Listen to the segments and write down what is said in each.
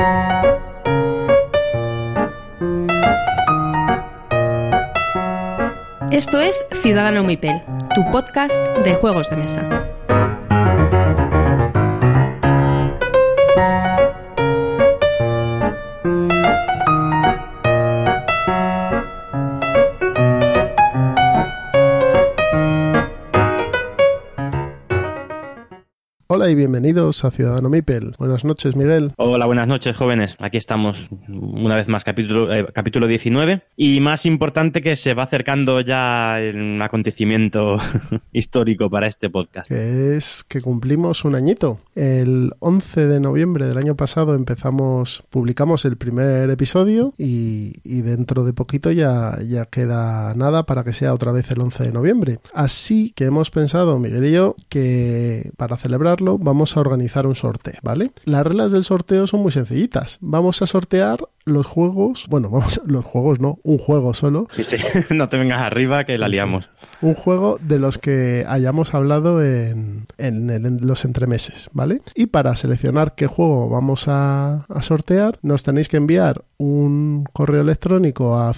Esto es Ciudadano Mipel, tu podcast de juegos de mesa. Hola y bienvenidos a Ciudadano Mipel. Buenas noches, Miguel. Hola, buenas noches, jóvenes. Aquí estamos una vez más, capítulo 19. Y más importante, que se va acercando ya el acontecimiento histórico para este podcast. Que es que cumplimos un añito. El 11 de noviembre del año pasado publicamos el primer episodio y dentro de poquito ya queda nada para que sea otra vez el 11 de noviembre. Así que hemos pensado, Miguel y yo, que para celebrarlo vamos a organizar un sorteo, ¿vale? Las reglas del sorteo son muy sencillitas. Vamos a sortear los juegos, un juego solo. Sí, no te vengas arriba que la liamos. Un juego de los que hayamos hablado en los entremeses, ¿vale? Y para seleccionar qué juego vamos a sortear, nos tenéis que enviar un correo electrónico a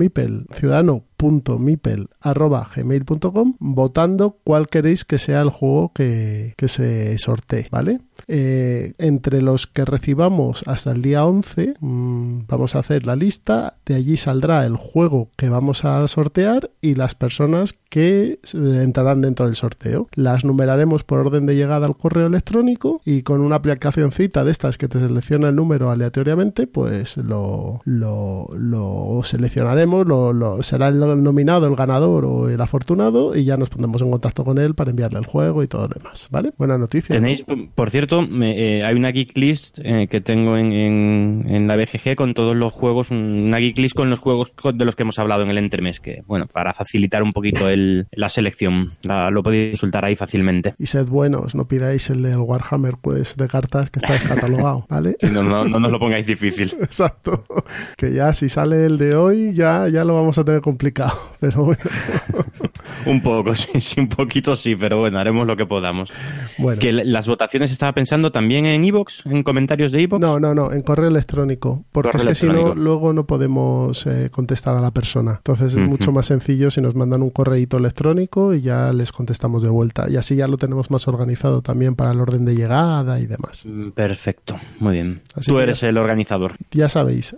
ciudadano.mipel@gmail.com votando cuál queréis que sea el juego que se sortee, ¿vale? Entre los que recibamos hasta el día 11 vamos a hacer la lista, de allí saldrá el juego que vamos a sortear y las personas que entrarán dentro del sorteo. Las numeraremos por orden de llegada al correo electrónico y con una aplicacioncita de estas que te selecciona el número aleatoriamente, pues lo seleccionaremos, será el nominado, el ganador o el afortunado y ya nos pondremos en contacto con él para enviarle el juego y todo lo demás, ¿vale? Buena noticia. Tenéis, por cierto, hay una geek list que tengo en la BGG con todos los juegos, una geek list con los juegos de los que hemos hablado en el entremés, que bueno, para facilitar un poquito la selección, lo podéis consultar ahí fácilmente. Y sed buenos, no pidáis el del Warhammer pues de cartas que está descatalogado, ¿vale? No nos lo pongáis difícil. Exacto, que ya si sale el de hoy ya lo vamos a tener complicado, pero bueno. Un poco, sí, un poquito sí, pero bueno, haremos lo que podamos. Bueno. Que las votaciones estaba pensando también en iVoox, en comentarios de iVoox. No, en correo electrónico, porque si no, luego no podemos contestar a la persona. Entonces es mucho más sencillo si nos mandan un correíto electrónico y ya les contestamos de vuelta. Y así ya lo tenemos más organizado también para el orden de llegada y demás. Perfecto, muy bien. Así tú eres el organizador. Ya sabéis,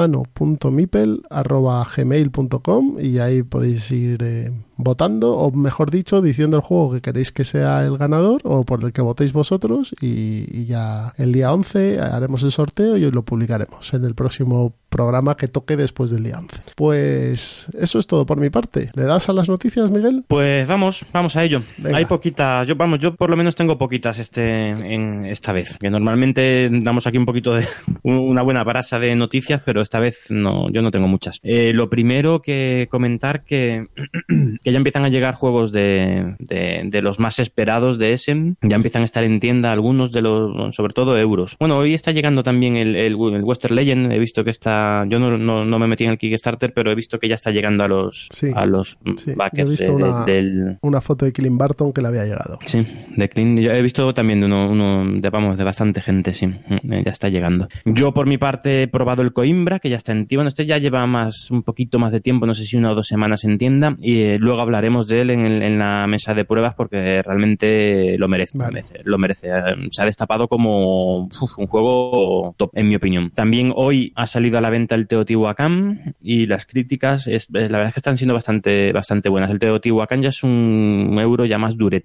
ciudadano.mipel@gmail.com y ahí podéis ir votando, o mejor dicho, diciendo el juego que queréis que sea el ganador o por el que votéis vosotros y ya el día 11 haremos el sorteo y hoy lo publicaremos en el próximo programa que toque después del día 11. Pues eso es todo por mi parte. ¿Le das a las noticias, Miguel? Pues vamos a ello. Venga. Hay poquitas, yo por lo menos tengo poquitas esta vez, que normalmente damos aquí un poquito de una buena brasa de noticias, pero esta vez no, yo no tengo muchas. Lo primero que comentar que ya empiezan a llegar juegos de los más esperados de Essen, ya empiezan a estar en tienda algunos de los, sobre todo euros. Bueno, hoy está llegando también el Western Legend, he visto que está, yo no me metí en el Kickstarter, pero he visto que ya está llegando a los backers. He visto una foto de Clint Barton que le había llegado. Sí, de Clint, yo he visto también de bastante gente, sí, ya está llegando. Yo por mi parte he probado el Coimbra, que ya está en tienda, bueno, este ya lleva un poquito más de tiempo, no sé si 1 o 2 semanas en tienda, y luego hablaremos de él en la mesa de pruebas porque realmente lo merece. Vale. Lo merece. Se ha destapado como un juego top, en mi opinión. También hoy ha salido a la venta el Teotihuacán y las críticas, la verdad es que están siendo bastante buenas. El Teotihuacán ya es un euro ya más duret,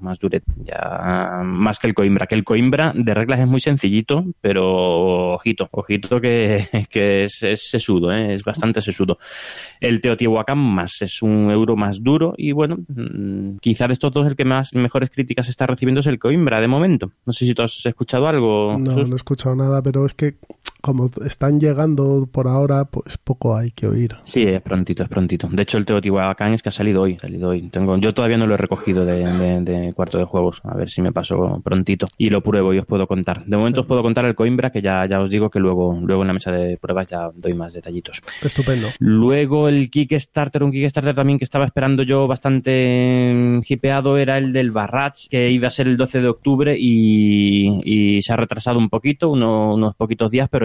ya más que el Coimbra. Que el Coimbra de reglas es muy sencillito, pero ojito que es sesudo, es bastante sesudo. El Teotihuacán es un euro más duro y bueno, quizá de estos dos el que mejores críticas está recibiendo es el Coimbra de momento. No sé si tú has escuchado algo. No he escuchado nada, pero es que como están llegando por ahora, pues poco hay que oír. Sí, es prontito. De hecho, el Teotihuacán es que ha salido hoy. Yo todavía no lo he recogido de cuarto de juegos. A ver si me paso prontito. Y lo pruebo y os puedo contar. De momento os puedo contar el Coimbra, que ya os digo que luego en la mesa de pruebas ya doy más detallitos. Estupendo. Luego un Kickstarter también que estaba esperando yo bastante hipeado, era el del Barrage, que iba a ser el 12 de octubre y se ha retrasado un poquito, unos poquitos días, pero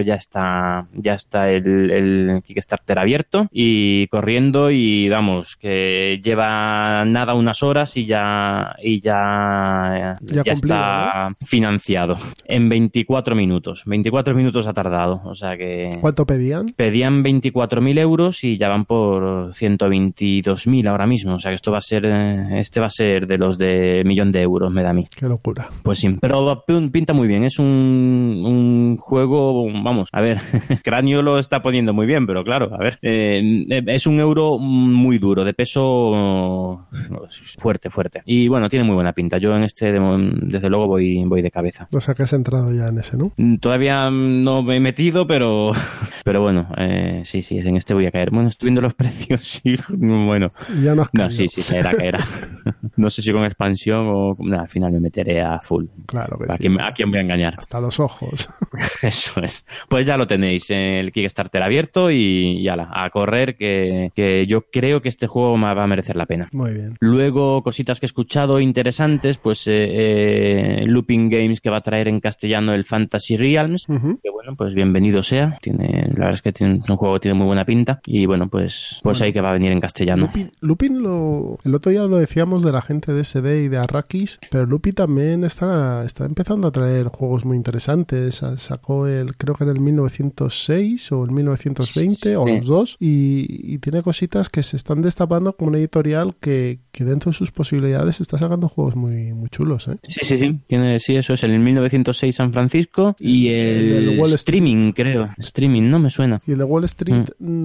ya está el Kickstarter abierto y corriendo, y vamos, que lleva nada unas horas y ya está, ¿no?, financiado en 24 minutos. 24 minutos ha tardado, o sea que... ¿Cuánto pedían? Pedían 24.000 euros y ya van por 122.000 ahora mismo, o sea que esto va a ser, este va a ser de los de 1.000.000 de euros, me da a mí. Qué locura. Pues sí, pero pinta muy bien, es un juego, vamos, a ver, Cráneo lo está poniendo muy bien, pero claro, a ver, es un euro muy duro, de peso fuerte. Y bueno, tiene muy buena pinta. Yo en este, desde luego, voy de cabeza. O sea que has entrado ya en ese, ¿no? Todavía no me he metido, pero bueno, sí, en este voy a caer. Bueno, estoy viendo los precios y bueno. Ya no has caído. No, sí, caerá. No sé si con expansión o... No, al final me meteré a full. Claro que ¿A sí. quién voy a engañar? Hasta los ojos. Eso es. Pues ya lo tenéis, el Kickstarter abierto y ala, a correr, que yo creo que este juego va a merecer la pena. Muy bien. Luego, cositas que he escuchado interesantes, pues Looping Games, que va a traer en castellano el Fantasy Realms, que bueno, pues bienvenido sea. La verdad es que es un juego que tiene muy buena pinta y bueno, pues ahí que va a venir en castellano. Lupin el otro día lo decíamos de la gente de SD y de Arrakis, pero Lupin también está empezando a traer juegos muy interesantes. Sacó creo que en el 1906 o el 1920 o los dos, y tiene cositas que se están destapando como una editorial que dentro de sus posibilidades está sacando juegos muy, muy chulos, ¿eh? Sí. Eso es el 1906 San Francisco y el Wall Streaming, creo. Streaming, no me suena. ¿Y el de Wall Street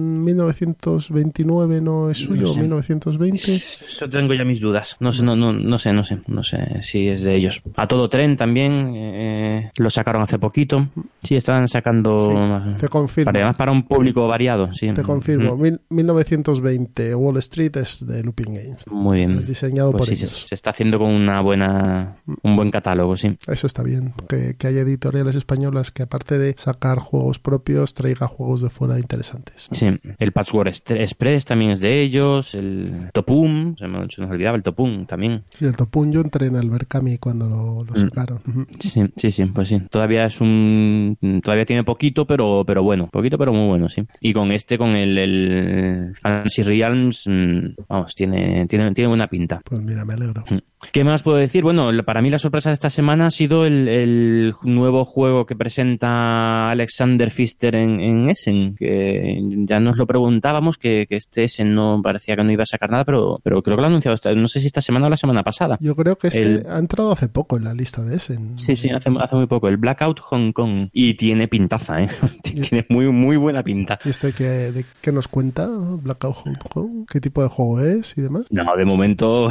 1929 no es suyo? No sé. 1920. Eso tengo ya mis dudas. No sé si es de ellos. A Todo Tren también lo sacaron hace poquito. Sí, estaban sacando... Sí, te confirmo. Además para un público variado, sí. Te confirmo. 1920 Wall Street es de Looping Games. Muy bien. Es diseñado pues por sí, ellos. Se está haciendo con un buen catálogo, sí. Eso está bien. Que haya editoriales españolas que aparte de sacar juegos propios, traiga juegos de fuera interesantes. Sí. El Password Express también es de ellos. El Topum, se nos olvidaba el Topum también. Sí, el Topum yo entré en Albercami cuando lo sacaron. Sí, pues sí. Todavía tiene poquito, pero bueno. Poquito, pero muy bueno, sí. Y con el Fantasy Realms, vamos, tiene buena pinta. Pues mira, me alegro. ¿Qué más puedo decir? Bueno, para mí la sorpresa de esta semana ha sido el nuevo juego que presenta Alexander Pfister en Essen, que ya nos lo preguntábamos, que este Essen no parecía que no iba a sacar nada, pero creo que lo ha anunciado, no sé si esta semana o la semana pasada. Yo creo que ha entrado hace poco en la lista de Essen. Sí, hace muy poco, el Blackout Hong Kong, y tiene pintaza, tiene muy, muy buena pinta. ¿Y esto de qué nos cuenta Blackout Hong Kong? ¿Qué tipo de juego es y demás? No, de momento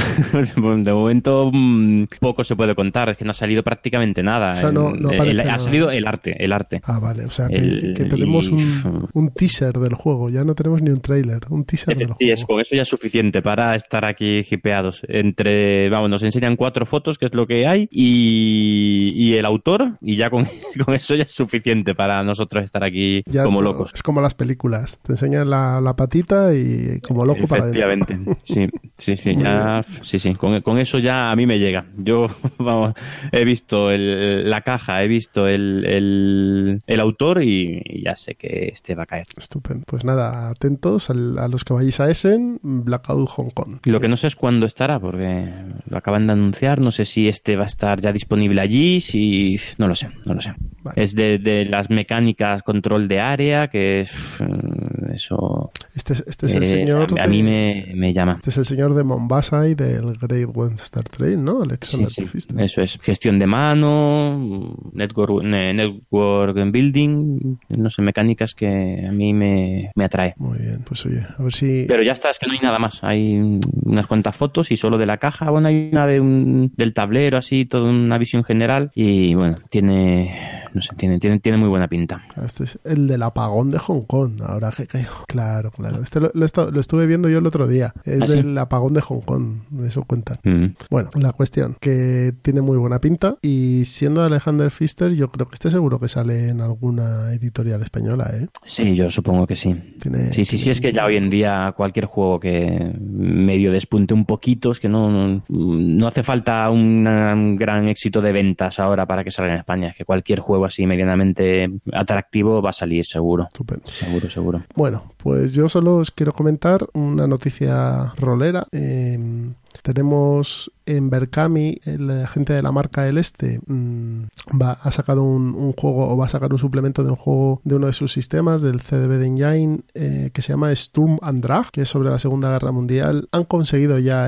poco se puede contar, es que no ha salido prácticamente nada. O sea, no ha salido el arte. Ah, vale, o sea que tenemos un teaser del juego, ya no tenemos ni un tráiler, un teaser del juego. Con eso ya es suficiente para estar aquí hipeados. Nos enseñan 4 fotos, que es lo que hay, y el autor, y ya con eso ya es suficiente para nosotros estar aquí ya como locos. Es como las películas, te enseñan la patita y como loco para adentro. Efectivamente, sí, con eso ya a mí me llega. Yo, he visto la caja, he visto el autor y ya sé que este va a caer. Estupendo. Pues nada, atentos a los que vayáis a Essen, Blackout Hong Kong. Y lo que no sé es cuándo estará, porque lo acaban de anunciar. No sé si este va a estar ya disponible allí, no lo sé. Vale. Es de las mecánicas control de área, que es eso. Este es el señor. A mí me llama. Este es el señor de Mombasa y del Great Western Star Trail, ¿no? Alexander Pfister. Eso es. Gestión de mano, network building, no sé, mecánicas que a mí me atrae. Muy bien, pues oye, a ver si... Pero ya está, es que no hay nada más. Hay unas cuantas fotos y solo de la caja. Bueno, hay una del tablero, así, toda una visión general. Y bueno, tiene muy buena pinta. Este es el del apagón de Hong Kong, ahora que caigo. Claro. Este lo estuve viendo yo el otro día. Es del apagón de Hong Kong, eso cuentan. Bueno, la cuestión, que tiene muy buena pinta, y siendo Alexander Pfister, yo creo que seguro que sale en alguna editorial española, ¿eh? Sí, yo supongo que sí. Sí, es que ya hoy en día cualquier juego que medio despunte un poquito, es que no hace falta un gran éxito de ventas ahora para que salga en España, es que cualquier juego juego así medianamente atractivo va a salir seguro. Estupendo. Seguro. Bueno, pues yo solo os quiero comentar una noticia rolera. Tenemos en Berkami, la gente de la marca El Este ha sacado un juego, o va a sacar un suplemento de un juego de uno de sus sistemas, del CDB Engine, que se llama Sturm and Drang, que es sobre la Segunda Guerra Mundial. Han conseguido ya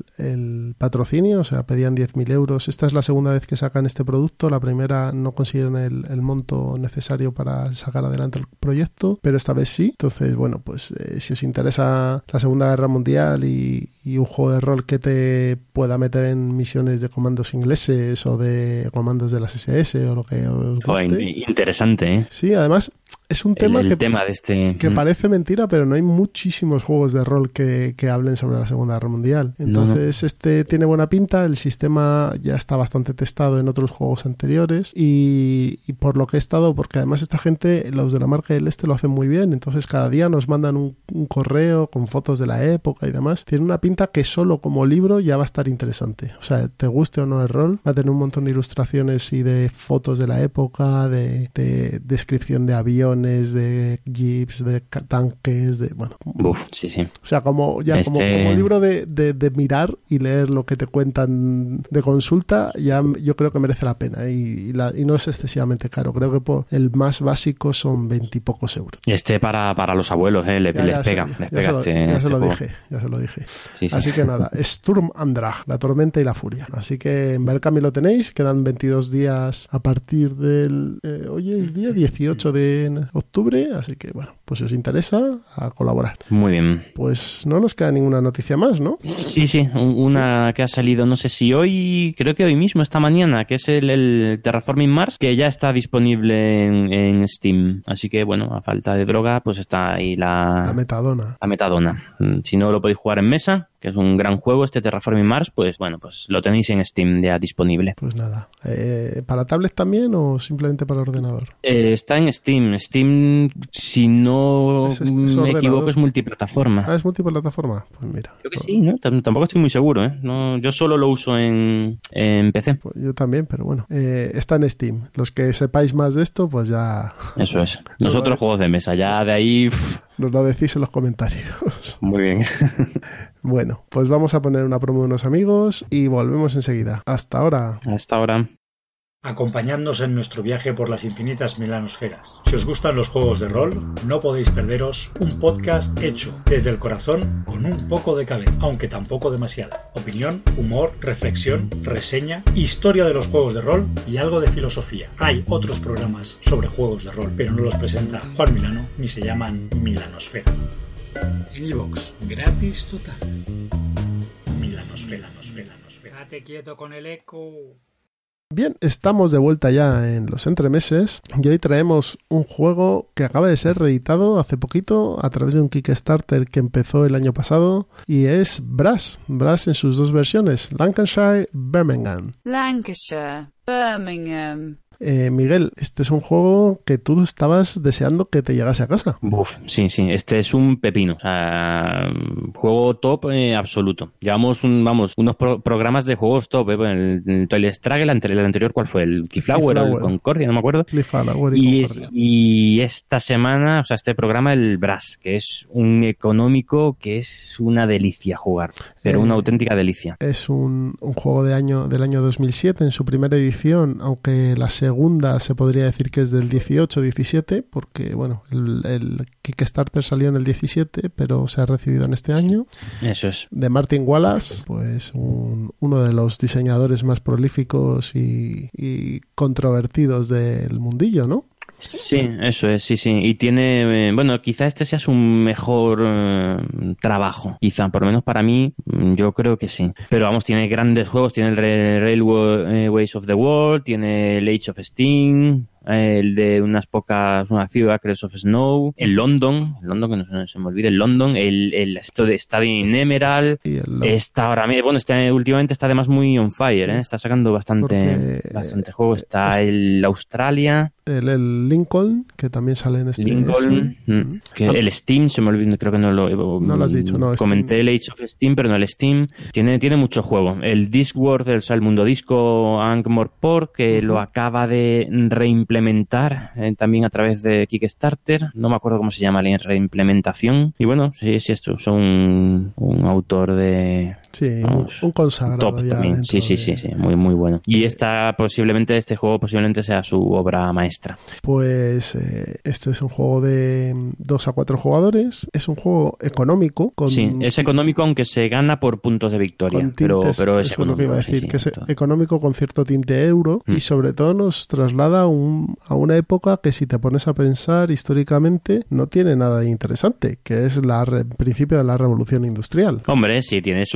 el patrocinio, o sea, pedían 10.000 euros. Esta es la segunda vez que sacan este producto. La primera no consiguieron el monto necesario para sacar adelante el proyecto, pero esta vez sí. Entonces, bueno, pues si os interesa la Segunda Guerra Mundial y un juego de rol que te pueda meter en misiones de comandos ingleses o de comandos de las SS o lo que os guste. Interesante, ¿eh? Sí, además es un tema tema de este... que parece mentira, pero no hay muchísimos juegos de rol que hablen sobre la Segunda Guerra Mundial. Entonces, este tiene buena pinta, el sistema ya está bastante testado en otros juegos anteriores y por lo que he estado, porque además esta gente, los de la marca del Este, lo hacen muy bien. Entonces, cada día nos mandan un correo con fotos de la época y demás. Tiene una pinta que solo como libro ya va a estar interesante. O sea, te guste o no el rol, va a tener un montón de ilustraciones y de fotos de la época, de descripción de aviones, de jeeps, de tanques, de bueno. Sí. O sea, como libro de mirar y leer lo que te cuentan de consulta, ya yo creo que merece la pena y no es excesivamente caro. Creo que el más básico son 20 y pocos euros. Para los abuelos, les pega. Ya se lo dije. Sí. Así que nada, Sturm and Drang, la tormenta y la furia. Así que en Berkami lo tenéis, quedan 22 días a partir del... hoy es día 18 de octubre, así que bueno, pues si os interesa, a colaborar. Muy bien. Pues no nos queda ninguna noticia más, ¿no? Sí, una que ha salido, no sé si hoy, creo que hoy mismo, esta mañana, que es el Terraforming Mars, que ya está disponible en Steam. Así que bueno, a falta de droga, pues está ahí la metadona. La metadona. Si no lo podéis jugar en mesa, que es un gran juego este Terraforming Mars, pues bueno, pues lo tenéis en Steam ya disponible. Pues nada, ¿para tablet también o simplemente para ordenador? Está en Steam. Steam, si no me equivoco, es multiplataforma. Ah, ¿es multiplataforma? Pues mira. Creo que sí, ¿no? Tampoco estoy muy seguro, ¿eh? No, yo solo lo uso en PC. Pues yo también, pero bueno. Está en Steam. Los que sepáis más de esto, pues ya... Eso es. Nosotros juegos de mesa, ya de ahí... Nos lo decís en los comentarios. Muy bien. Bueno, pues vamos a poner una promo de unos amigos y volvemos enseguida. Hasta ahora. Hasta ahora. Acompañadnos en nuestro viaje por las infinitas milanosferas. Si os gustan los juegos de rol, no podéis perderos un podcast hecho desde el corazón con un poco de cabeza, aunque tampoco demasiada. Opinión, humor, reflexión, reseña, historia de los juegos de rol y algo de filosofía. Hay otros programas sobre juegos de rol, pero no los presenta Juan Milano ni se llaman Milanosfera. En iVoox, gratis total. Milanosfera. Date quieto con el eco. Bien, estamos de vuelta ya en los entremeses y hoy traemos un juego que acaba de ser reeditado hace poquito a través de un Kickstarter que empezó el año pasado y es Brass en sus dos versiones, Lancashire, Birmingham. Miguel, este es un juego que tú estabas deseando que te llegase a casa. Sí, este es un pepino. O sea, juego top absoluto. Llevamos unos programas de juegos top. El Twilight Struggle, el anterior, ¿cuál fue? El Keyflower o el Concordia, no me acuerdo. Y esta semana, o sea, este programa, el Brass, que es un económico que es una delicia jugar, pero una auténtica delicia. Es un juego del año 2007 en su primera edición, aunque la segunda se podría decir que es del 18-17, porque bueno, el Kickstarter salió en el 17, pero se ha recibido en este año. Eso es. De Martin Wallace, pues uno de los diseñadores más prolíficos y controvertidos del mundillo, ¿no? Sí, eso es, sí. Y tiene, bueno, quizá este sea su mejor trabajo. Quizá, por lo menos para mí, yo creo que sí. Pero vamos, tiene grandes juegos. Tiene el Railways of the World, tiene el Age of Steam, el de una few acres of snow, el London, que no se me olvide, el London, esto de Studying Emerald, está ahora mismo, bueno, últimamente está además muy on fire, sí. Está sacando bastante juego, está el Australia, el Lincoln, que también sale en este. Lincoln, que el Steam, se me olvidó, creo que no lo has dicho, no. Comenté Steam. El Age of Steam, pero no el Steam. Tiene mucho juego. El Discworld, el Mundo Disco Ankh-Morpork, que lo acaba de reimplementar reimplementar también a través de Kickstarter. No me acuerdo cómo se llama la reimplementación. Y bueno, sí, esto son un autor de... Sí, un consagrado top ya también. Sí, muy bueno. Y este juego posiblemente sea su obra maestra. Pues este es un juego de 2 a 4 jugadores. Es un juego económico. Sí, es económico aunque se gana por puntos de victoria. Pero es eso económico. Es lo que iba a decir, que es económico con cierto tinte euro y sobre todo nos traslada a una época que, si te pones a pensar históricamente, no tiene nada de interesante, que es el principio de la Revolución Industrial. Hombre, sí, tiene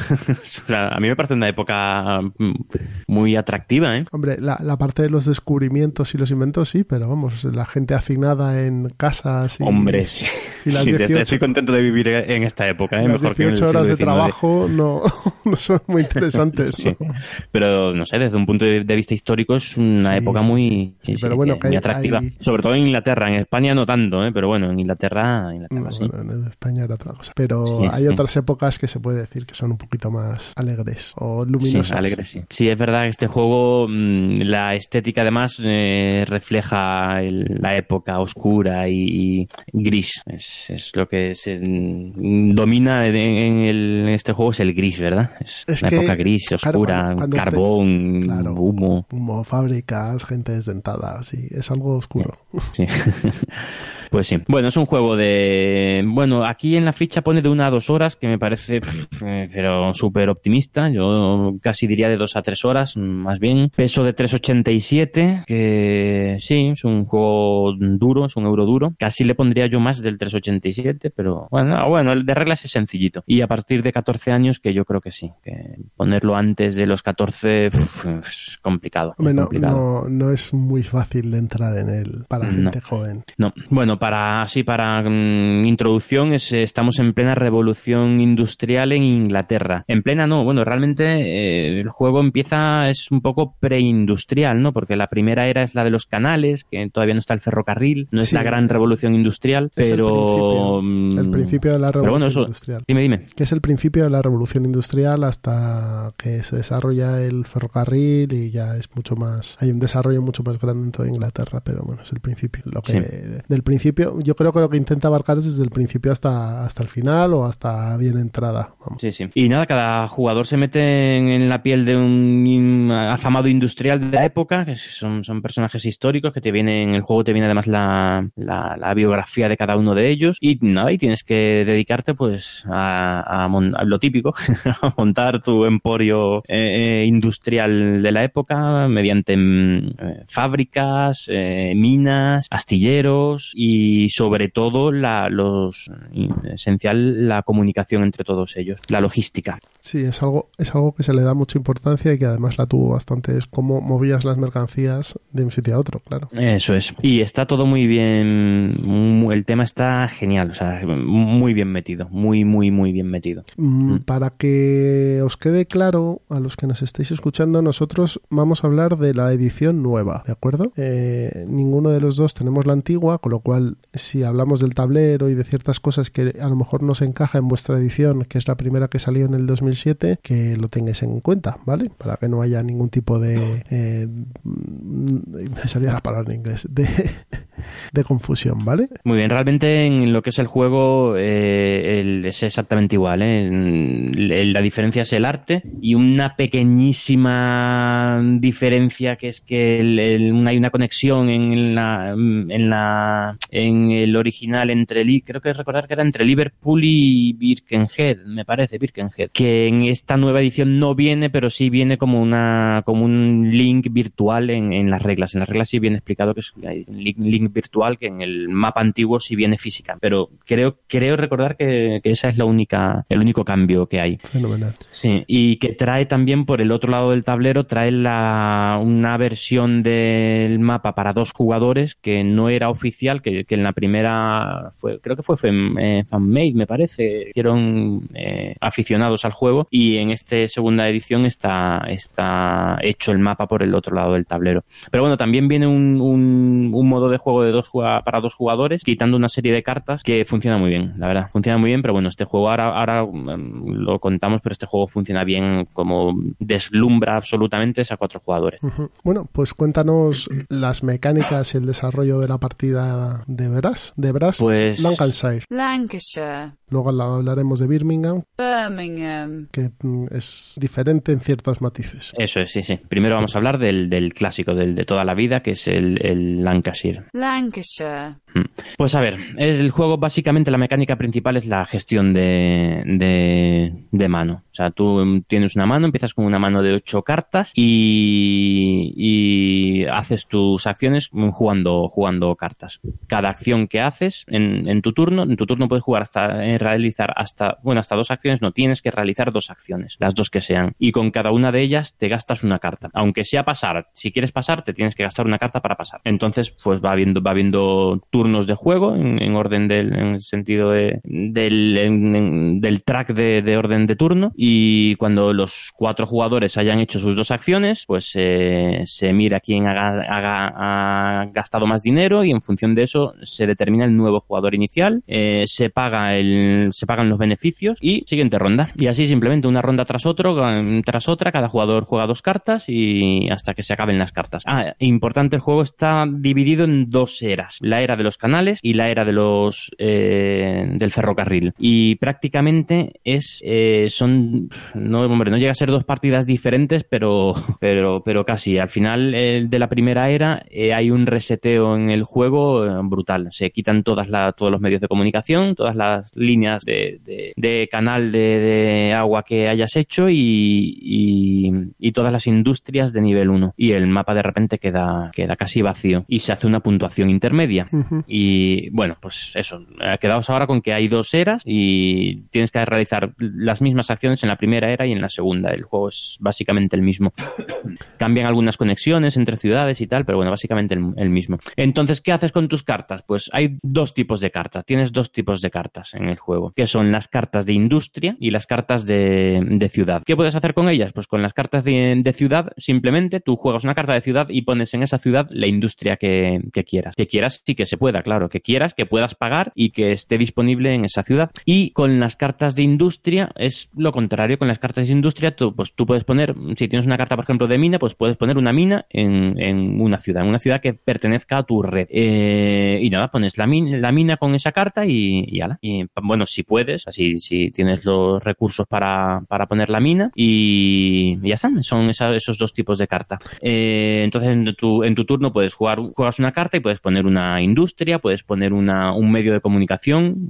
a mí me parece una época muy atractiva, ¿eh? Hombre, la parte de los descubrimientos y los inventos sí, pero vamos, la gente hacinada en casas y... Hombre, sí. Y las sí, 18, estoy contento de vivir en esta época, ¿eh? Las Mejor 18 horas de trabajo no son muy interesantes. Sí. ¿No? Pero, no sé, desde un punto de vista histórico es una época muy atractiva. Sobre todo en Inglaterra. En España no tanto, ¿eh? Pero bueno, en Inglaterra sí. Bueno, en España era otra cosa. Pero hay otras épocas que se puede decir que son un poquito más alegres o luminosas. Sí, alegres, sí. Sí, es verdad que este juego, la estética además refleja la época oscura y gris. Es lo que se domina en este juego, es el gris, ¿verdad? Es una época gris, oscura, cuando carbón, humo, fábricas, gente desdentada, sí, es algo oscuro. Sí. Pues sí. Bueno, es un juego aquí en la ficha pone de 1 a 2 horas, que me parece pero súper optimista. Yo casi diría de 2 a 3 horas, más bien. Peso de 3,87, que sí, es un juego duro, es un euro duro. Casi le pondría yo más del 3,87, pero bueno, el de reglas es sencillito. Y a partir de 14 años, que yo creo que sí, que ponerlo antes de los 14 es complicado. Hombre, no es muy fácil de entrar en él para gente joven. No, bueno, para introducción, estamos en plena revolución industrial en Inglaterra. En plena no, bueno, realmente el juego es un poco preindustrial, ¿no? Porque la primera era es la de los canales, que todavía no está el ferrocarril, no es la gran revolución industrial, pero... el principio de la revolución industrial. Dime. Que es el principio de la revolución industrial hasta que se desarrolla el ferrocarril y ya es mucho más... Hay un desarrollo mucho más grande en toda Inglaterra, pero bueno, es el principio. Del principio, yo creo que lo que intenta abarcar es desde el principio hasta el final o hasta bien entrada. Vamos. Sí. Y nada, cada jugador se mete en la piel de un afamado industrial de la época, que son personajes históricos que el juego te viene además la biografía de cada uno de ellos y nada, y tienes que dedicarte pues a lo típico, a montar tu emporio industrial de la época mediante fábricas, minas, astilleros y sobre todo esencial la comunicación entre todos ellos, la logística. Sí, es algo que se le da mucha importancia y que además la tuvo bastante, es cómo movías las mercancías de un sitio a otro, claro. Eso es. Y está todo muy bien, el tema está genial, o sea, muy bien metido, muy bien metido. Para que os quede claro, a los que nos estéis escuchando, nosotros vamos a hablar de la edición nueva, ¿de acuerdo? Ninguno de los dos tenemos la antigua, con lo cual si hablamos del tablero y de ciertas cosas que a lo mejor no se encaja en vuestra edición, que es la primera que salió en el 2007, que lo tengáis en cuenta, ¿vale? Para que no haya ningún tipo de me salía la palabra en inglés, de confusión, ¿vale? Muy bien, realmente en lo que es el juego es exactamente igual, ¿eh? La diferencia es el arte y una pequeñísima diferencia que es que hay una conexión en el original creo que recordar que era entre Liverpool y Birkenhead, me parece, que en esta nueva edición no viene, pero sí viene como un link virtual en las reglas. En las reglas sí viene explicado que es un link virtual, que en el mapa antiguo sí viene física, pero creo recordar que esa es el único cambio que hay. Fenomenal. Sí, y que trae también por el otro lado del tablero, trae una versión del mapa para 2 jugadores que no era oficial, que en la primera creo que fue fanmade, me parece, hicieron aficionados al juego, y en esta segunda edición está hecho el mapa por el otro lado del tablero. Pero bueno, también viene un modo de juego para 2 jugadores, quitando una serie de cartas que funciona muy bien, la verdad. Funciona muy bien, pero bueno, este juego ahora lo contamos, pero este juego funciona bien, como deslumbra absolutamente a 4 jugadores. Bueno, pues cuéntanos las mecánicas y el desarrollo de la partida de Brass. Pues Lancashire. Luego hablaremos de Birmingham, que es diferente en ciertos matices. Eso es, sí. Primero vamos a hablar del clásico, del de toda la vida, que es el Lancashire. Pues a ver, el juego básicamente la mecánica principal es la gestión de mano. O sea, tú tienes una mano, empiezas con una mano de 8 cartas y haces tus acciones jugando cartas. Cada acción que haces en tu turno puedes jugar realizar hasta 2 acciones, no tienes que realizar 2 acciones, las 2 que sean. Y con cada una de ellas te gastas una carta. Aunque sea pasar, si quieres pasar, te tienes que gastar una carta para pasar. Entonces, pues va habiendo turnos de juego en orden en el sentido del track de orden de turno, y cuando los 4 jugadores hayan hecho sus 2 acciones, pues se mira quién ha gastado más dinero, y en función de eso se determina el nuevo jugador inicial, se pagan los beneficios y siguiente ronda. Y así simplemente una ronda tras otra, cada jugador juega 2 cartas y hasta que se acaben las cartas. Importante, el juego está dividido en 2 eras, la era de los canales y la era de del ferrocarril, y prácticamente no llega a ser 2 partidas diferentes, pero casi. Al final de la primera era hay un reseteo en el juego brutal. Se quitan todos los medios de comunicación, todas las líneas de canal de agua que hayas hecho y todas las industrias de nivel 1, y el mapa de repente queda casi vacío y se hace una puntuación intermedia. Y bueno, pues eso, quedaos ahora con que hay 2 eras y tienes que realizar las mismas acciones en la primera era y en la segunda. El juego es básicamente el mismo. Cambian algunas conexiones entre ciudades y tal, pero bueno, básicamente el mismo. Entonces, ¿qué haces con tus cartas? Pues hay 2 tipos de cartas. Tienes 2 tipos de cartas en el juego, que son las cartas de industria y las cartas de ciudad. ¿Qué puedes hacer con ellas? Pues con las cartas de ciudad, simplemente tú juegas una carta de ciudad y pones en esa ciudad la industria que quieras. Que quieras y que se pueda, claro. Que quieras, que puedas pagar y que esté disponible en esa ciudad. Y con las cartas de industria es lo contrario. Con las cartas de industria tú puedes poner, si tienes una carta, por ejemplo, de mina, pues puedes poner una mina en una ciudad que pertenezca a tu red. Y nada, pones la mina con esa carta y ala. Y bueno, si puedes, así si tienes los recursos para poner la mina, y ya está. Son esos 2 tipos de carta. Entonces en tu turno juegas una carta y puedes poner una industria, puedes poner un medio de comunicación,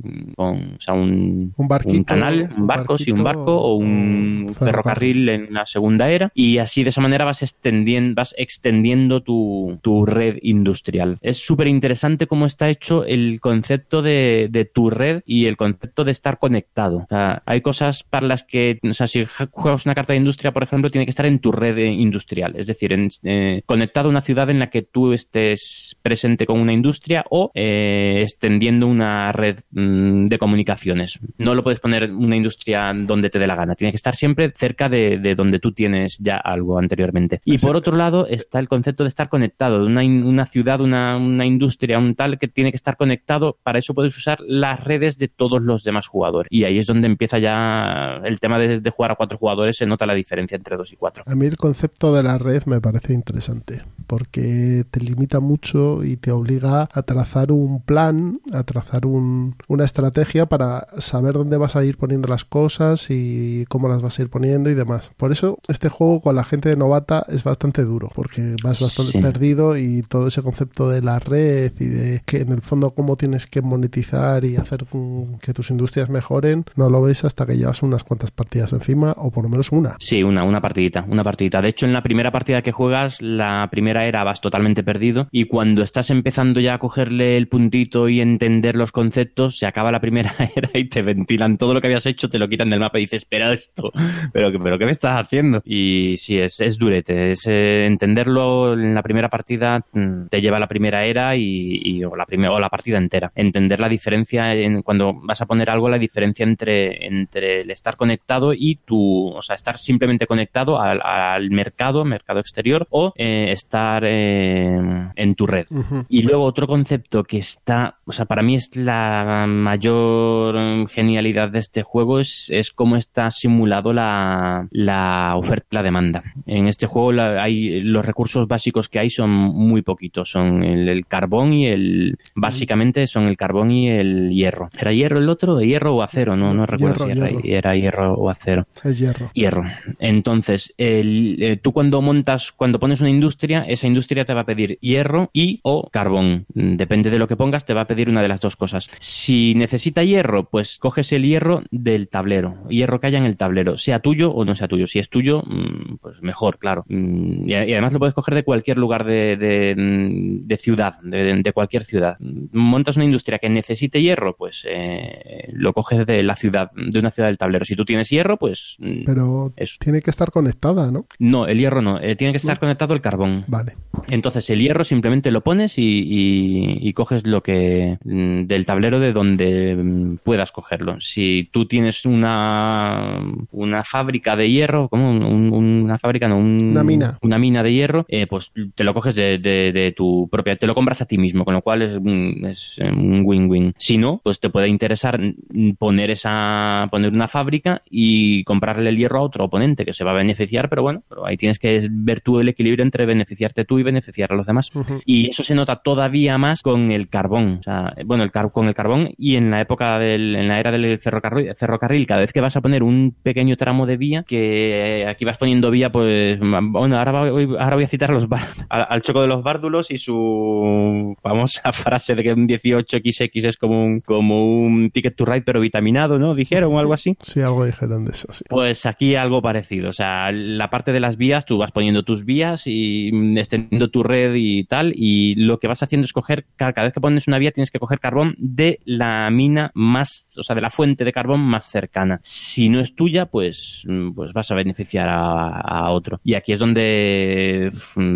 un barquito, un canal, un barco o un ferrocarril en la segunda era, y así de esa manera vas extendiendo tu red industrial. Es súper interesante cómo está hecho el concepto de tu red y el concepto de estar conectado. O sea, hay cosas para las que, o sea, si juegas una carta de industria, por ejemplo, tiene que estar en tu red industrial, es decir, conectado a una ciudad en la que tú estés presente con una industria o extendiendo una red de comunicaciones. No lo puedes poner una industria donde te dé la gana, tiene que estar siempre cerca de donde tú tienes ya algo anteriormente. Y por otro lado está el concepto de estar conectado, de una ciudad, una industria, un tal, que tiene que estar conectado. Para eso puedes usar las redes de todos los demás jugadores, y ahí es donde empieza ya el tema de jugar a 4 jugadores. Se nota la diferencia entre 2 y 4. A mí el concepto de la red me parece interesante porque te limita mucho y te obliga a trazar un plan, a trazar una estrategia para saber dónde vas a ir poniendo las cosas y cómo las vas a ir poniendo y demás. Por eso este juego con la gente novata es bastante duro, porque vas bastante perdido, y todo ese concepto de la red y de que en el fondo cómo tienes que monetizar y hacer que tus industrias mejoren, no lo ves hasta que llevas unas cuantas partidas encima, o por lo menos una. Sí, una partidita. De hecho, en la primera partida que juegas, la primera era vas totalmente perdido, y cuando estás empezando ya a cogerle darle el puntito y entender los conceptos, se acaba la primera era y te ventilan todo lo que habías hecho, te lo quitan del mapa y dices, pero ¿qué me estás haciendo? Y sí, es durete, entenderlo en la primera partida te lleva a la primera era o la partida entera. Entender la diferencia cuando vas a poner algo, la diferencia entre el estar conectado y estar simplemente conectado al mercado exterior o estar en tu red. Uh-huh. Y luego otro concepto que para mí es la mayor genialidad de este juego es cómo está simulado la oferta y la demanda. En este juego los recursos básicos que hay son muy poquitos, son el carbón básicamente son el carbón y el hierro. ¿Era hierro el otro? ¿Hierro o acero? No recuerdo si era hierro o acero. Es hierro. Hierro. Entonces, tú cuando pones una industria, esa industria te va a pedir hierro o carbón. Depende de lo que pongas, te va a pedir una de las dos cosas. Si necesita hierro, pues coges el hierro del tablero. Hierro que haya en el tablero, sea tuyo o no sea tuyo. Si es tuyo, pues mejor, claro. Y además lo puedes coger de cualquier lugar de ciudad, de cualquier ciudad. Montas una industria que necesite hierro, pues lo coges de una ciudad del tablero. Si tú tienes hierro, pues... Pero tiene que estar conectada, ¿no? No, el hierro no. Tiene que estar conectado el carbón. Vale. Entonces el hierro simplemente lo pones y coges lo que del tablero de donde puedas cogerlo. Si tú tienes una fábrica de hierro, ¿cómo? Una fábrica, no, una mina. Una mina de hierro, pues te lo coges de tu propia, te lo compras a ti mismo, con lo cual es un win-win. Si no, pues te puede interesar poner una fábrica y comprarle el hierro a otro oponente que se va a beneficiar, pero ahí tienes que ver tú el equilibrio entre beneficiarte tú y beneficiar a los demás. Uh-huh. Y eso se nota todavía más con el carbón. O sea, con el carbón y en la era del ferrocarril, cada vez que vas a poner un pequeño tramo de vía, que aquí vas poniendo vía, pues ahora voy a citar al Choco de los Bárdulos y su famosa frase de que un 18XX es como un Ticket to Ride pero vitaminado, ¿no? Dijeron o algo así. Sí, algo dijeron de eso, sí. Pues aquí algo parecido. O sea, la parte de las vías, tú vas poniendo tus vías y extendiendo tu red y tal, y lo que vas haciendo es coger, cada vez que pones una vía tienes que coger carbón de la mina de la fuente de carbón más cercana. Si no es tuya, pues vas a beneficiar a otro. Y aquí es donde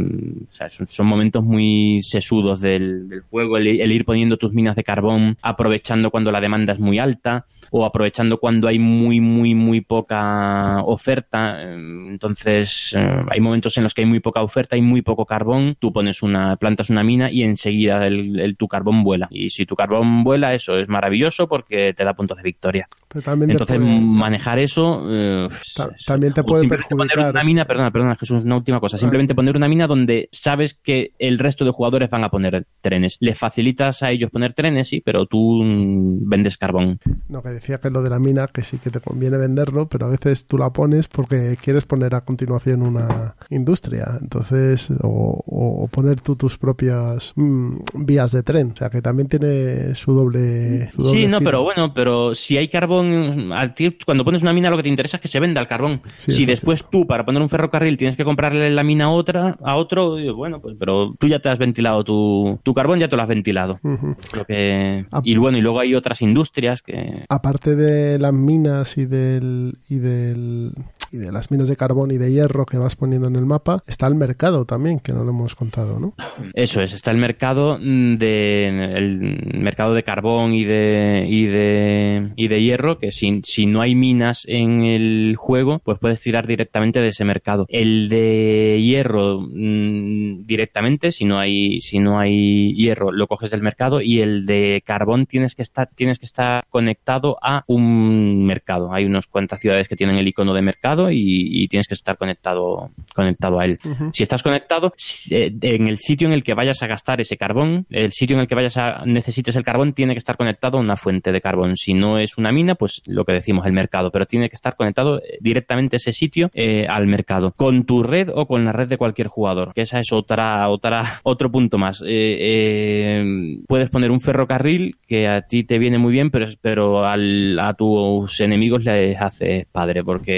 son momentos muy sesudos del juego, el ir poniendo tus minas de carbón, aprovechando cuando la demanda es muy alta o aprovechando cuando hay muy, muy, muy poca oferta. Entonces, hay momentos en los que hay muy poca oferta y muy poco carbón. Tú plantas una mina y enseguida tu carbón vuela. Y si tu carbón vuela, eso es maravilloso porque te da puntos de victoria. Entonces, manejar eso... también te puede perjudicar. Poner una mina, perdona, Jesús, una última cosa. Simplemente poner una mina donde sabes que el resto de jugadores van a poner trenes. Les facilitas a ellos poner trenes, sí, pero tú vendes carbón. No, que decía que lo de la mina, que sí que te conviene venderlo, pero a veces tú la pones porque quieres poner a continuación una industria. Entonces, o poner tú tus propias vías de tren. O sea, que también tiene su doble sí, no, giro. pero si hay carbón, a ti, cuando pones una mina lo que te interesa es que se venda el carbón. Sí, si después tú, para poner un ferrocarril, tienes que comprarle la mina a otro, pues pero tú ya te has ventilado tu carbón, ya te lo has ventilado. Uh-huh. Y luego hay otras industrias que... Aparte de las minas y de las minas de carbón y de hierro que vas poniendo en el mapa, está el mercado también, que no lo hemos contado, ¿no? Eso es, está el mercado de carbón y de hierro, que si no hay minas en el juego, pues puedes tirar directamente de ese mercado. El de hierro directamente, si no hay hierro, lo coges del mercado, y el de carbón tienes que estar conectado a un mercado. Hay unas cuantas ciudades que tienen el icono de mercado y tienes que estar conectado a él. Uh-huh. Si estás conectado, en el sitio en el que vayas a gastar ese carbón, el sitio en el que necesites el carbón, tiene que estar conectado a una fuente de carbón. Si no es una mina, pues lo que decimos, el mercado, pero tiene que estar conectado directamente ese sitio al mercado, con tu red o con la red de cualquier jugador, que esa es otro punto más. Puedes poner un ferrocarril que a ti te viene muy bien, pero a tus enemigos les hace padre, porque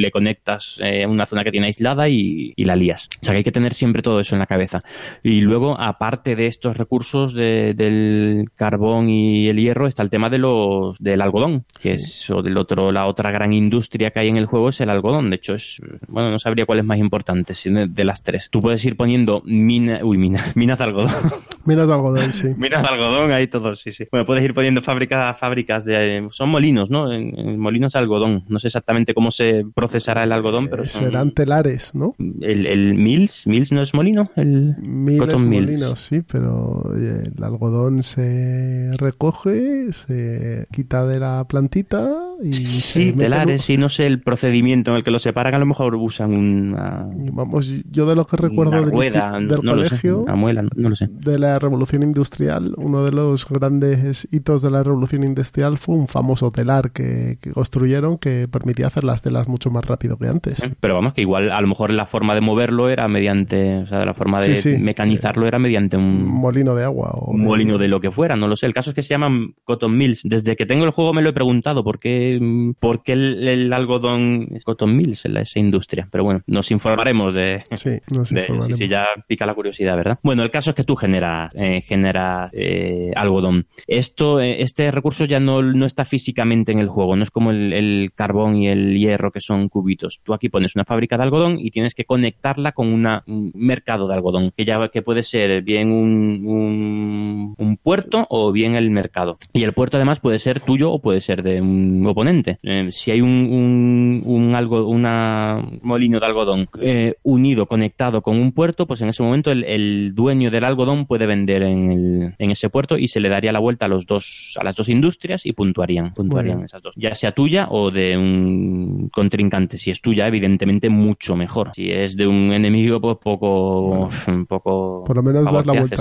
le conectas una zona que tiene aislada y la lías. O sea que hay que tener siempre todo eso en la cabeza. Y luego, aparte de estos recursos del carbón y el hierro, está el tema del algodón, que es la otra gran industria que hay en el juego, es el algodón. De hecho, no sabría cuál es más importante de las tres. Tú puedes ir poniendo minas de algodón. Minas de algodón, sí. Minas de algodón, ahí todos, sí. Bueno, puedes ir poniendo fábricas son molinos, ¿no? En molinos de algodón. No sé exactamente cómo se procesará el algodón, pero serán telares, ¿no? El Mills no es molino, el Cotton Mills. Molinos, sí, pero el algodón se recoge, se quita de la plantita y sí, telares, y no sé el procedimiento en el que lo separan, a lo mejor usan Vamos, yo de lo que recuerdo del colegio, una muela, no lo sé. De la Revolución Industrial, uno de los grandes hitos de la Revolución Industrial fue un famoso telar que construyeron que permitía hacer las telas mucho más rápido que antes. Sí, pero vamos, que igual a lo mejor la forma de moverlo era mediante, la forma de mecanizarlo era mediante un molino de agua o un molino de lo que fuera, no lo sé. El caso es que se llaman Cotton Mills. Desde que tengo el juego me lo he preguntado por qué el algodón es Cotton Mills en esa industria. Pero bueno, nos informaremos si ya pica la curiosidad, ¿verdad? Bueno, el caso es que tú generas algodón. Este recurso ya no está físicamente en el juego, no es como el carbón y el hierro, que son cubitos. Tú aquí pones una fábrica de algodón y tienes que conectarla con un mercado de algodón, que puede ser bien un puerto o bien el mercado. Y el puerto además puede ser tuyo o puede ser de un oponente. Si hay un molino de algodón conectado con un puerto, pues en ese momento el dueño del algodón puede vender en ese puerto y se le daría la vuelta a las dos industrias y puntuarían esas dos, ya sea tuya o de un contrincante. Si es tuya, evidentemente mucho mejor. Si es de un enemigo, pues poco por lo menos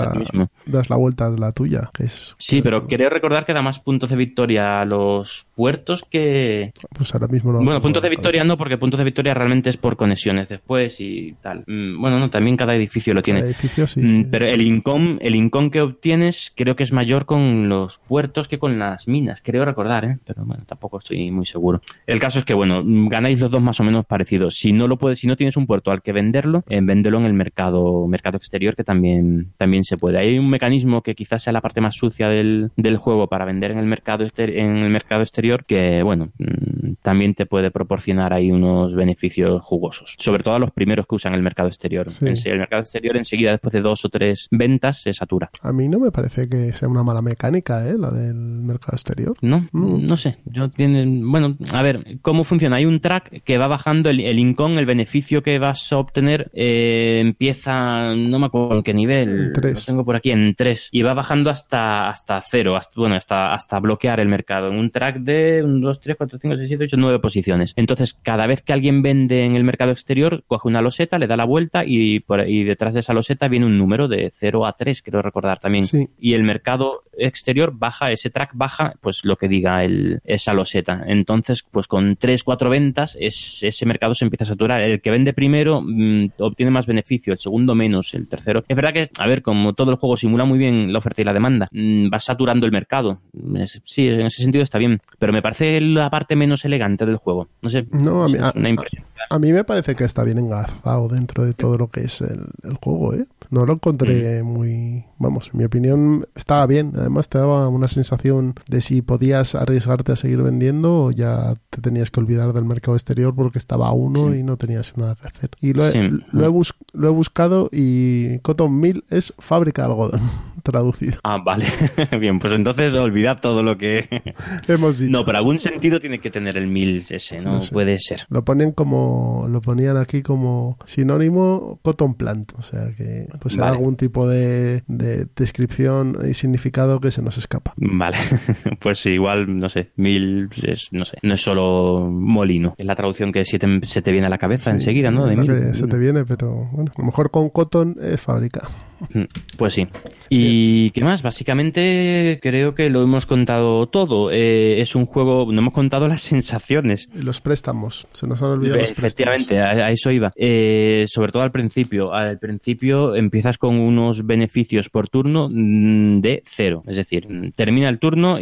das la vuelta a la tuya, que es sí, pero quería recordar que da más puntos de victoria a los puertos que pues ahora mismo no. Bueno, puntos de victoria no, porque puntos de victoria realmente es por conexiones después y tal. Bueno, no, también cada edificio lo tiene. Cada edificio sí. Pero el income que obtienes creo que es mayor con los puertos que con las minas, creo recordar, pero bueno, tampoco estoy muy seguro. El caso es que, bueno, ganáis los dos más o menos parecidos. Si no tienes un puerto al que venderlo, véndelo en el mercado exterior, que también se puede. Hay un mecanismo que quizás sea la parte más sucia del juego para vender en el mercado exterior, que, bueno, también te puede proporcionar ahí unos beneficios jugosos. Sobre todo a los primeros que usan el mercado exterior. Sí. El mercado exterior enseguida, después de 2 o 3 ventas, se satura. A mí no me parece que sea una mala mecánica, la del mercado exterior. No sé. Bueno, a ver, ¿cómo funciona? Hay un track que va bajando el income, el beneficio que vas a obtener, empieza, no me acuerdo en qué nivel, en 3. Lo tengo por aquí, en 3, y va bajando hasta 0, hasta bloquear el mercado, en un track de 1, 2, 3, 4, 5, 6, 7, 8, 9 posiciones. Entonces, cada vez que alguien vende en el mercado exterior, coge una loseta, le da la vuelta y detrás de esa loseta viene un número de 0 a 3, quiero recordar también. Sí. Y el mercado exterior ese track baja, pues lo que diga esa loseta. Entonces, pues con 3, 4 ventas, ese mercado se empieza a saturar. El que vende primero obtiene más beneficio, el segundo menos, el tercero. Es verdad que, a ver, como todo el juego simula muy bien la oferta y la demanda, va saturando el mercado. Sí, en ese sentido está bien. Pero me parece la parte menos elegante del juego. No sé, es una impresión. A mí me parece que está bien engarzado dentro de todo lo que es el juego, No lo encontré muy... Vamos, en mi opinión estaba bien. Además te daba una sensación de si podías arriesgarte a seguir vendiendo o ya te tenías que olvidar del mercado exterior porque estaba a uno y no tenías nada que hacer. Y lo he buscado y Cotton Mill es fábrica de algodón, traducido. Ah, vale. Bien, pues entonces olvidad todo lo que hemos dicho. No, pero algún sentido tiene que tener el Mills ese, ¿no? No sé. Puede ser. Lo ponían aquí como sinónimo Cotton Plant, o sea que pues era algún tipo de descripción y significado que se nos escapa. Vale, pues igual, no sé, Mills no es solo molino. Es la traducción que se te viene a la cabeza enseguida, ¿no? De Mills. Se te viene, pero bueno, a lo mejor con Cotton es fábrica. Pues sí. ¿Y qué más? Básicamente creo que lo hemos contado todo. Es un juego, no hemos contado las sensaciones. Los préstamos, se nos han olvidado los préstamos. Efectivamente, a eso iba. Sobre todo al principio. Al principio empiezas con unos beneficios por turno de 0. Es decir, termina el turno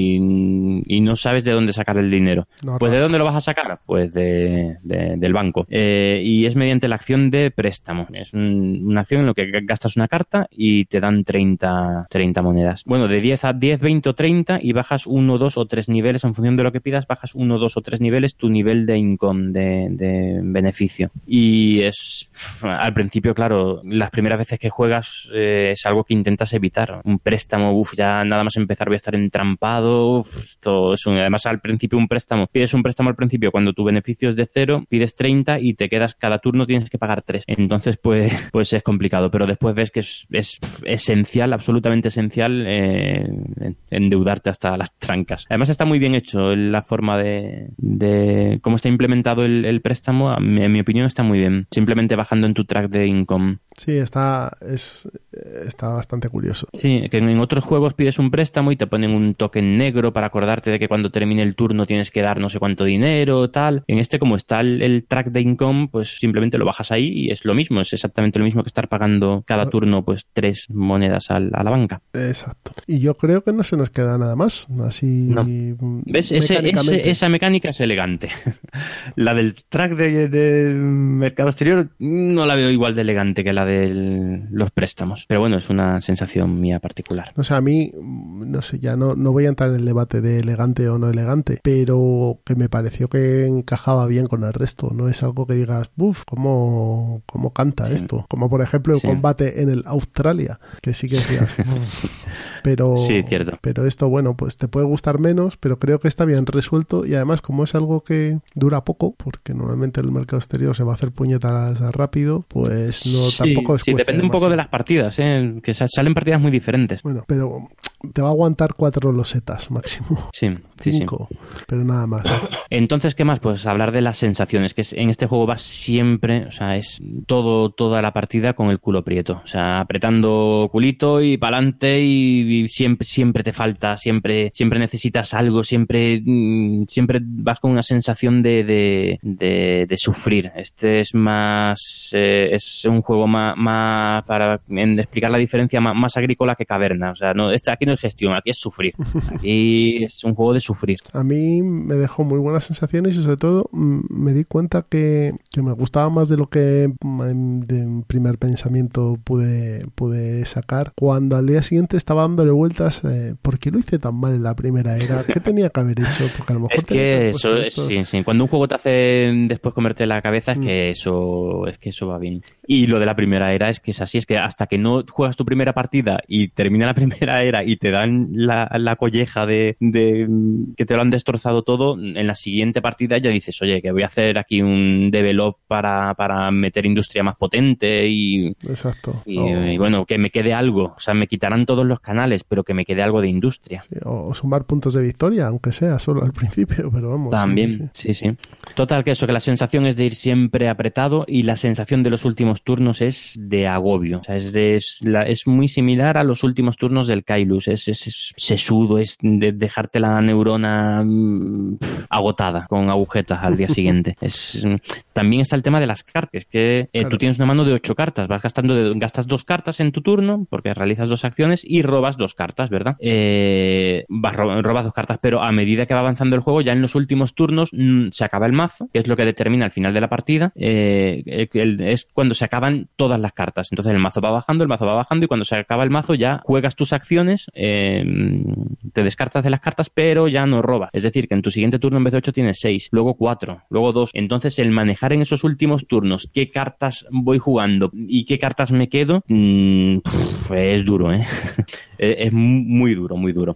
y no sabes de dónde sacar el dinero. No, pues ¿de dónde lo vas a sacar? Pues del banco. Y es mediante la acción de préstamo. Es una acción en la que gastas una carta y te dan 30 monedas. Bueno, de 10 a 10, 20 o 30 y bajas 1, 2 o 3 niveles. En función de lo que pidas, bajas 1, 2 o 3 niveles tu nivel de income, de beneficio. Y es, al principio, claro, las primeras veces que juegas es algo que intentas evitar. Un préstamo, ya nada más empezar voy a estar entrampado. Todo eso. Además, al principio pides un préstamo al principio cuando tu beneficio es de 0, pides 30 y te quedas, cada turno tienes que pagar 3. Entonces, pues es complicado, pero después ves que es esencial, absolutamente esencial endeudarte hasta las trancas. Además está muy bien hecho la forma de cómo está implementado el préstamo, en mi opinión está muy bien, simplemente bajando en tu track de income. Sí, está bastante curioso. Sí, que en otros juegos pides un préstamo y te ponen un token negro para acordarte de que cuando termine el turno tienes que dar no sé cuánto dinero, tal. En este, como está el track de income, pues simplemente lo bajas ahí y es lo mismo, es exactamente lo mismo que estar pagando cada turno pues 3 monedas a la banca. Exacto. Y yo creo que no se nos queda nada más, así no. ¿Ves? Esa mecánica es elegante. La del track de mercado exterior no la veo igual de elegante que la de los préstamos. Pero bueno, es una sensación mía particular. O sea, a mí, no sé, ya no voy a entrar en el debate de elegante o no elegante, pero que me pareció que encajaba bien con el resto. No es algo que digas, buf, ¿cómo canta esto? Como por ejemplo el combate en el Australia, que sí que decías. Pero, sí, cierto. Pero esto, bueno, pues te puede gustar menos, pero creo que está bien resuelto y además como es algo que dura poco, porque normalmente el mercado exterior se va a hacer puñetas rápido, pues no tampoco es. Sí, depende un poco de las partidas, que salen partidas muy diferentes. Bueno, pero te va a aguantar 4 losetas máximo. Sí, 5, pero nada más. Entonces, ¿qué más? Pues hablar de las sensaciones, que en este juego vas siempre, o sea, es toda la partida con el culo prieto, o sea, apretando culito y pa'lante y siempre te falta, siempre necesitas algo, siempre vas con una sensación de sufrir. Este es más, es un juego más para explicar la diferencia, más agrícola que caverna, o sea, aquí no es gestión, aquí es sufrir, aquí es un juego de sufrir. A mí me dejó muy buenas sensaciones y sobre todo me di cuenta que me gustaba más de lo que de un primer pensamiento pude sacar cuando al día siguiente estaba dándole vueltas ¿por qué lo hice tan mal en la primera era? ¿Qué tenía que haber hecho? Porque a lo mejor es que eso sí, cuando un juego te hace después comerte la cabeza es que eso va bien. Y lo de la primera era es que es así, es que hasta que no juegas tu primera partida y termina la primera era y te dan la colleja de que te lo han destrozado todo, en la siguiente partida ya dices, oye, que voy a hacer aquí un develop para meter industria más potente y... Exacto. Y bueno, que me quede algo, o sea, me quitarán todos los canales, pero que me quede algo de industria. Sí, o sumar puntos de victoria, aunque sea solo al principio, pero vamos. También, sí. Total, que la sensación es de ir siempre apretado y la sensación de los últimos turnos es de agobio. O sea, es muy similar a los últimos turnos del Kailus, es sesudo, es de dejarte la neurona agotada con agujetas al día siguiente. También está el tema de las cartas, que claro. Tú tienes una mano de 8 cartas, gastas 2 cartas en tu turno, porque realizas 2 acciones y robas 2 cartas, ¿verdad? Robas 2 cartas, pero a medida que va avanzando el juego, ya en los últimos turnos se acaba el mazo, que es lo que determina al final de la partida, es cuando se acaban todas las cartas. Entonces el mazo va bajando y cuando se acaba el mazo ya juegas tus acciones, te descartas de las cartas, pero ya no robas. Es decir, que en tu siguiente turno en vez de 8 tienes 6, luego 4, luego 2. Entonces el manejar en esos últimos turnos qué cartas voy jugando y qué cartas me quedo es duro, Es muy duro, muy duro.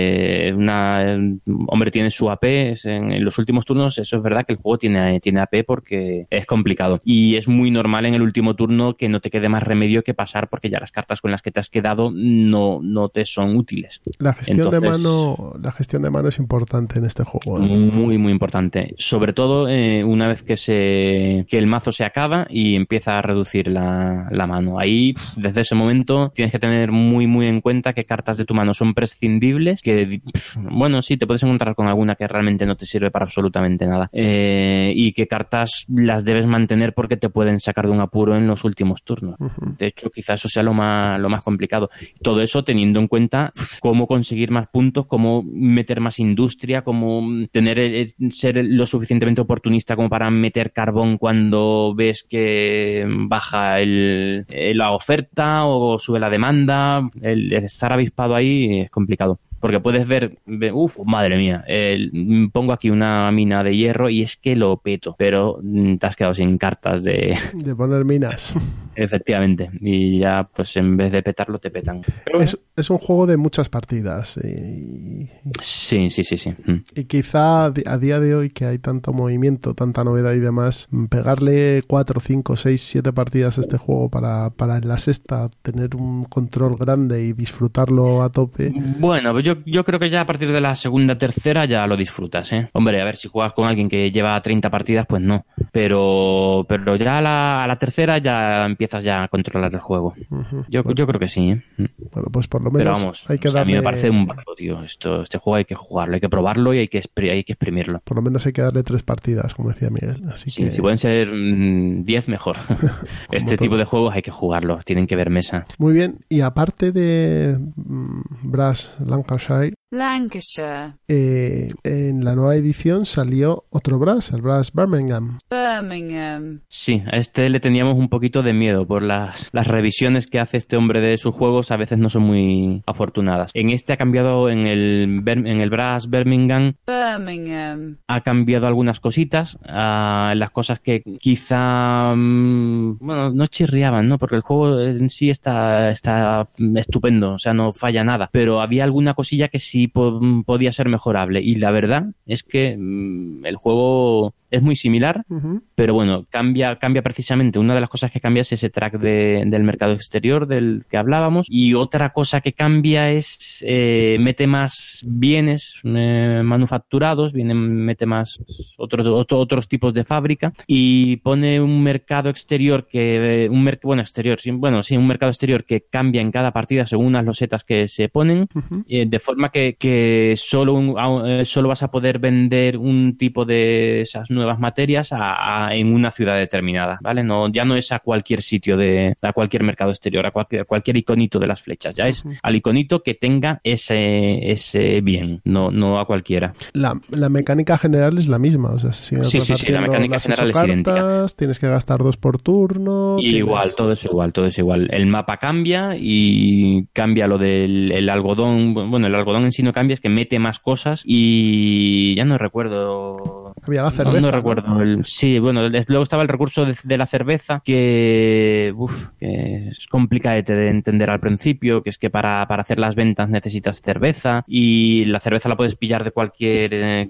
Hombre, tiene su AP en los últimos turnos. Eso es verdad que el juego tiene AP porque es complicado. Y es muy normal en el último turno que no te quede más remedio que pasar porque ya las cartas con las que te has quedado no te son útiles. La gestión de mano es importante en este juego. Muy, muy importante. Sobre todo una vez que el mazo se acaba y empieza a reducir la mano. Ahí, desde ese momento, tienes que tener muy, muy en cuenta que cartas de tu mano son prescindibles, que, bueno, sí, te puedes encontrar con alguna que realmente no te sirve para absolutamente nada. Y que cartas las debes mantener porque te pueden sacar de un apuro en los últimos turnos. De hecho, quizás eso sea lo más complicado. Todo eso teniendo en cuenta cómo conseguir más puntos, cómo meter más industria, cómo ser lo suficientemente oportunista como para meter carbón cuando ves que baja la oferta o sube la demanda. El estar avispado ahí es complicado. Porque puedes ver, madre mía, pongo aquí una mina de hierro y es que lo peto, pero te has quedado sin cartas de poner minas. Efectivamente, y ya pues en vez de petarlo te petan. Pero es un juego de muchas partidas. Sí. Y quizá a día de hoy que hay tanto movimiento, tanta novedad y demás, pegarle 4, 5, 6, 7 partidas a este juego para en la sexta tener un control grande y disfrutarlo a tope. Bueno, yo creo que ya a partir de la segunda, tercera ya lo disfrutas, ¿eh? Hombre, a ver, si juegas con alguien que lleva 30 partidas, pues no. Pero ya a la tercera ya empiezas ya a controlar el juego. Yo creo que sí, ¿eh? Bueno, pues por lo menos. Pero vamos, hay que a mí me parece un barco, tío. Este juego hay que jugarlo, hay que probarlo y hay que exprimirlo. Por lo menos hay que darle 3 partidas, como decía Miguel. Así que... Si pueden ser 10, mejor. Este tipo de juegos hay que jugarlos, tienen que ver mesa. Muy bien, y aparte de Brass Lancashire, en la nueva edición salió otro Brass, el Brass Birmingham. Sí, a este le teníamos un poquito de miedo por las revisiones que hace este hombre de sus juegos, a veces no son muy afortunadas. En este ha cambiado, en el Brass Birmingham ha cambiado algunas cositas, las cosas que quizá no chirriaban, ¿no? Porque el juego en sí está estupendo, o sea, no falla nada, pero había alguna cosilla que sí podía ser mejorable, y la verdad es que el juego es muy similar, pero bueno, cambia precisamente. Una de las cosas que cambia es ese track del mercado exterior del que hablábamos, y otra cosa que cambia es mete más bienes manufacturados, mete más otros tipos de fábrica, y pone un mercado exterior un mercado exterior que cambia en cada partida según las losetas que se ponen, de forma que solo vas a poder vender un tipo de esas nuevas materias en una ciudad determinada, ¿vale? Ya no es a cualquier sitio a cualquier mercado exterior, a cualquier iconito de las flechas, ya es al iconito que tenga ese bien, no a cualquiera. La mecánica general es la misma, o sea, se siguen la mecánica general es idéntica. Tienes que gastar 2 por turno. Todo es igual. El mapa cambia y cambia lo del algodón. Bueno, el algodón en sí no cambia, es que mete más cosas y ya no recuerdo. Había la cerveza. No recuerdo. Luego estaba el recurso de la cerveza que es complicadete de entender al principio, que es que para hacer las ventas necesitas cerveza, y la cerveza la puedes pillar de cualquier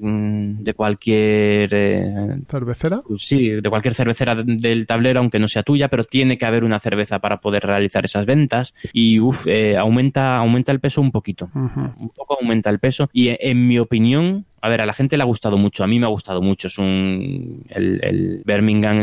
¿cervecera? Sí, de cualquier cervecera del tablero, aunque no sea tuya, pero tiene que haber una cerveza para poder realizar esas ventas, y aumenta el peso un poquito. Un poco aumenta el peso, y en mi opinión, a ver, a la gente le ha gustado mucho, a mí me ha gustado mucho. El Birmingham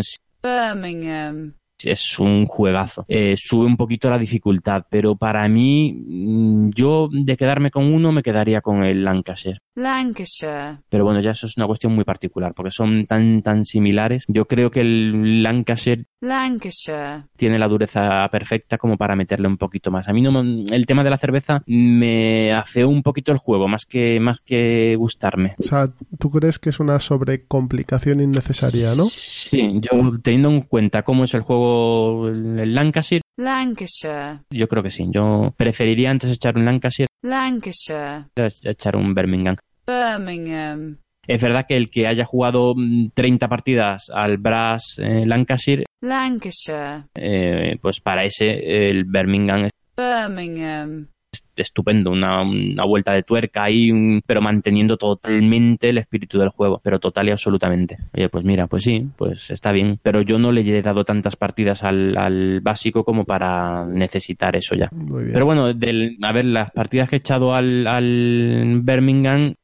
es un juegazo. Sube un poquito la dificultad, pero para mí, yo de quedarme con uno me quedaría con el Lancashire. Pero bueno, ya eso es una cuestión muy particular, porque son tan similares. Yo creo que el Lancashire tiene la dureza perfecta como para meterle un poquito más. A mí el tema de la cerveza me afeó un poquito el juego, más que gustarme. O sea, ¿tú crees que es una sobrecomplicación innecesaria, no? Sí, yo teniendo en cuenta cómo es el juego, el Lancashire, yo creo que sí. Yo preferiría antes echar un Lancashire echar un Birmingham. Es verdad que el que haya jugado 30 partidas al Brass Lancashire, pues para ese el Birmingham estupendo, una vuelta de tuerca ahí, pero manteniendo totalmente el espíritu del juego, pero total y absolutamente. Oye, pues mira, pues sí, pues está bien, pero yo no le he dado tantas partidas al básico como para necesitar eso ya. Muy bien. Pero bueno, a ver, las partidas que he echado al Birmingham,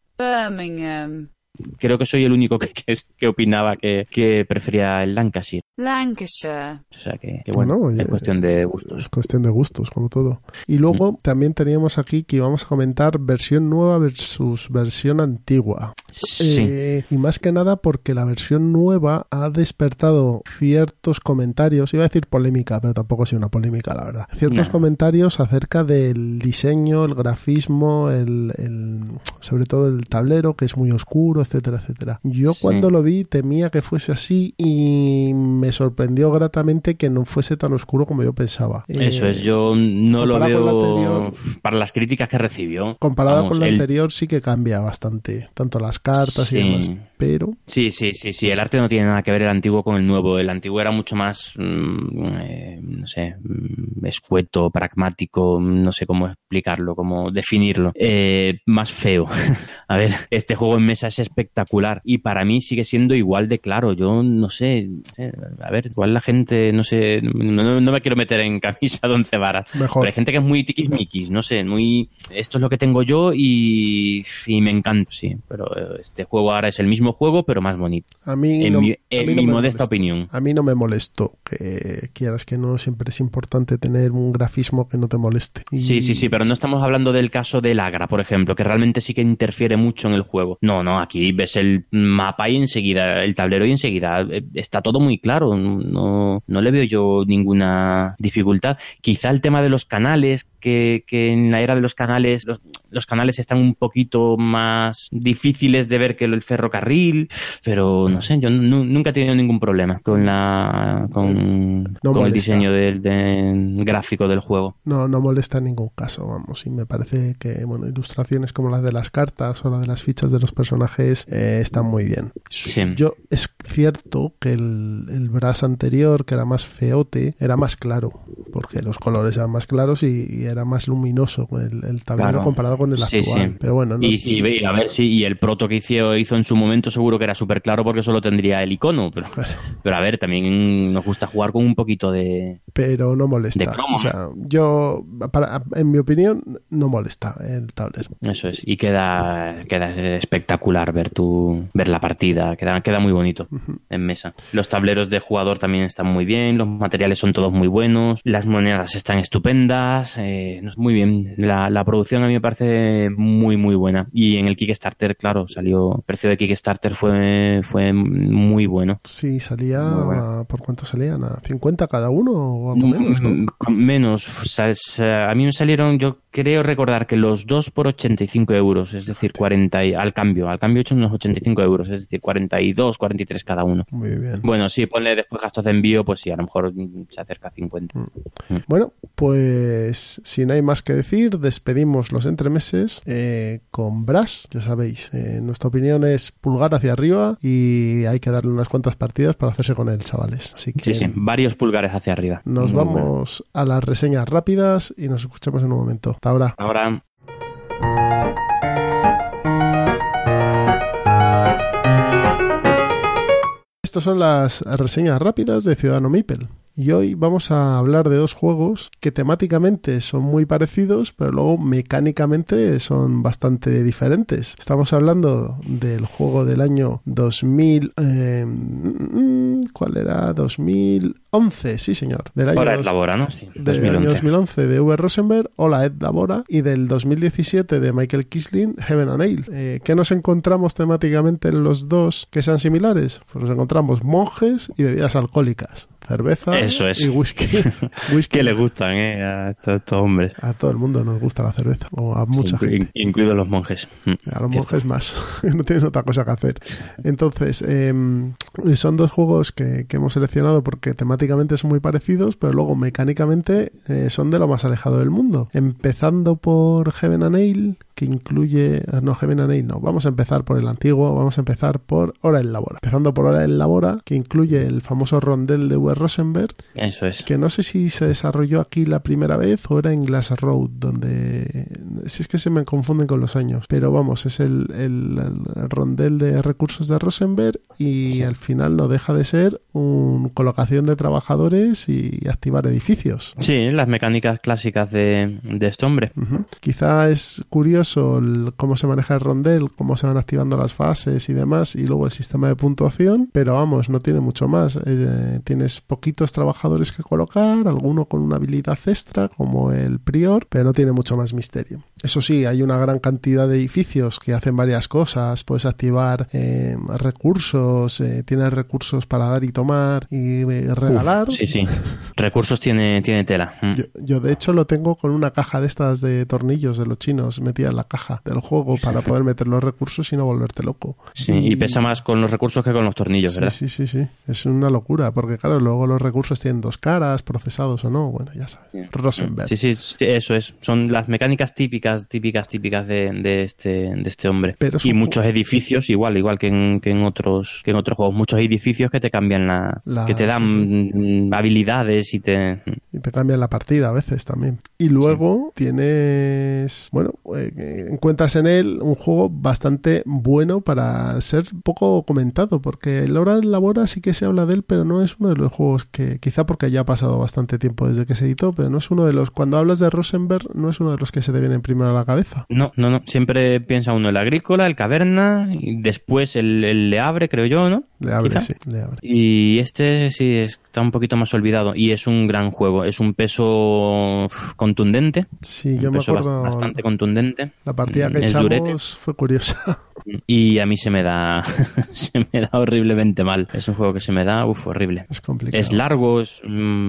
creo que soy el único que opinaba que prefería el Lancashire. O sea que bueno, oye, es cuestión de gustos. Es cuestión de gustos, como todo. Y luego también teníamos aquí que íbamos a comentar versión nueva versus versión antigua. Sí. Y más que nada porque la versión nueva ha despertado ciertos comentarios, iba a decir polémica, pero tampoco ha sido una polémica, la verdad. Ciertos comentarios acerca del diseño, el grafismo, sobre todo el tablero, que es muy oscuro, etcétera, etcétera. Yo cuando lo vi temía que fuese así y me sorprendió gratamente que no fuese tan oscuro como yo pensaba. Eso es, yo no lo veo para las críticas que recibió. Comparado con la anterior sí que cambia bastante, tanto las cartas y demás, pero... Sí, el arte no tiene nada que ver el antiguo con el nuevo. El antiguo era mucho más, no sé, escueto, pragmático, no sé cómo explicarlo, cómo definirlo. Más feo. A ver, este juego en mesa es espectacular y para mí sigue siendo igual de claro. Yo no sé, a ver, igual la gente, no sé, no me quiero meter en camisa de 11 varas. Mejor. Pero hay gente que es muy tiquismiquis, no sé, muy... Esto es lo que tengo yo y me encanta, sí. Pero este juego ahora es el mismo juego, pero más bonito. A mí en no, mi modesta opinión. A mí no me molestó. Que quieras que no, siempre es importante tener un grafismo que no te moleste. Sí, pero no estamos hablando del caso del Agra, por ejemplo, que realmente sí que interfiere mucho en el juego. No, aquí ves el mapa y enseguida, el tablero y enseguida está todo muy claro. No le veo yo ninguna dificultad. Quizá el tema de los canales, que en la era de los canales, los canales están un poquito más difíciles de ver que el ferrocarril, pero no sé, yo nunca he tenido ningún problema con el diseño del gráfico del juego. No molesta en ningún caso, vamos, y me parece que, bueno, ilustraciones como las de las cartas o las de las fichas de los personajes están muy bien. Sí. Es cierto que el Brass anterior, que era más feote, era más claro, porque los colores eran más claros y era más luminoso el tablero comparado con el actual. Sí. Pero bueno, a ver si el proto que hizo en su momento seguro que era súper claro porque solo tendría el icono, pero a ver, también nos gusta jugar con un poquito de... Pero no molesta. De cromo. O sea, en mi opinión, no molesta el tablero. Eso es, y queda espectacular ver la partida, queda muy bonito en mesa. Los tableros de jugador también están muy bien, los materiales son todos muy buenos, las monedas están estupendas, muy bien. La producción a mí me parece muy muy buena, y en el Kickstarter, claro, el precio de Kickstarter fue muy bueno. Sí, salía, ¿por cuánto salían? ¿A 50 cada uno o algo menos? ¿No? Menos, a mí me salieron, yo creo recordar que los dos por 85 euros, es decir, 40 al cambio hecho unos 85 euros, es decir, 42, 43 cada uno. Muy bien. Bueno, sí, ponle después gastos de envío, pues sí, a lo mejor se acerca a 50. Bueno, pues si no hay más que decir, despedimos los entremeses con Brass, ya sabéis, nuestra opinión es pulgar hacia arriba y hay que darle unas cuantas partidas para hacerse con él, chavales. Así que sí, varios pulgares hacia arriba. Nos vamos a las reseñas rápidas y nos escuchamos en un momento. Hasta ahora. Ahora. Estas son las reseñas rápidas de Ciudadano Meeple. Y hoy vamos a hablar de dos juegos que temáticamente son muy parecidos, pero luego mecánicamente son bastante diferentes. Estamos hablando del juego del año 2000... ¿cuál era? 2011, sí señor. Hola Ed Labora, ¿no? Sí, del año 2011 de V. Rosenberg, Hola Ed Labora, y del 2017 de Michael Kisling, Heaven and Ale. ¿Qué nos encontramos temáticamente en los dos que sean similares? Pues nos encontramos monjes y bebidas alcohólicas. Cerveza y whisky. Que le gustan a estos hombres. A todo el mundo nos gusta la cerveza, o a mucha gente. Incluidos los monjes. A los monjes más, no tienen otra cosa que hacer. Entonces, Y son dos juegos que hemos seleccionado porque temáticamente son muy parecidos, pero luego mecánicamente son de lo más alejado del mundo. Empezando por Heaven and Ale, que incluye... No, Heaven and Ale no. Vamos a empezar por el antiguo, vamos a empezar por Hora del Labora. Empezando por Hora del Labora, que incluye el famoso rondel de Uwe Rosenberg. Eso es. Que no sé si se desarrolló aquí la primera vez o era en Glass Road, donde... Si es que se me confunden con los años. Pero vamos, es el rondel de recursos de Rosenberg y sí, al final no deja de ser una colocación de trabajadores y activar edificios. Sí, las mecánicas clásicas de este hombre. Uh-huh. Quizá es curioso cómo se maneja el rondel, cómo se van activando las fases y demás, y luego el sistema de puntuación, pero vamos, no tiene mucho más. Tienes poquitos trabajadores que colocar, alguno con una habilidad extra, como el prior, pero no tiene mucho más misterio. Eso sí, hay una gran cantidad de edificios que hacen varias cosas. Puedes activar recursos, tienes recursos para dar y tomar y regalar. Sí. Recursos tiene tela. Yo de hecho lo tengo con una caja de estas de tornillos de los chinos metida en la caja del juego para poder meter los recursos y no volverte loco. Sí, y pesa más con los recursos que con los tornillos, ¿verdad? Sí. Es una locura, porque claro, luego los recursos tienen dos caras, procesados o no. Bueno, ya sabes. Sí. Rosenberg. Sí, eso es. Son las mecánicas típicas de este hombre. Y muchos edificios, igual que en otros juegos, muchos edificios que te cambian que te dan habilidades y te cambian la partida a veces también. Y luego tienes, encuentras en él un juego bastante bueno para ser poco comentado, porque el Hora del Labora sí que se habla de él, pero no es uno de los juegos que, quizá porque ya ha pasado bastante tiempo desde que se editó, pero no es uno de los, cuando hablas de Rosenberg, no es uno de los que se te vienen primero a la cabeza. No. Siempre piensa uno el Agrícola, el Caverna, y después el Le Havre, creo yo, ¿no? Le Havre, sí, Le Havre. Y este sí está un poquito más olvidado, y es un gran juego. Es un peso contundente. Sí, yo me acuerdo. Bastante contundente. La partida que echamos durete. Fue curiosa. Y a mí se me da horriblemente mal. Es un juego que se me da horrible. Es complicado. Es largo, es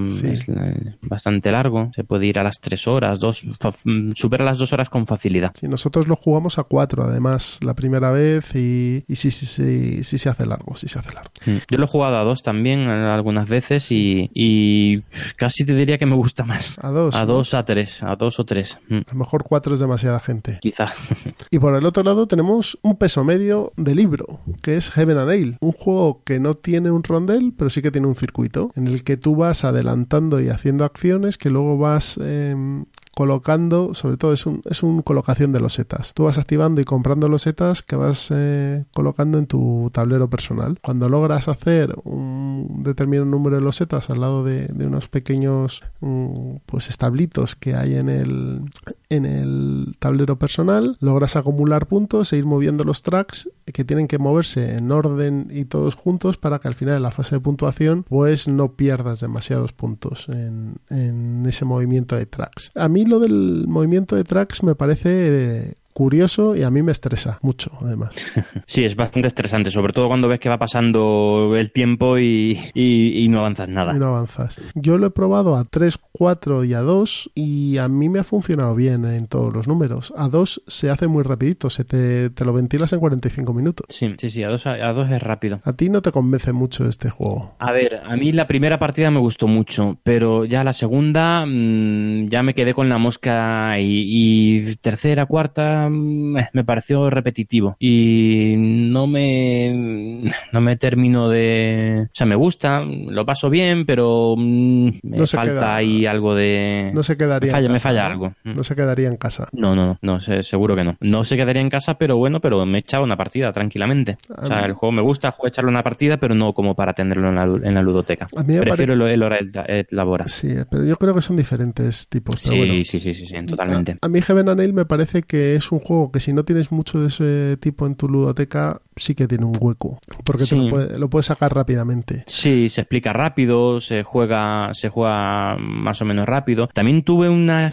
bastante largo. Se puede ir a las 3 horas, supera las 2 horas con facilidad. Sí, nosotros lo jugamos a 4 además la primera vez y sí se hace largo, Yo lo he jugado a 2 también algunas veces y casi te diría que me gusta más. A 2. A 2, a 3, a 2 o 3. A lo mejor 4 es demasiada gente. Quizá. Y por el otro lado tenemos un peso medio de libro, que es Heaven and Ale, un juego que no tiene un rondel, pero sí que tiene un circuito, en el que tú vas adelantando y haciendo acciones que luego vas colocando, sobre todo es un colocación de losetas. Tú vas activando y comprando losetas que vas colocando en tu tablero personal. Cuando logras hacer un determinado número de losetas al lado de unos pequeños establitos que hay en el tablero personal, logras acumular puntos e ir moviendo los tracks que tienen que moverse en orden y todos juntos para que al final en la fase de puntuación pues no pierdas demasiados puntos en ese movimiento de tracks. A mí lo del movimiento de tracks me parece curioso y a mí me estresa mucho, además. Sí, es bastante estresante, sobre todo cuando ves que va pasando el tiempo y no avanzas nada. Y no avanzas. Yo lo he probado a 3, 4 y a 2 y a mí me ha funcionado bien en todos los números. A 2 se hace muy rapidito, te lo ventilas en 45 minutos. Sí, a 2 es rápido. ¿A ti no te convence mucho este juego? A ver, a mí la primera partida me gustó mucho, pero ya la segunda ya me quedé con la mosca y tercera, cuarta me pareció repetitivo y no me termino de... O sea, me gusta, lo paso bien, pero me falta ahí algo de... No se quedaría en casa. Me falla algo. No se quedaría en casa. No, seguro que no. No se quedaría en casa, pero me he echado una partida tranquilamente. O sea, el juego me gusta echarle una partida, pero no como para tenerlo en la ludoteca. Prefiero el Hora del Labora. Sí, pero yo creo que son diferentes tipos. Pero sí, totalmente. A mí Heaven and Ale me parece que es un juego que si no tienes mucho de ese tipo en tu ludoteca, sí que tiene un hueco, porque lo puedes sacar rápidamente. Sí, se explica rápido, se juega más o menos rápido. También tuve una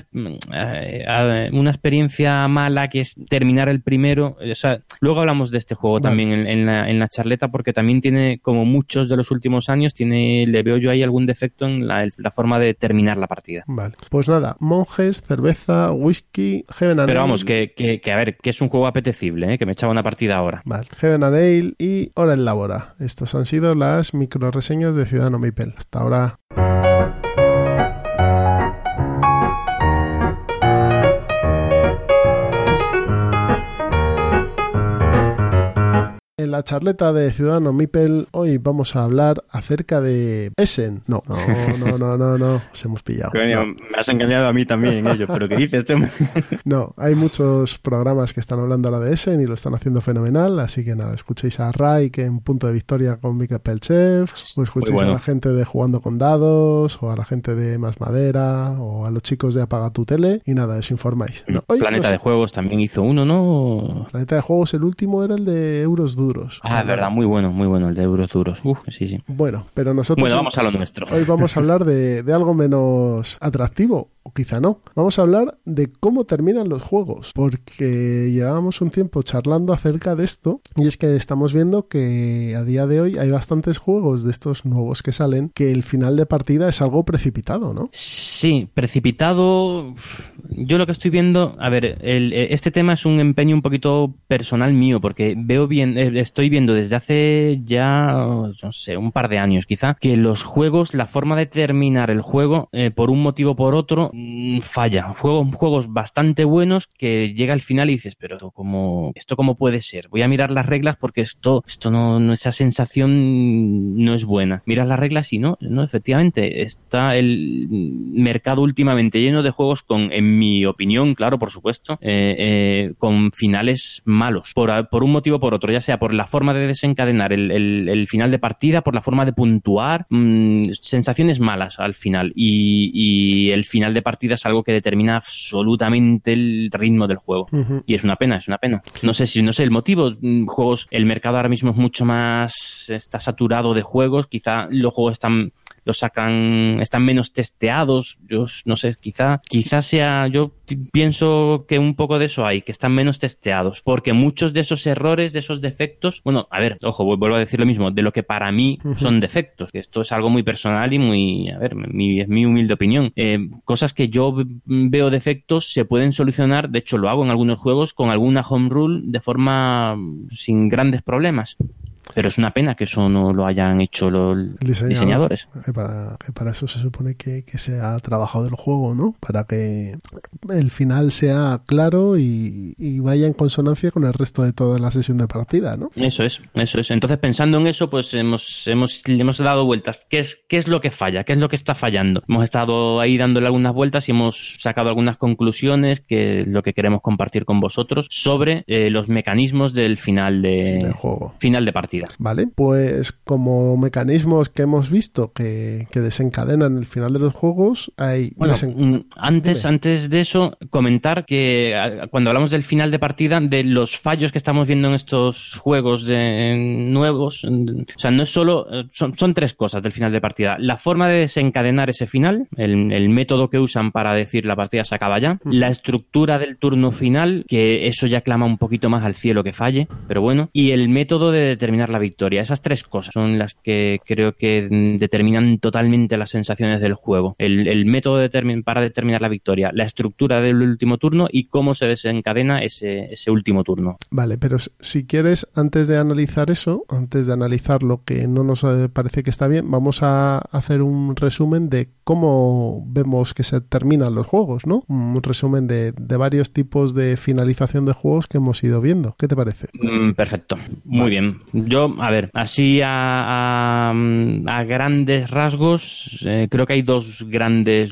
experiencia mala, que es terminar el primero. O sea, luego hablamos de este juego también en la charleta, porque también tiene, como muchos de los últimos años, le veo yo ahí algún defecto en la forma de terminar la partida. Vale, pues nada, monjes, cerveza, whisky, Heaven and Ale. Pero vamos, que a ver, que es un juego apetecible, que me echaba una partida ahora. Vale, Heaven Seven and Ale y Hora en Labora. Estos han sido las microreseñas de Ciudadano Meeple. Hasta ahora. En la charleta de Ciudadano Meeple hoy vamos a hablar acerca de Essen. No, os hemos pillado. Coño, no. Me has engañado a mí también ellos, pero ¿qué dices? No, hay muchos programas que están hablando ahora de Essen y lo están haciendo fenomenal, así que nada, escuchéis a Ray que en Punto de Victoria con Mika Pelchev, o escuchéis a la gente de Jugando con Dados, o a la gente de Más Madera, o a los chicos de Apaga tu Tele, y nada, os informáis. No, hoy Planeta de Juegos también hizo uno, ¿no? Planeta de Juegos, el último era el de Euros Duros. Ah, es verdad, muy bueno el de Euros Duros. Sí. Bueno, pero nosotros vamos a lo nuestro. Hoy vamos a hablar de algo menos atractivo, o quizá no. Vamos a hablar de cómo terminan los juegos, porque llevábamos un tiempo charlando acerca de esto, y es que estamos viendo que a día de hoy hay bastantes juegos de estos nuevos que salen, que el final de partida es algo precipitado, ¿no? Sí, precipitado. Yo lo que estoy viendo, a ver, este tema es un empeño un poquito personal mío, porque estoy viendo desde hace ya, no sé, un par de años quizá, que los juegos, la forma de terminar el juego, por un motivo o por otro, falla. Juegos bastante buenos que llega al final y dices, pero ¿esto cómo puede ser? Voy a mirar las reglas porque esto no, esa sensación no es buena. Miras las reglas y no, efectivamente, está el mercado últimamente lleno de juegos con, en mi opinión, claro, por supuesto, con finales malos, por un motivo o por otro, ya sea por la forma de desencadenar el final de partida, por la forma de puntuar, sensaciones malas al final, y el final de partida es algo que determina absolutamente el ritmo del juego. Uh-huh. Y es una pena. No sé el motivo. El mercado ahora mismo es mucho más, está saturado de juegos, quizá los juegos están menos testeados, yo no sé, quizá sea, yo pienso que un poco de eso hay, que están menos testeados, porque muchos de esos errores, de esos defectos, bueno, a ver, ojo, vuelvo a decir lo mismo, de lo que para mí son defectos, que esto es algo muy personal y muy, a ver, es mi humilde opinión, cosas que yo veo defectos se pueden solucionar, de hecho lo hago en algunos juegos con alguna home rule de forma sin grandes problemas. Pero es una pena que eso no lo hayan hecho los diseñadores. Que para eso se supone que se ha trabajado el juego, ¿no? Para que el final sea claro y vaya en consonancia con el resto de toda la sesión de partida, ¿no? Eso es. Entonces, pensando en eso, pues hemos dado vueltas. ¿Qué es lo que falla? ¿Qué es lo que está fallando? Hemos estado ahí dándole algunas vueltas y hemos sacado algunas conclusiones que es lo que queremos compartir con vosotros sobre los mecanismos del final de juego. Final de partida. Vale, pues como mecanismos que hemos visto que desencadenan el final de los juegos, hay... Bueno, antes de eso, comentar que cuando hablamos del final de partida, de los fallos que estamos viendo en estos juegos nuevos, o sea, no es solo... Son tres cosas del final de partida. La forma de desencadenar ese final, el método que usan para decir la partida se acaba ya, la estructura del turno final, que eso ya clama un poquito más al cielo que falle, pero bueno, y el método de determinar la victoria. Esas tres cosas son las que creo que determinan totalmente las sensaciones del juego. El método para determinar la victoria, la estructura del último turno y cómo se desencadena ese último turno. Vale, pero si quieres, antes de analizar eso, antes de analizar lo que no nos parece que está bien, vamos a hacer un resumen de cómo vemos que se terminan los juegos, ¿no? Un resumen de varios tipos de finalización de juegos que hemos ido viendo. ¿Qué te parece? Perfecto. Muy bien. Yo, a ver, así a grandes rasgos, creo que hay dos grandes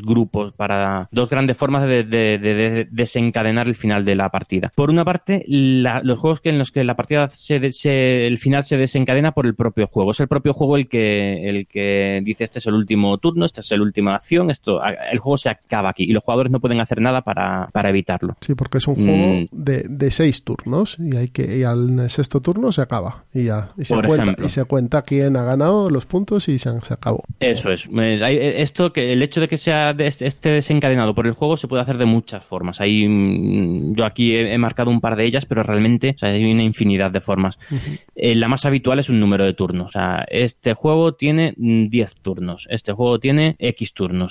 formas de desencadenar el final de la partida. Por una parte, los juegos en los que la partida el final se desencadena por el propio juego. Es el propio juego el que dice este es el último turno, esta es la última acción, el juego se acaba aquí y los jugadores no pueden hacer nada para evitarlo. Sí, porque es un juego de 6 turnos y al sexto turno se acaba y ya. Y se cuenta quién ha ganado los puntos y se acabó. Eso es. El hecho de que sea esté desencadenado por el juego se puede hacer de muchas formas. Yo aquí he marcado un par de ellas, pero realmente hay una infinidad de formas. Uh-huh. La más habitual es un número de turnos. O sea, este juego tiene 10 turnos. Este juego tiene X turnos.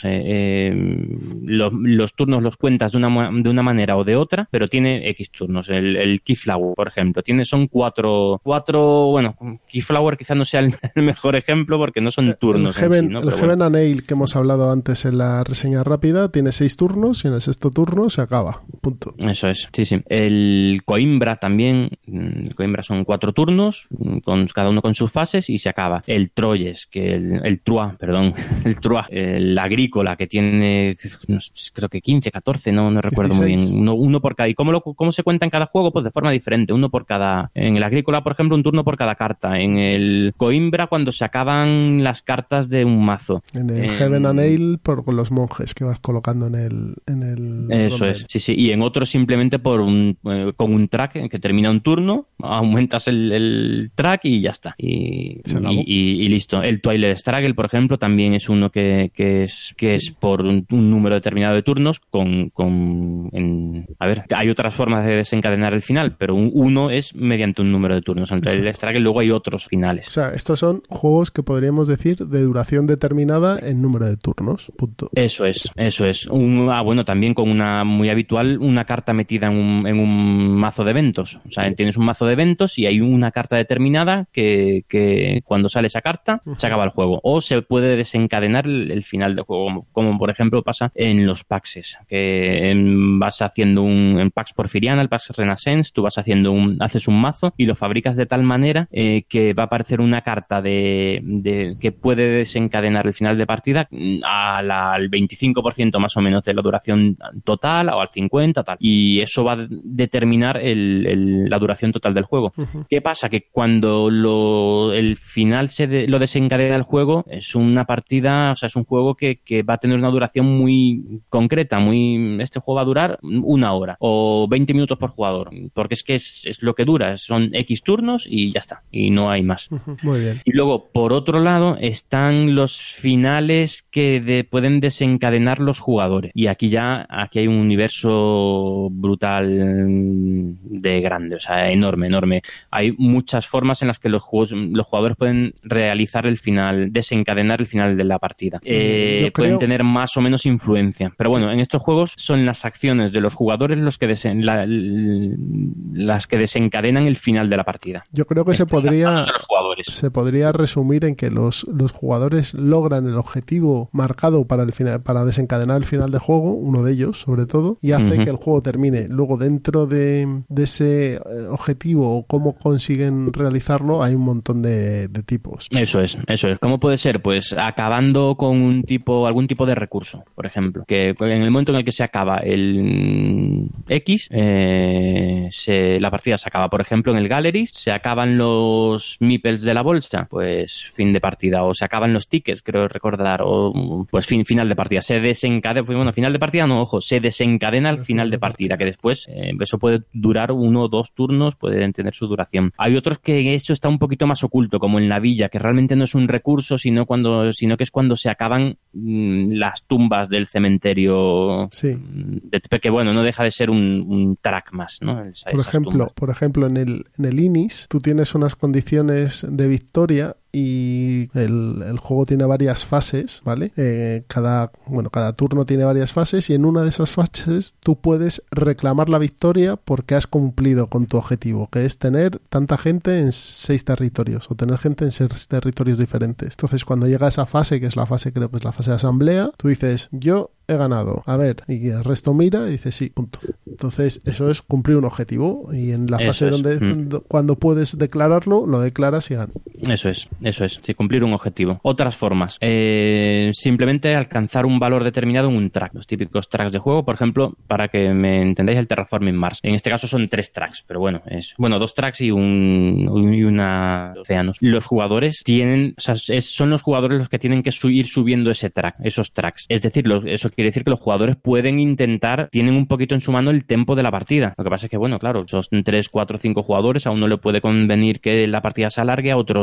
Los turnos los cuentas de una manera o de otra, pero tiene X turnos. El Keyflower, por ejemplo, son cuatro, bueno, Keyflower quizás no sea el mejor ejemplo porque no son turnos. El Heaven, ¿no? el Heaven and Nail que hemos hablado antes en la reseña rápida tiene 6 turnos y en el 6º turno se acaba. Punto. Eso es, sí. El Coimbra también, el Coimbra son 4 turnos, cada uno con sus fases y se acaba. El Troyes, que el Troyes, el Agrícola, que tiene, creo que 15, 14, no recuerdo 16. Muy bien. Uno por cada. ¿Y cómo se cuenta en cada juego? Pues de forma diferente, uno por cada. En el Agrícola, por ejemplo, un turno por cada carta. En el Coimbra, cuando se acaban las cartas de un mazo. En el Heaven and Nail, con los monjes que vas colocando en el Eso es, sí. Y en otro simplemente con un track que termina un turno, aumentas el track y ya está. Y listo. El Twilight Struggle, por ejemplo, también es uno que es por un número determinado de turnos a ver, hay otras formas de desencadenar el final, pero uno es mediante un número de turnos. En Twilight Struggle luego hay otros finales. O sea, estos son juegos que podríamos decir de duración determinada en número de turnos. Punto. Eso es. Bueno, también con una muy habitual, una carta metida en un mazo de eventos. O sea, tienes un mazo de eventos y hay una carta determinada que cuando sale esa carta se acaba el juego. O se puede desencadenar el final del juego, como por ejemplo pasa en los Paxes, que vas haciendo en Pax Porfiriana, el Pax Renaissance, tú vas haces un mazo y lo fabricas de tal manera que va a aparecer una carta que puede desencadenar el final de partida al 25% más o menos de la duración total o al 50%, tal. Y eso va a determinar la duración total del juego. Uh-huh. ¿Qué pasa? Que cuando el final lo desencadena el juego, es una partida, o sea, es un juego que va a tener una duración muy concreta, este juego va a durar 1 hora o 20 minutos por jugador, porque es lo que dura, son X turnos y ya está, y no hay más. Uh-huh. Muy bien. Y luego, por otro lado, están los finales que pueden desencadenar los jugadores. Y aquí hay un universo brutal de grande, o sea, enorme. Hay muchas formas en las que los jugadores pueden realizar desencadenar el final de la partida. Pueden tener más o menos influencia. Pero bueno, en estos juegos son las acciones de los jugadores las que desencadenan el final de la partida. Yo creo que se podría resumir en que los jugadores logran el objetivo marcado para desencadenar el final de juego, uno de ellos sobre todo, y hace que el juego termine. Luego dentro de ese objetivo o cómo consiguen realizarlo hay un montón de tipos. Eso es. ¿Cómo puede ser? Pues acabando con algún tipo de recurso, por ejemplo, que en el momento en el que se acaba el X, la partida se acaba. Por ejemplo, en el Galleries se acaban los meeples de la bolsa, pues fin de partida. O se acaban los tickets, creo recordar, o pues final de partida. Se desencadena, final de partida no, ojo, se desencadena el final de partida, que después eso puede durar 1 o 2 turnos, puede tener su duración. Hay otros que eso está un poquito más oculto, como en la villa, que realmente no es un recurso, sino que es cuando se acaban las tumbas del cementerio. Sí. Que bueno, no deja de ser un track más, ¿no? Por ejemplo, en el Inis tú tienes unas condiciones de victoria y el juego tiene varias fases, ¿vale? Cada turno tiene varias fases y en una de esas fases tú puedes reclamar la victoria porque has cumplido con tu objetivo, que es tener tanta gente en 6 territorios o tener gente en 6 territorios diferentes. Entonces, cuando llega a esa fase, que es la fase, creo que es la fase de asamblea, tú dices, yo he ganado, a ver, y el resto mira y dice sí, punto. Entonces, eso es cumplir un objetivo y en la fase cuando puedes declararlo, lo declaras y ganas. Eso es, sí, cumplir un objetivo. Otras formas, simplemente alcanzar un valor determinado en un track, los típicos tracks de juego, por ejemplo, para que me entendáis, el Terraforming Mars. En este caso son 3 tracks, pero bueno, 2 tracks y una océanos. Los jugadores son los jugadores los que tienen que ir subiendo esos tracks. Es decir, eso quiere decir que los jugadores tienen un poquito en su mano el tempo de la partida. Lo que pasa es que, bueno, claro, son 3, 4, 5 jugadores, a uno le puede convenir que la partida se alargue, a otros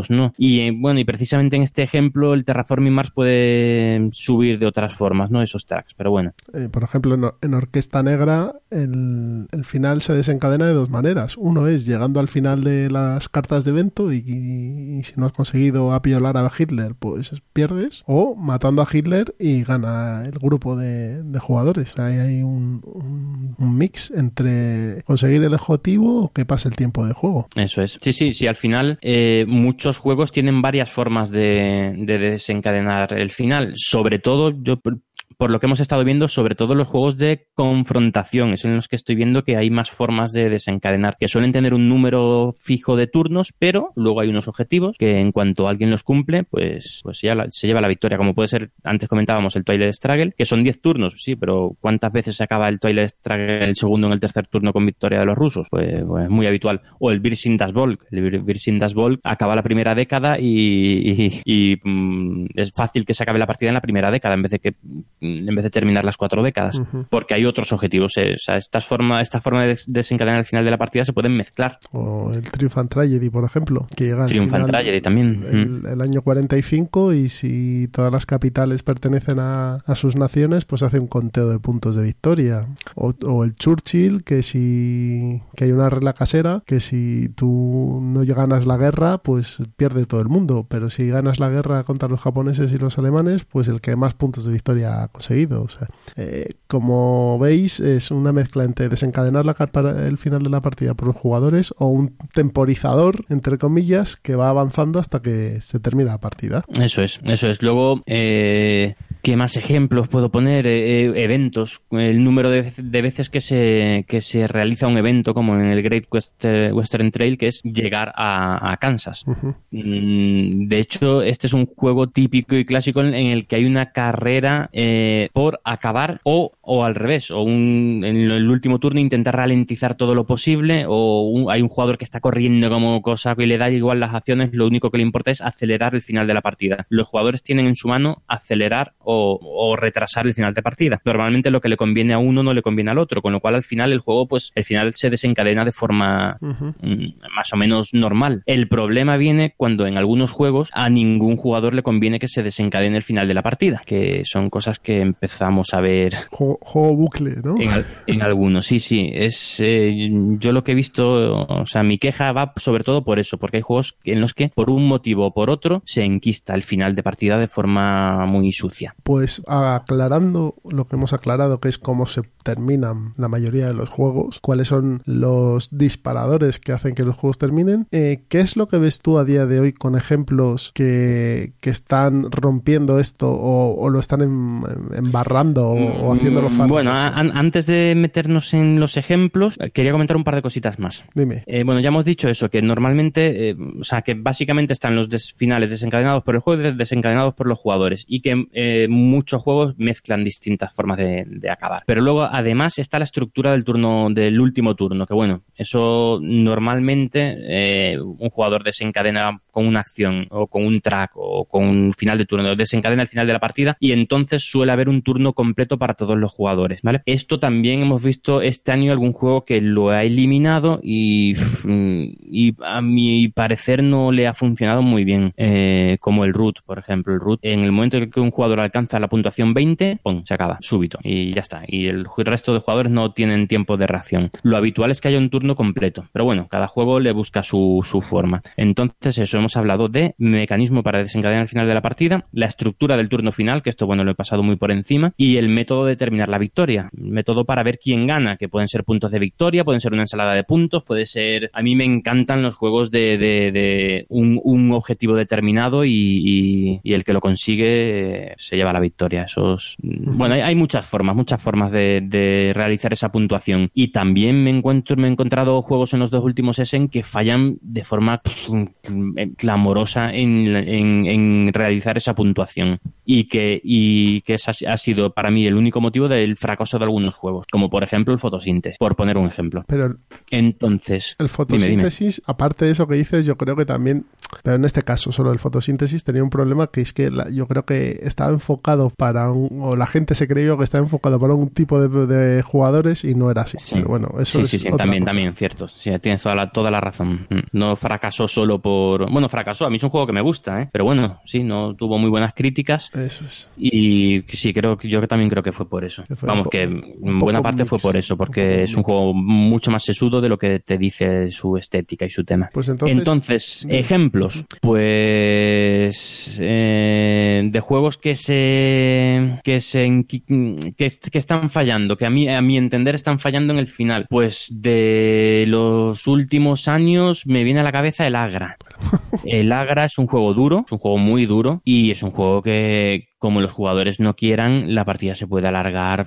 ¿no? Y bueno, y precisamente en este ejemplo el Terraforming Mars puede subir de otras formas, ¿no? Esos tracks, pero bueno. Por ejemplo, en Orquesta Negra el final se desencadena de dos maneras. Uno es llegando al final de las cartas de evento y si no has conseguido apiolar a Hitler, pues pierdes, o matando a Hitler y gana el grupo de jugadores. Ahí hay un mix entre conseguir el objetivo o que pase el tiempo de juego. Eso es. Sí, al final muchos juegos tienen varias formas de desencadenar el final. Sobre todo, por lo que hemos estado viendo, sobre todo los juegos de confrontación, es en los que estoy viendo que hay más formas de desencadenar, que suelen tener un número fijo de turnos, pero luego hay unos objetivos que en cuanto alguien los cumple, pues se lleva la victoria, como puede ser, antes comentábamos el Twilight Struggle, que son 10 turnos, sí, pero ¿cuántas veces se acaba el Twilight Struggle el segundo en el tercer turno con victoria de los rusos? Pues muy habitual. O el Virsin das Volk. El Virsin das Volk acaba la primera década y es fácil que se acabe la partida en la primera década en vez de terminar las 4 décadas, porque hay otros objetivos. O sea, esta forma de desencadenar al final de la partida se pueden mezclar. O el Triumph and Tragedy, por ejemplo, que llega al Triumph and Tragedy también. El año 45, y si todas las capitales pertenecen a sus naciones, pues hace un conteo de puntos de victoria. O el Churchill, que hay una regla casera, que si tú no ganas la guerra, pues pierde todo el mundo, pero si ganas la guerra contra los japoneses y los alemanes, pues el que más puntos de victoria ha conseguido. O sea, como veis, es una mezcla entre desencadenar el final de la partida por los jugadores o un temporizador, entre comillas, que va avanzando hasta que se termina la partida. Eso es. Luego, ¿qué más ejemplos puedo poner? Eventos. El número de veces que se realiza un evento, como en el Great Western Trail, que es llegar a Kansas. De hecho, este es un juego típico y clásico en el que hay una carrera por acabar o al revés, o en el último turno intentar ralentizar todo lo posible, o hay un jugador que está corriendo como cosa y le da igual las acciones, lo único que le importa es acelerar el final de la partida. Los jugadores tienen en su mano acelerar o retrasar el final de partida. Normalmente lo que le conviene a uno no le conviene al otro, con lo cual al final el juego, pues el final se desencadena de forma más o menos normal. El problema viene cuando en algunos juegos a ningún jugador le conviene que se desencadene el final de la partida, que son cosas que empezamos a ver. Juego bucle, ¿no? En algunos, sí. Yo lo que he visto, o sea, mi queja va sobre todo por eso, porque hay juegos en los que por un motivo o por otro se enquista el final de partida de forma muy sucia. Pues aclarando lo que hemos aclarado, que es cómo se terminan la mayoría de los juegos, cuáles son los disparadores que hacen que los juegos terminen, ¿qué es lo que ves tú a día de hoy con ejemplos que están rompiendo esto o lo están embarrando o haciéndolo farroso? Bueno, antes de meternos en los ejemplos, quería comentar un par de cositas más. Dime. Bueno, ya hemos dicho eso, que normalmente, o sea, que básicamente están los finales desencadenados por el juego y desencadenados por los jugadores, y que muchos juegos mezclan distintas formas de acabar. Pero luego, además, está la estructura del último turno, que bueno, eso normalmente un jugador desencadena con una acción o con un track o con un final de turno, desencadena el final de la partida y entonces suele haber un turno completo para todos los jugadores, ¿vale? Esto también hemos visto este año algún juego que lo ha eliminado y a mi parecer no le ha funcionado muy bien, como el Root, por ejemplo. El Root, en el momento en que un jugador alcanza la puntuación 20, ¡pum!, se acaba, súbito, y ya está. Y el resto de jugadores no tienen tiempo de reacción. Lo habitual es que haya un turno completo, pero bueno, cada juego le busca su forma. Entonces eso, hemos hablado de mecanismo para desencadenar el final de la partida, la estructura del turno final, que esto, bueno, lo he pasado muy por encima, y el método de determinar la victoria, el método para ver quién gana, que pueden ser puntos de victoria, pueden ser una ensalada de puntos, puede ser... A mí me encantan los juegos de un objetivo determinado y el que lo consigue se lleva la victoria. Bueno, hay muchas formas de realizar esa puntuación, y también me he encontrado juegos en los dos últimos Essen que fallan de forma clamorosa en realizar esa puntuación, y que ha sido para mí el único motivo del fracaso de algunos juegos, como por ejemplo el fotosíntesis, por poner un ejemplo. Pero entonces, el fotosíntesis, dime. Aparte de eso que dices, yo creo que también, pero en este caso solo el fotosíntesis tenía un problema, que es que yo creo que estaba enfocado o la gente se creyó que estaba enfocado para un tipo de jugadores y no era así. Sí. Pero bueno, eso sí, también cierto. Sí, tienes toda la razón. No fracasó solo por... bueno, fracasó. A mí es un juego que me gusta, pero bueno, sí, no tuvo muy buenas críticas. Eso es. Y sí, yo también creo que fue por eso. Vamos, que en buena parte fue por eso, porque es un juego mucho más sesudo de lo que te dice su estética y su tema. Pues entonces ejemplos, pues de juegos que están fallando, que a mi entender están fallando en el final. Pues de los últimos años me viene a la cabeza el Agra. El Agra es un juego duro, es un juego muy duro y es un juego que, como los jugadores no quieran, la partida se puede alargar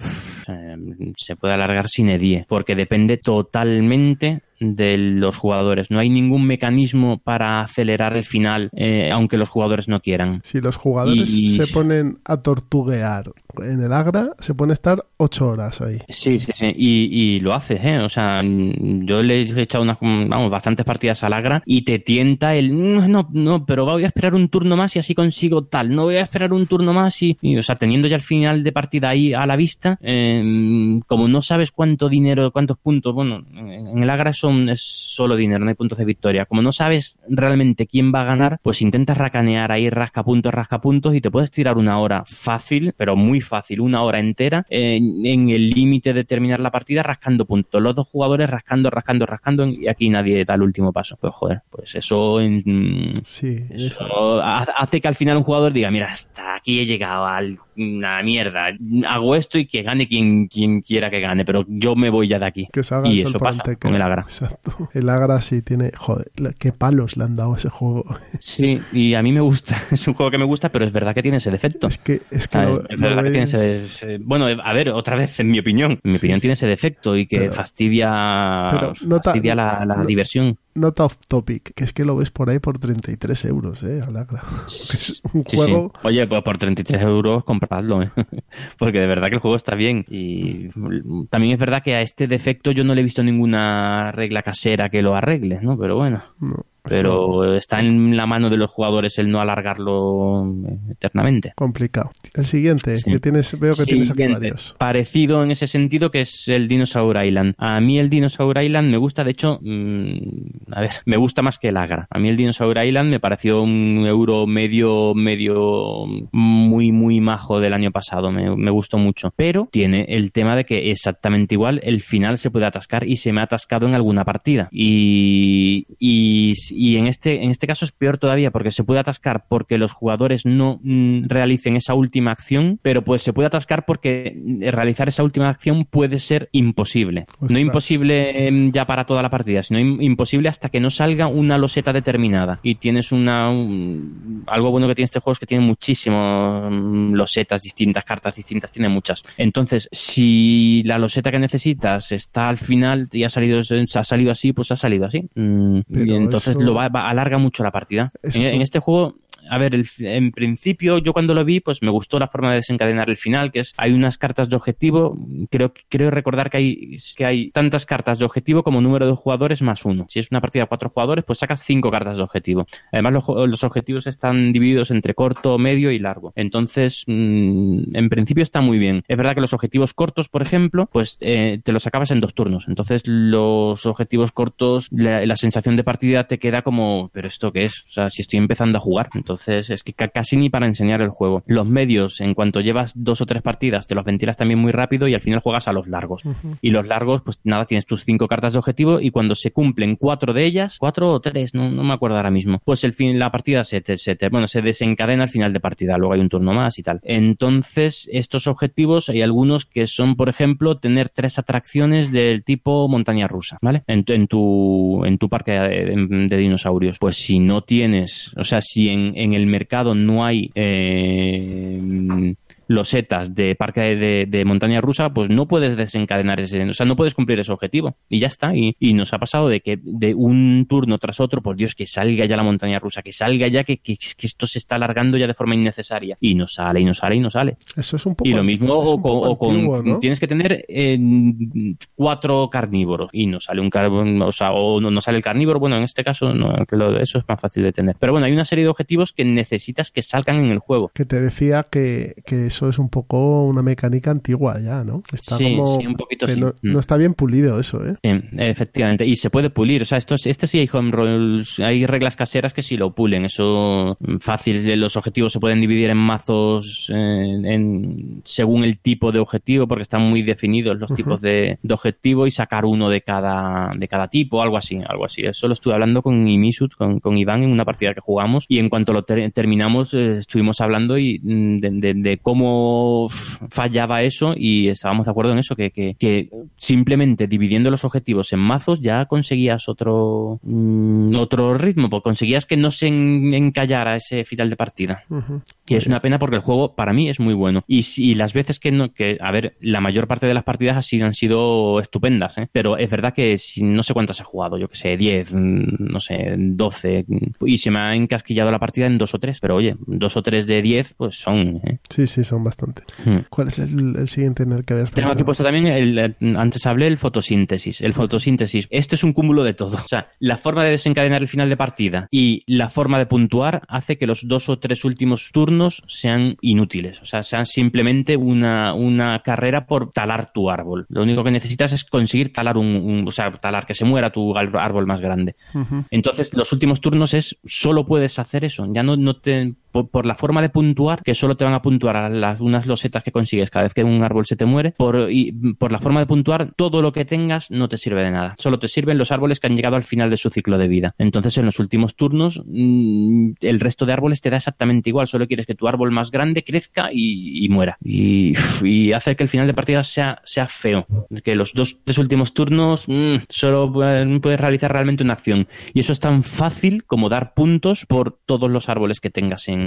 sin edie, porque depende totalmente de los jugadores. No hay ningún mecanismo para acelerar el final, aunque los jugadores no quieran. Si los jugadores se ponen a tortuguear en el Agra, se pone a estar 8 horas ahí. Sí. Y lo haces, O sea, yo le he echado bastantes partidas al Agra y te tienta el no, pero voy a esperar un turno más y así consigo tal. No voy a esperar un turno más y o sea, teniendo ya el final de partida ahí a la vista, como no sabes cuánto dinero, cuántos puntos, bueno, en el Agra es solo dinero, no hay puntos de victoria. Como no sabes realmente quién va a ganar, pues intentas racanear ahí, rasca puntos y te puedes tirar una hora fácil, pero muy fácil, una hora entera en el límite de terminar la partida rascando puntos. Los dos jugadores rascando y aquí nadie da el último paso. Pues joder, pues eso hace que al final un jugador diga, mira, hasta aquí he llegado a una mierda, hago esto y que gane quien quiera que gane, pero yo me voy ya de aquí. Que salga y el eso sol pasa con el Agra. Exacto. El Agra sí tiene, joder, qué palos le han dado a ese juego. Sí, y a mí me gusta, es un juego que me gusta, pero es verdad que tiene ese defecto. Es que es verdad que tiene ese bueno, a ver, otra vez, en mi opinión tiene ese defecto y que fastidia la diversión. Nota off topic, que es que lo ves por ahí por 33 euros, al Agra. Es un juego... Sí. Oye, pues por 33 euros compradlo, porque de verdad que el juego está bien. Y también es verdad que a este defecto yo no le he visto ninguna regla casera que lo arregle, ¿no? Pero bueno... No. Pero está en la mano de los jugadores el no alargarlo eternamente. Complicado. El siguiente, que veo que tienes aquí varios. Parecido en ese sentido, que es el Dinosaur Island. A mí el Dinosaur Island me gusta, de hecho, me gusta más que el Agra. A mí el Dinosaur Island me pareció un euro medio muy, muy majo del año pasado. Me gustó mucho. Pero tiene el tema de que exactamente igual, el final se puede atascar y se me ha atascado en alguna partida. Y en este caso es peor todavía, porque se puede atascar porque los jugadores no realicen esa última acción, pero pues se puede atascar porque realizar esa última acción puede ser imposible. Ostras. No imposible ya para toda la partida, sino imposible hasta que no salga una loseta determinada. Y tienes algo bueno que tiene este juego es que tiene muchísimas losetas distintas, cartas distintas, tiene muchas. Entonces, si la loseta que necesitas está al final y ha salido así, pues ha salido así. Y entonces alarga mucho la partida. En este juego, a ver, en principio yo cuando lo vi, pues me gustó la forma de desencadenar el final, que es, hay unas cartas de objetivo, creo recordar que hay tantas cartas de objetivo como número de jugadores más uno. Si es una partida de 4 jugadores, pues sacas 5 cartas de objetivo. Además, los objetivos están divididos entre corto, medio y largo. Entonces, en principio está muy bien. Es verdad que los objetivos cortos, por ejemplo, pues te los acabas en 2 turnos. Entonces, los objetivos cortos, la sensación de partida te queda como, ¿pero esto qué es? O sea, si estoy empezando a jugar. Entonces es que casi ni para enseñar el juego. Los medios, en cuanto llevas 2 o 3 partidas, te los ventilas también muy rápido y al final juegas a los largos. Uh-huh. Y los largos, pues nada, tienes tus 5 cartas de objetivo y cuando se cumplen 4 de ellas, 4 o 3, no me acuerdo ahora mismo, pues la partida se desencadena al final de partida. Luego hay un turno más y tal. Entonces, estos objetivos, hay algunos que son, por ejemplo, tener 3 atracciones del tipo montaña rusa, ¿vale? En tu parque de dinosaurios. Pues si no tienes, o sea, si en el mercado no hay losetas de parque de montaña rusa, pues no puedes desencadenar no puedes cumplir ese objetivo y ya está. Y nos ha pasado de que de un turno tras otro, por Dios, que salga ya la montaña rusa, que salga ya, que esto se está alargando ya de forma innecesaria, y no sale. Eso es un poco, y lo mismo antiguo, ¿no? Tienes que tener 4 carnívoros y no sale no sale el carnívoro. Bueno, en este caso eso es más fácil de tener, pero bueno, hay una serie de objetivos que necesitas que salgan en el juego. Que te decía que eso es un poco una mecánica antigua ya, ¿no? Está sí, como un poquito que sí. No está bien pulido eso, ¿eh? Sí, efectivamente, y se puede pulir, o sea, este sí hay home rules, hay reglas caseras que sí lo pulen, eso fácil, los objetivos se pueden dividir en mazos según el tipo de objetivo, porque están muy definidos los tipos de objetivo, y sacar uno de cada tipo, algo así. Eso lo estuve hablando con Imisut, con Iván en una partida que jugamos, y en cuanto lo terminamos estuvimos hablando de cómo fallaba eso, y estábamos de acuerdo en eso, que simplemente dividiendo los objetivos en mazos ya conseguías otro ritmo, porque conseguías que no se encallara ese final de partida. Y es una pena porque el juego para mí es muy bueno, y las veces a ver, la mayor parte de las partidas han sido estupendas, ¿eh? Pero es verdad que no sé cuántas he jugado, yo que sé, 10, no sé, 12, y se me ha encasquillado la partida en 2 o 3, pero oye, 2 o 3 de 10 pues son, ¿eh? Sí, son bastante. ¿Cuál es el siguiente en el que habías pensado? Tengo aquí puesto también, antes hablé, el fotosíntesis. El fotosíntesis, este es un cúmulo de todo. O sea, la forma de desencadenar el final de partida y la forma de puntuar hace que los 2 o 3 últimos turnos sean inútiles. O sea, sean simplemente una carrera por talar tu árbol. Lo único que necesitas es conseguir talar talar, que se muera tu árbol más grande. Entonces, los últimos turnos solo puedes hacer eso. Ya no te... Por la forma de puntuar, que solo te van a puntuar a unas losetas que consigues cada vez que un árbol se te muere, por la forma de puntuar, todo lo que tengas no te sirve de nada. Solo te sirven los árboles que han llegado al final de su ciclo de vida. Entonces, en los últimos turnos, el resto de árboles te da exactamente igual. Solo quieres que tu árbol más grande crezca y muera. Y hace que el final de partida sea feo. Que los 2-3 últimos turnos solo puedes realizar realmente una acción. Y eso es tan fácil como dar puntos por todos los árboles que tengas en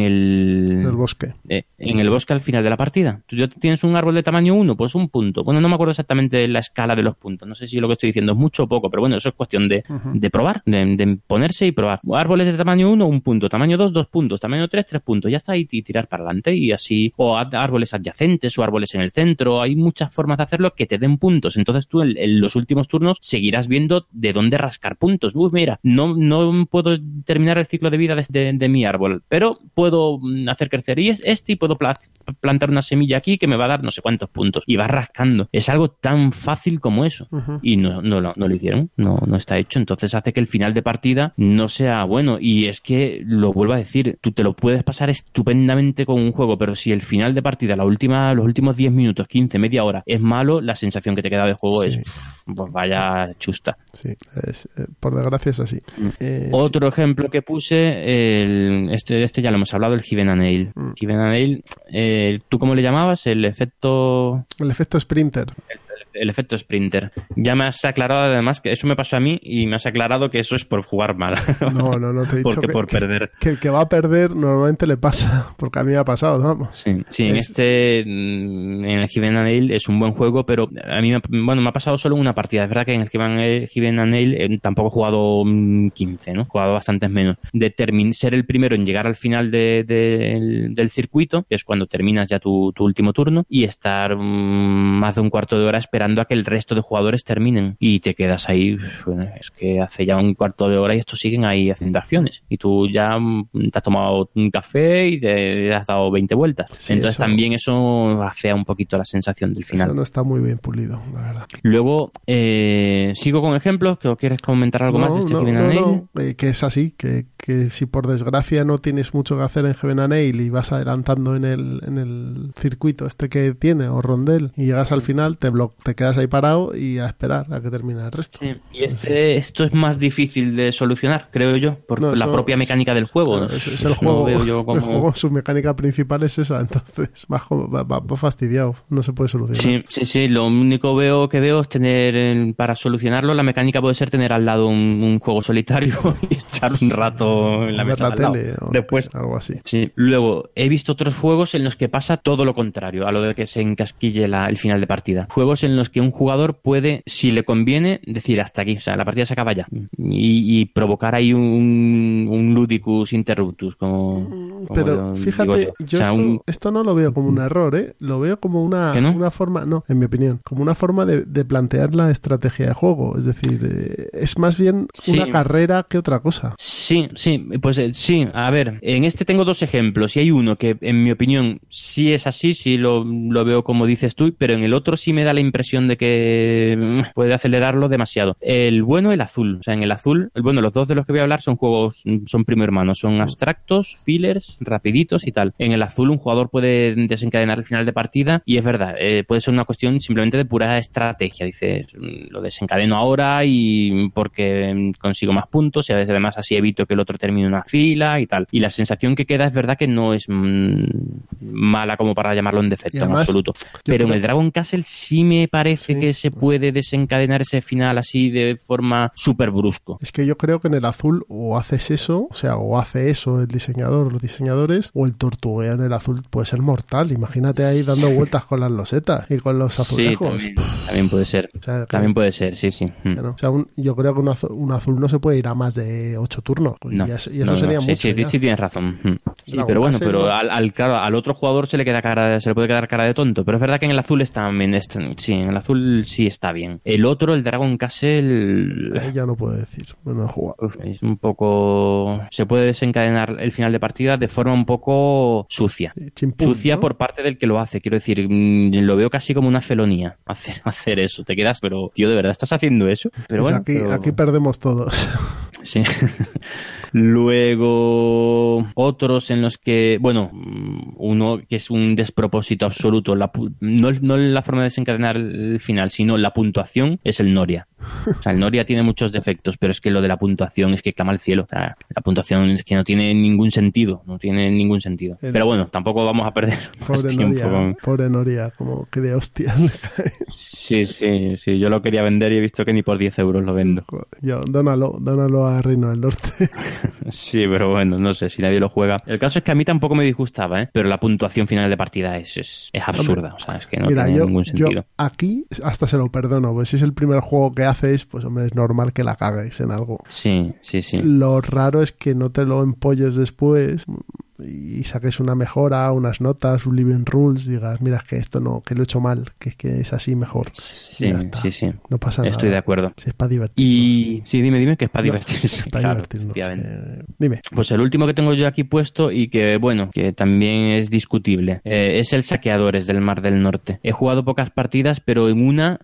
el bosque. En el bosque al final de la partida. Tú ya tienes un árbol de tamaño 1, pues un punto. Bueno, no me acuerdo exactamente la escala de los puntos. No sé si lo que estoy diciendo es mucho o poco, pero bueno, eso es cuestión de probar, de ponerse y probar. Árboles de tamaño 1, 1 punto. Tamaño 2, 2 puntos. Tamaño 3, 3 puntos. Ya está, y tirar para adelante y así. O árboles adyacentes o árboles en el centro. Hay muchas formas de hacerlo que te den puntos. Entonces tú en los últimos turnos seguirás viendo de dónde rascar puntos. Mira, no puedo terminar el ciclo de vida de mi árbol, pero puedo hacer crecer y puedo plantar una semilla aquí que me va a dar no sé cuántos puntos, y vas rascando. Es algo tan fácil como eso. Y no lo hicieron, no está hecho. Entonces hace que el final de partida no sea bueno, y es que lo vuelvo a decir, tú te lo puedes pasar estupendamente con un juego, pero si el final de partida, los últimos 10 minutos, 15, media hora es malo, la sensación que te queda de juego es pues vaya chusta. Sí, por desgracia es así. Otro ejemplo que puse, este ya lo hemos hablado, el Heaven and Ale. Heaven and Ale, ¿tú cómo le llamabas? El efecto Sprinter. El efecto Sprinter. Ya me has aclarado además que eso me pasó a mí, y me has aclarado que eso es por jugar mal. No, te he dicho por perder. Que el que va a perder normalmente le pasa, porque a mí me ha pasado, vamos. Sí, en el Heaven and Ale es un buen juego, pero a mí me ha pasado solo una partida. Es verdad que en el Heaven and Ale tampoco he jugado 15, ¿no? He jugado bastantes menos. Ser el primero en llegar al final del circuito, que es cuando terminas ya tu último turno, y estar más de un cuarto de hora esperando a que el resto de jugadores terminen, y te quedas ahí. Bueno, es que hace ya un cuarto de hora y estos siguen ahí haciendo acciones, y tú ya te has tomado un café y te has dado 20 vueltas. Sí, entonces también eso afea un poquito la sensación del final. Eso no está muy bien pulido, la verdad. Luego, sigo con ejemplos. ¿O quieres comentar algo más de este Heaven and Ale? Que es así, que si por desgracia no tienes mucho que hacer en Heaven and Ale y vas adelantando en el circuito que tiene, o rondel, y llegas al final, te quedas ahí parado y a esperar a que termine el resto. Sí, y esto es más difícil de solucionar, creo yo, por la propia mecánica del juego. Claro, es el juego. Veo yo como... El juego, su mecánica principal es esa, entonces va fastidiado, no se puede solucionar. Sí, lo único que veo es tener, para solucionarlo, la mecánica puede ser tener al lado un juego solitario y echar un rato en la mesa la tele o después algo así. Sí. Luego, he visto otros juegos en los que pasa todo lo contrario a lo de que se encasquille el final de partida. Juegos en los que un jugador puede, si le conviene, decir hasta aquí, o sea, la partida se acaba ya, y provocar ahí un ludicus interruptus, como... Pero fíjate, yo esto no lo veo como un error, ¿eh? Lo veo como una forma, no, en mi opinión, como una forma de plantear la estrategia de juego. Es decir, es más bien una carrera que otra cosa. Sí, pues sí. A ver, en este tengo dos ejemplos y hay uno que, en mi opinión, sí es así, sí lo veo como dices tú, pero en el otro sí me da la impresión de que puede acelerarlo demasiado. El bueno y el azul. O sea, en el azul, los dos de los que voy a hablar son primo hermano, son abstractos, fillers, rapiditos y tal. En el azul un jugador puede desencadenar el final de partida y es verdad, puede ser una cuestión simplemente de pura estrategia. Dices, lo desencadeno ahora y porque consigo más puntos y además así evito que el otro termine una fila y tal. Y la sensación que queda es verdad que no es mala como para llamarlo en defecto, además, en absoluto. Pero en el Dragon Castle sí me parece que se puede desencadenar ese final así de forma súper brusco. Es que yo creo que en el azul o haces eso, o sea, o hace eso el diseñador o los diseñadores, o el tortugueo en el azul puede ser mortal. Imagínate ahí dando vueltas con las losetas y con los azulejos. Sí, también puede ser. O sea, también puede ser, sí. O sea, yo creo que un azul no se puede ir a más de 8 turnos. No, y eso sería mucho. Sí, tienes razón. Sí, pero bueno, al otro jugador se le puede quedar cara de tonto. Pero es verdad que en el azul en el azul sí está bien. El otro, el Dragon Castle... Ya no puedo decir. Bueno, he jugado. Es un poco... Se puede desencadenar el final de partida de forma un poco sucia. Chimpún, sucia, ¿no? Por parte del que lo hace. Quiero decir, lo veo casi como una felonía hacer eso. Te quedas, pero tío, ¿de verdad estás haciendo eso? Pero pues bueno, aquí perdemos todos. Sí. Luego, otros en los que, uno que es un despropósito absoluto, no la forma de desencadenar el final, sino la puntuación, es el Noria. O sea, el Noria tiene muchos defectos, pero es que lo de la puntuación es que clama al cielo. O sea, la puntuación es que no tiene ningún sentido. Pero bueno, tampoco vamos a perder más tiempo. Pobre Noria, como que de hostias. Sí, yo lo quería vender y he visto que ni por 10 euros lo vendo. Dónalo a Reino del Norte. Sí, pero bueno, no sé si nadie lo juega. El caso es que a mí tampoco me disgustaba, pero la puntuación final de partida es absurda. Hombre, o sea, es que no tiene ningún sentido. Yo aquí hasta se lo perdono, pues si es el primer juego que haces, pues hombre, es normal que la cagues en algo. Sí. Lo raro es que no te lo empolles después y saques una mejora, unas notas, un living rules, digas, mira, es que esto no, que lo he hecho mal, que es así mejor. Sí. No pasa nada. Estoy de acuerdo. Si es para divertirnos. Y sí, dime que es para divertirse. Es para divertirnos. Dime. Pues el último que tengo yo aquí puesto y que, que también es discutible, es el Saqueadores del Mar del Norte. He jugado pocas partidas, pero en una,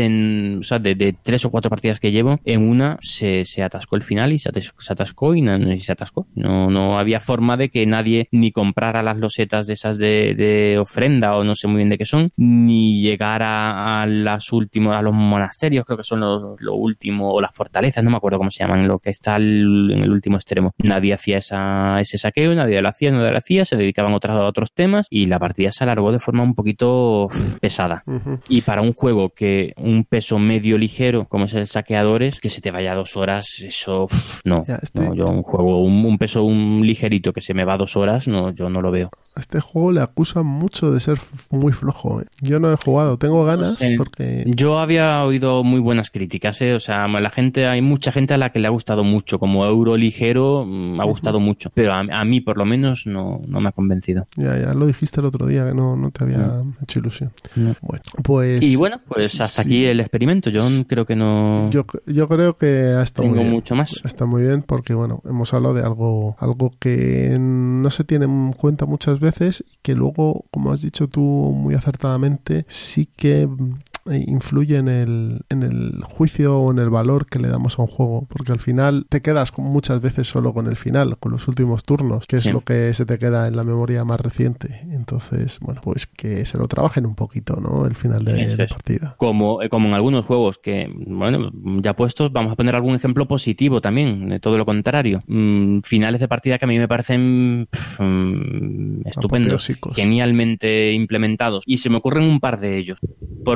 de 3 o 4 partidas que llevo, en una se atascó el final y se atascó y se atascó. No había forma de que nadie ni comprara las losetas de esas de ofrenda o no sé muy bien de qué son, ni llegara a los monasterios, creo que son lo último, o las fortalezas, no me acuerdo cómo se llaman, lo que está en el último extremo. Nadie hacía ese saqueo, nadie lo hacía, se dedicaban a otros temas y la partida se alargó de forma un poquito pesada. Uh-huh. Y para un juego que un peso medio ligero, como es el Saqueadores, que se te vaya 2 horas, eso no. Yo un juego, un peso ligerito que se me va 2 horas, yo no lo veo. A este juego le acusan mucho de ser muy flojo. Yo no he jugado, tengo ganas porque... Yo había oído muy buenas críticas, O sea, hay mucha gente a la que le ha gustado mucho. Como euro ligero, ha gustado mucho. Pero a mí, por lo menos, no me ha convencido. Ya lo dijiste el otro día, que no te había hecho ilusión. No. Bueno, pues... Y hasta aquí el experimento. Yo creo que no... Yo creo que ha estado muy bien. Mucho más. Está muy bien porque, hemos hablado de algo que no se tiene en cuenta muchas veces y que luego, como has dicho tú muy acertadamente, sí que influye en el juicio o en el valor que le damos a un juego, porque al final te quedas muchas veces solo con el final, con los últimos turnos, que es lo que se te queda en la memoria más reciente. Entonces, pues que se lo trabajen un poquito, ¿no? El final de partida. Como en algunos juegos que, ya puestos, vamos a poner algún ejemplo positivo también, de todo lo contrario. Finales de partida que a mí me parecen estupendos, genialmente implementados, y se me ocurren un par de ellos. Por un lado,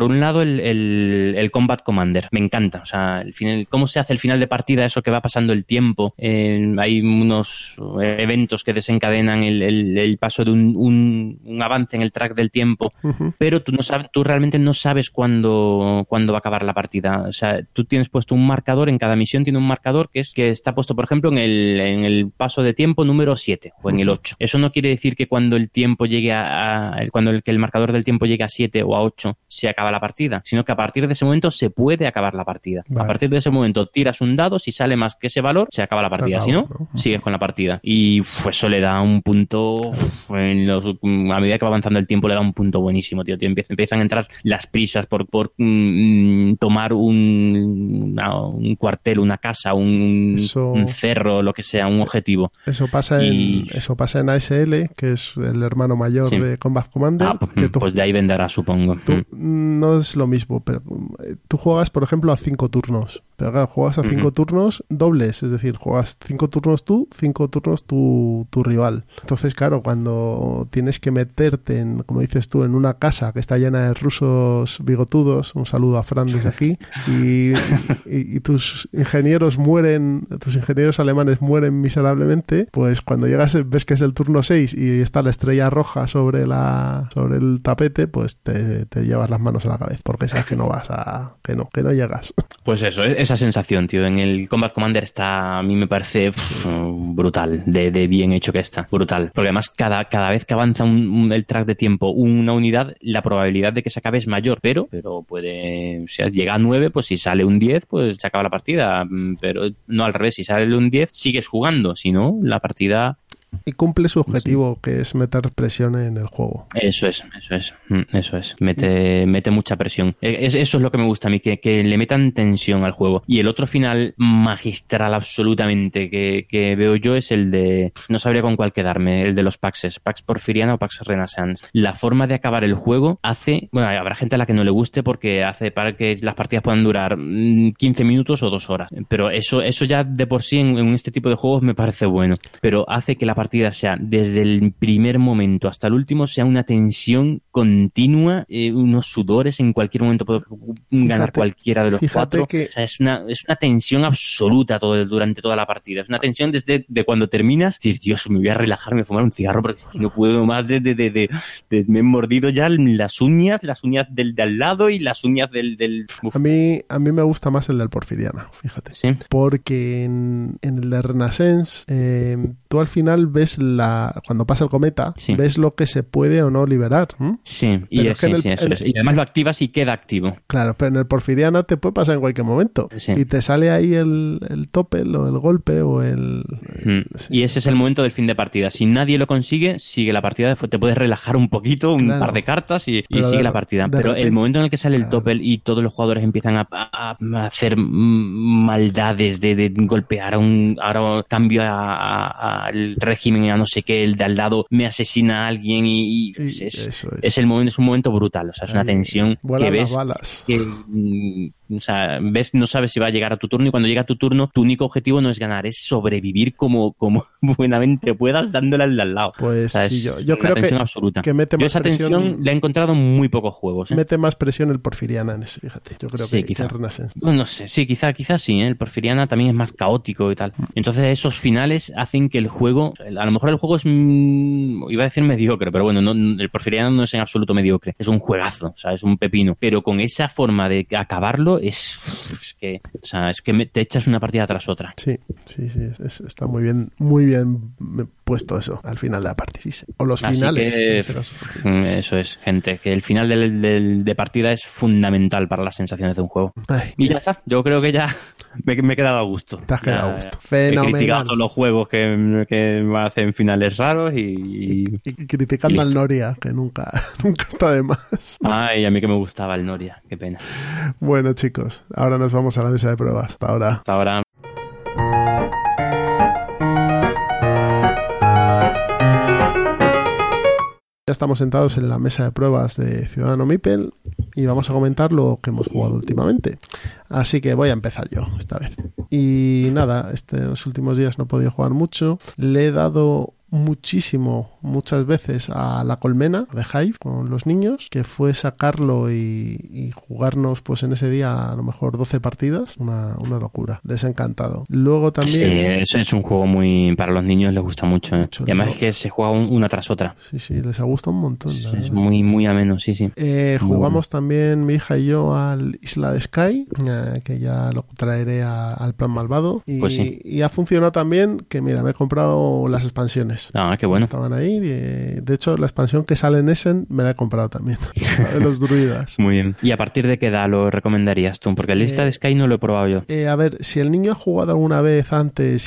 todo el Combat Commander. Me encanta. O sea, el final, cómo se hace el final de partida, eso que va pasando el tiempo. Hay unos eventos que desencadenan el paso de un avance en el track del tiempo, pero tú realmente no sabes cuándo va a acabar la partida. O sea, tú tienes puesto un marcador, en cada misión tiene un marcador que está puesto, por ejemplo, en el paso de tiempo número 7 o en el 8. Eso no quiere decir que cuando el tiempo llegue cuando el marcador del tiempo llegue a 7 o a 8 se acaba la partida, sino que a partir de ese momento se puede acabar la partida. Vale. A partir de ese momento tiras un dado, si sale más que ese valor, se acaba la partida. Si no, sigues con la partida. Y eso le da un punto, a medida que va avanzando el tiempo, le da un punto buenísimo, tío. Empiezan a entrar las prisas por tomar un cuartel, una casa, un cerro, lo que sea, un objetivo. Eso pasa en ASL, que es el hermano mayor de Combat Commander. Pues de ahí venderá, supongo. No es lo mismo, pero tú juegas, por ejemplo, a 5 turnos. Pero claro, juegas a 5 turnos dobles, es decir, juegas 5 turnos tú, 5 turnos tu rival. Entonces, claro, cuando tienes que meterte como dices tú, en una casa que está llena de rusos bigotudos, un saludo a Fran desde aquí, y tus ingenieros alemanes mueren miserablemente, pues cuando llegas, ves que es el turno 6 y está la estrella roja sobre el tapete, pues te llevas las manos a la cabeza, porque sabes que no que no llegas. Pues eso, esa sensación, tío, en el Combat Commander a mí me parece brutal, de bien hecho que está, brutal, porque además cada vez que avanza el track de tiempo una unidad, la probabilidad de que se acabe es mayor, pero puede, si llega a 9, pues si sale un 10, pues se acaba la partida, pero no al revés, si sale un 10 sigues jugando, si no, la partida... Y cumple su objetivo, que es meter presión en el juego. Eso es. Mete mucha presión. Eso es lo que me gusta a mí, que le metan tensión al juego. Y el otro final magistral absolutamente que veo yo es el de... No sabría con cuál quedarme, el de los Paxes. Pax Porfiriana o Pax Renaissance. La forma de acabar el juego hace... Bueno, habrá gente a la que no le guste porque hace para que las partidas puedan durar 15 minutos o 2 horas. Pero eso ya de por sí en este tipo de juegos me parece bueno. Pero hace que la partida sea, desde el primer momento hasta el último, sea una tensión continua, unos sudores, en cualquier momento puede ganar cualquiera de los 4. O sea, es una tensión absoluta durante toda la partida. Es una tensión desde cuando terminas, decir, Dios, me voy a relajar, me voy a fumar un cigarro porque es que no puedo más me he mordido ya las uñas del de al lado y las uñas del... A mí me gusta más el del Porfiriana, fíjate. ¿Sí? Porque en el de Renaissance tú al final ves cuando pasa el cometa, ves lo que se puede o no liberar. Sí, y eso es. Y además lo activas y queda activo. Claro, pero en el Porfiriana te puede pasar en cualquier momento. Sí. Y te sale ahí el topel o el golpe o el... Y ese es el momento del fin de partida. Si nadie lo consigue, sigue la partida. Te puedes relajar un poquito, un par de cartas y sigue la partida. Pero repente, el momento en el que sale el topel y todos los jugadores empiezan a hacer maldades de golpear ahora cambio al régimen, a no sé qué, el de al lado me asesina a alguien y es un momento brutal. O sea, es una tensión que ves balas. O sea, no sabes si va a llegar a tu turno, y cuando llega a tu turno, tu único objetivo no es ganar, es sobrevivir como buenamente puedas dándole al de al lado. Pues o sea, sí, yo creo tensión absoluta. Que mete más esa presión, tensión la he encontrado en muy pocos juegos. Mete más presión el Porfiriana en ese, fíjate. Yo creo que el Renaissance. Bueno, no sé, sí, quizás sí, el Porfiriana también es más caótico y tal. Entonces esos finales hacen que el juego, a lo mejor el juego es, iba a decir mediocre, pero bueno, el Porfiriana no es en absoluto mediocre, es un juegazo, o sea, es un pepino, pero con esa forma de acabarlo es que te echas una partida tras otra. Sí, está muy bien puesto eso al final de la partida. Sí. O los finales. Eso es, gente, que el final de partida es fundamental para las sensaciones de un juego. Y ya está, yo creo que ya me he quedado a gusto. Te has quedado a gusto. Fenomenal. He criticado todos los juegos que hacen finales raros y criticando al Noria, que nunca está de más. Ay, a mí que me gustaba el Noria, qué pena. Bueno, chicos, ahora nos vamos a la mesa de pruebas. Hasta ahora. Ya estamos sentados en la mesa de pruebas de Ciudadano Meeple y vamos a comentar lo que hemos jugado últimamente. Así que voy a empezar yo esta vez. Y nada, estos últimos días no he podido jugar mucho. Le he dado muchas veces a La Colmena de Hive con los niños, que fue sacarlo y jugarnos pues en ese día a lo mejor 12 partidas, una locura, les ha encantado. Luego también... Sí, es un juego muy... para los niños les gusta mucho, ¿eh? Y además es que se juega una tras otra. Sí, les ha gustado un montón. Es muy, muy ameno, sí. Jugamos también mi hija y yo al Isla de Sky, que ya lo traeré al plan malvado, y, pues sí. Y ha funcionado también, que mira, me he comprado las expansiones. Ah, qué bueno. Estaban ahí, de hecho la expansión que sale en Essen me la he comprado también, la de los druidas. Muy bien. ¿Y a partir de qué edad lo recomendarías tú? Porque el Lista de Sky no lo he probado yo. A ver, si el niño ha jugado alguna vez antes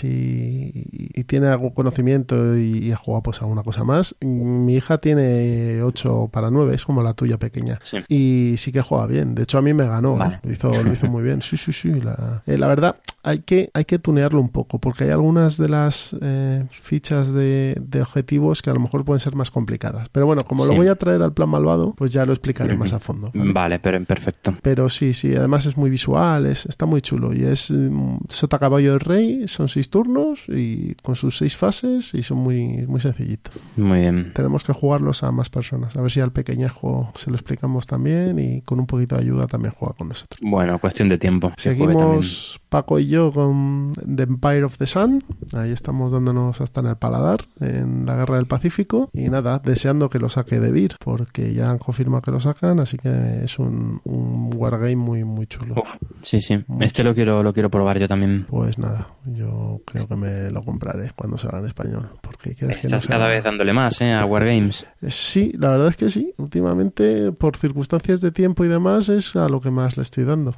y tiene algún conocimiento y ha jugado pues alguna cosa más, mi hija tiene 8 para 9, es como la tuya pequeña. Sí. Y sí que juega bien. De hecho, a mí me ganó. Vale. Lo hizo muy bien. Sí. La verdad, hay que tunearlo un poco, porque hay algunas de las fichas de objetivos que a lo mejor pueden ser más complicadas. Pero bueno, como lo voy a traer al plan malvado, pues ya lo explicaré más a fondo. Vale, pero perfecto. Pero sí, además es muy visual, está muy chulo. Y es Sota, Caballo del Rey, son 6 turnos y con sus 6 fases y son muy, muy sencillitos. Muy bien. Tenemos que jugarlos a más personas. A ver si al pequeñejo se lo explicamos también y con un poquito de ayuda también juega con nosotros. Bueno, cuestión de tiempo. Seguimos Paco y yo con The Empire of the Sun. Ahí estamos dándonos hasta en el paladar en la Guerra del Pacífico. Y nada, deseando que lo saque de Vir, porque ya han confirmado que lo sacan, así que es un wargame muy, muy chulo. Uf, sí. Lo quiero probar yo también. Pues nada, yo creo que me lo compraré cuando salga en español. Porque estás cada vez dándole más a Wargames. Sí, la verdad es que sí. Últimamente, por circunstancias de tiempo y demás, es a lo que más le estoy dando.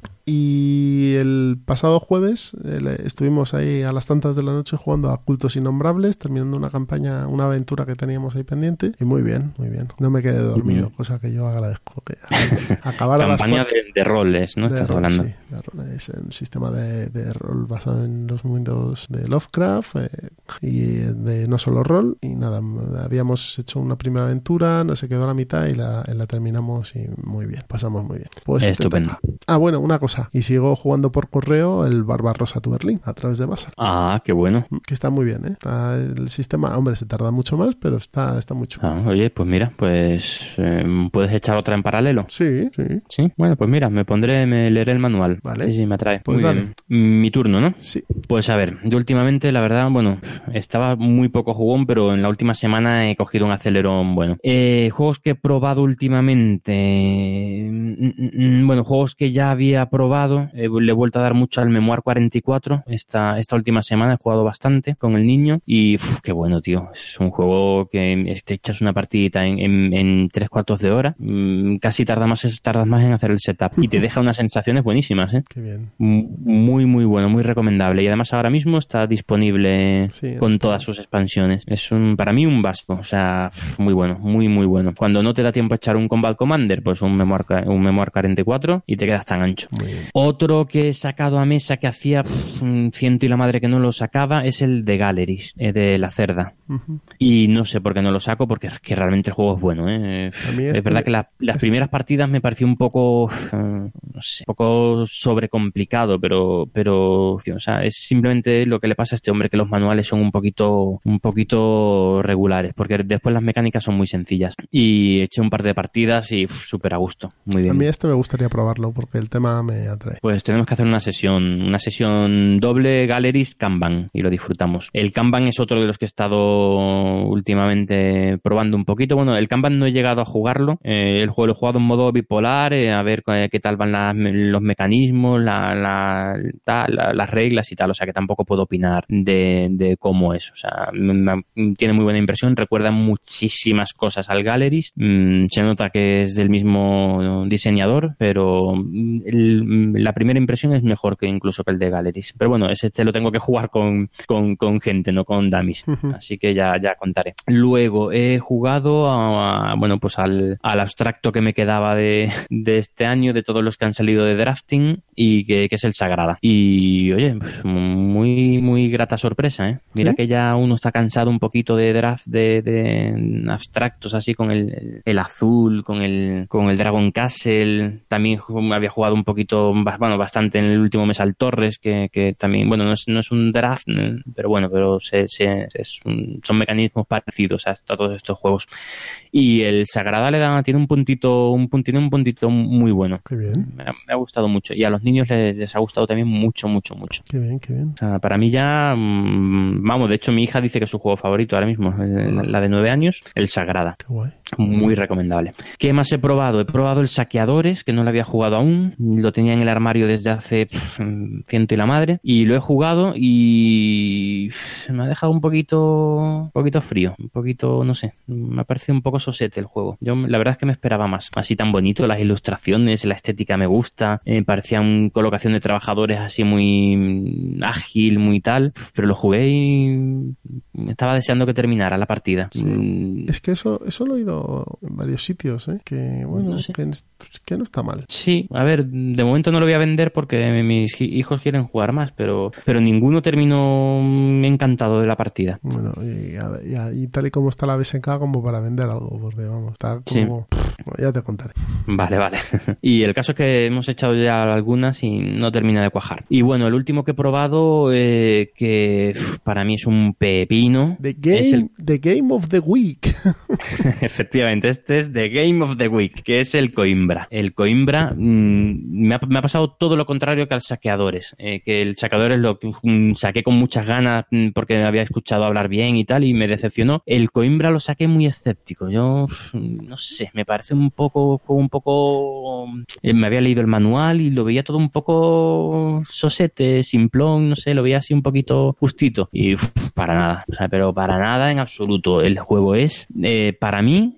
Y el pasado jueves estuvimos ahí a las tantas de la noche jugando a Cultos Innombrables, terminando una campaña, una aventura que teníamos ahí pendiente. Y muy bien. No me quedé dormido, cosa que yo agradezco. Que acabar campaña de roles, ¿no? Estás hablando. Sí, de roles. Es un sistema de rol basado en los mundos de Lovecraft y de no solo rol. Y nada, habíamos hecho una primera aventura, no se quedó a la mitad y la terminamos y muy bien, pasamos muy bien. Pues estupendo. Bueno, una cosa, y sigo jugando por correo el Barbarossa to Berlín a través de Basar. Ah, qué bueno. Que está muy bien, Está el sistema, hombre, se tarda mucho más, pero está muy chulo. Oye, pues mira, ¿puedes echar otra en paralelo? Sí. Sí, bueno, pues mira, me leeré el manual. Vale. Sí, me atrae. Pues muy dale. Bien. Mi turno, ¿no? Sí. Pues a ver, yo últimamente, la verdad, estaba muy poco jugón, pero en la última semana he cogido un acelerón bueno. Juegos que he probado últimamente, juegos que ya había probado, le he vuelto a dar mucho al Memoir 44, esta última semana he jugado bastante con el niño y qué bueno, tío, es un juego que te echas una partidita en 3/4 de hora, casi tardas más en hacer el setup y te deja unas sensaciones buenísimas, Qué bien. Muy, muy bueno, muy recomendable. Y además ahora mismo está disponible con todas sus expansiones. Es para mí un básico, o sea, muy bueno, muy, muy bueno. Cuando no te da tiempo a echar un Combat Commander, pues un Memoir 44 y te quedas tan ancho. Otro que he sacado a mesa que hacía ciento y la madre que no lo sacaba es el de Galleries, de la Cerda. Uh-huh. Y no sé por qué no lo saco, porque es que realmente el juego es bueno, Es verdad que las primeras partidas me pareció un poco, no sé, un poco sobrecomplicado, pero o sea, es simplemente lo que le pasa a este hombre, que los manuales son un poquito regulares, porque después las mecánicas son muy sencillas. Y eché un par de partidas y súper a gusto, muy bien. A mí me gustaría probarlo, porque el tema me atrae. Pues tenemos que hacer una sesión doble Galleries Kanban y lo disfrutamos. El Kanban es otro de los que he estado últimamente probando un poquito. Bueno, el Kanban no he llegado a jugarlo. El juego lo he jugado en modo bipolar, a ver qué tal van los mecanismos, las reglas y tal. O sea, que tampoco puedo opinar de cómo es. O sea, tiene muy buena impresión. Recuerda muchísimas cosas al Galleries. Se nota que es del mismo diseñador, pero la primera impresión es mejor que incluso que el de Galleries. Pero bueno, ese lo tengo que jugar con gente, no con dummies. Así que ya contaré. Luego he jugado al abstracto que me quedaba de este año, de todos los que han salido de drafting, y que es el Sagrada. Y oye, pues muy, muy grata sorpresa, Mira, ¿sí? Que ya uno está cansado un poquito de draft, de abstractos así con el azul, con el Dragon Castle. También había jugado un poquito, bastante en el último mes al torres que también, bueno, no es un draft, pero bueno, pero son mecanismos parecidos a todos estos juegos. Y el Sagrada tiene un puntito muy bueno. Qué bien. Me ha gustado mucho. Y a los niños les ha gustado también mucho. Qué bien, qué bien. O sea, para mí ya, vamos, de hecho mi hija dice que es su juego favorito ahora mismo, la de 9 años, el Sagrada. Qué guay. Muy recomendable. ¿Qué más he probado? He probado el Saqueadores, que no lo había jugado aún. Lo tenía en el armario desde hace ciento y la madre. Y lo he jugado y se me ha dejado un poquito frío. Un poquito, no sé. Me ha parecido un poco sosete el juego. Yo la verdad es que me esperaba más. Así tan bonito, las ilustraciones, la estética me gusta. Parecían colocación de trabajadores así muy ágil, muy tal. Pero lo jugué y estaba deseando que terminara la partida. Sí. Es que eso lo he oído en varios sitios, que bueno, no sé. que no está mal. Sí, a ver, de momento no lo voy a vender porque mis hijos quieren jugar más, pero ninguno terminó encantado de la partida. Bueno, y tal y como está la BSK como para vender algo, porque vamos, está como... Sí. Bueno, ya te contaré. Vale. Y el caso es que hemos echado ya algunas y no termina de cuajar. Y bueno, el último que he probado, que para mí es un pepino. The Game of the Week. Efectivamente, este es The Game of the Week, que es el Coimbra. El Coimbra me ha pasado todo lo contrario que al Saqueadores. Que el Saqueadores lo saqué con muchas ganas porque me había escuchado hablar bien y tal, y me decepcionó. El Coimbra lo saqué muy escéptico. Yo, no sé, me parece un poco... me había leído el manual y lo veía todo un poco sosete, simplón, no sé, lo veía así un poquito justito. Y para nada, o sea, pero para nada en absoluto. El juego es, para mí,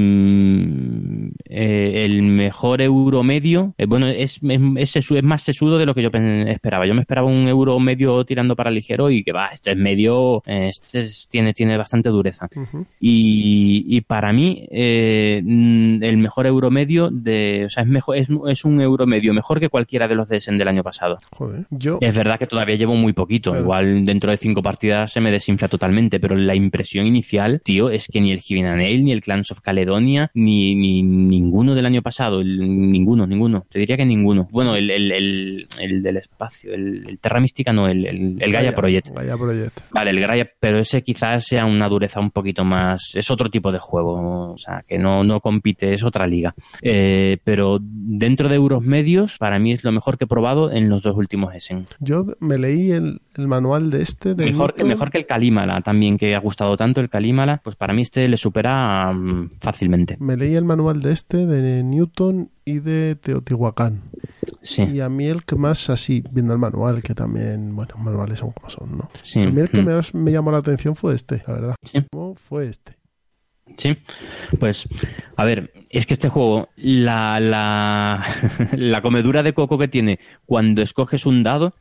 el mejor euro medio. Bueno, es más sesudo de lo que yo esperaba. Yo me esperaba un euro medio tirando para ligero y que va, esto es medio, tiene bastante dureza. Uh-huh. Y para mí, el mejor euro medio o sea, es un euro medio mejor que cualquiera de los de Essen del año pasado. Joder, es verdad que todavía llevo muy poquito, claro. Igual dentro de 5 partidas se me desinfla totalmente, pero la impresión inicial, tío, es que ni el Givinanail, ni el Clans of Caledonia, ni ninguno del año pasado, ninguno, te diría que ninguno. Bueno, el del espacio, el Terra Mística no, el Gaia Project. Gaia Project. Vale, el Gaia, pero ese quizás sea una dureza un poquito más, es otro tipo de juego, o sea, que no compite, es otra liga. Pero dentro de euros medios, para mí es lo mejor que he probado en los 2 últimos Essen. Yo me leí el manual de este. Mejor que el Kalímala también, que ha gustado tanto el Kalímala, pues para mí este le supera fácilmente. Me leí el manual de este, de Newton y de Teotihuacán. Sí. Y a mí el que más, así, viendo el manual, que también, bueno, manuales son como son, ¿no? Sí. A mí el que me llamó la atención fue este, la verdad. Sí. ¿Cómo fue este? Sí, pues a ver, es que este juego, la comedura de coco que tiene cuando escoges un dado,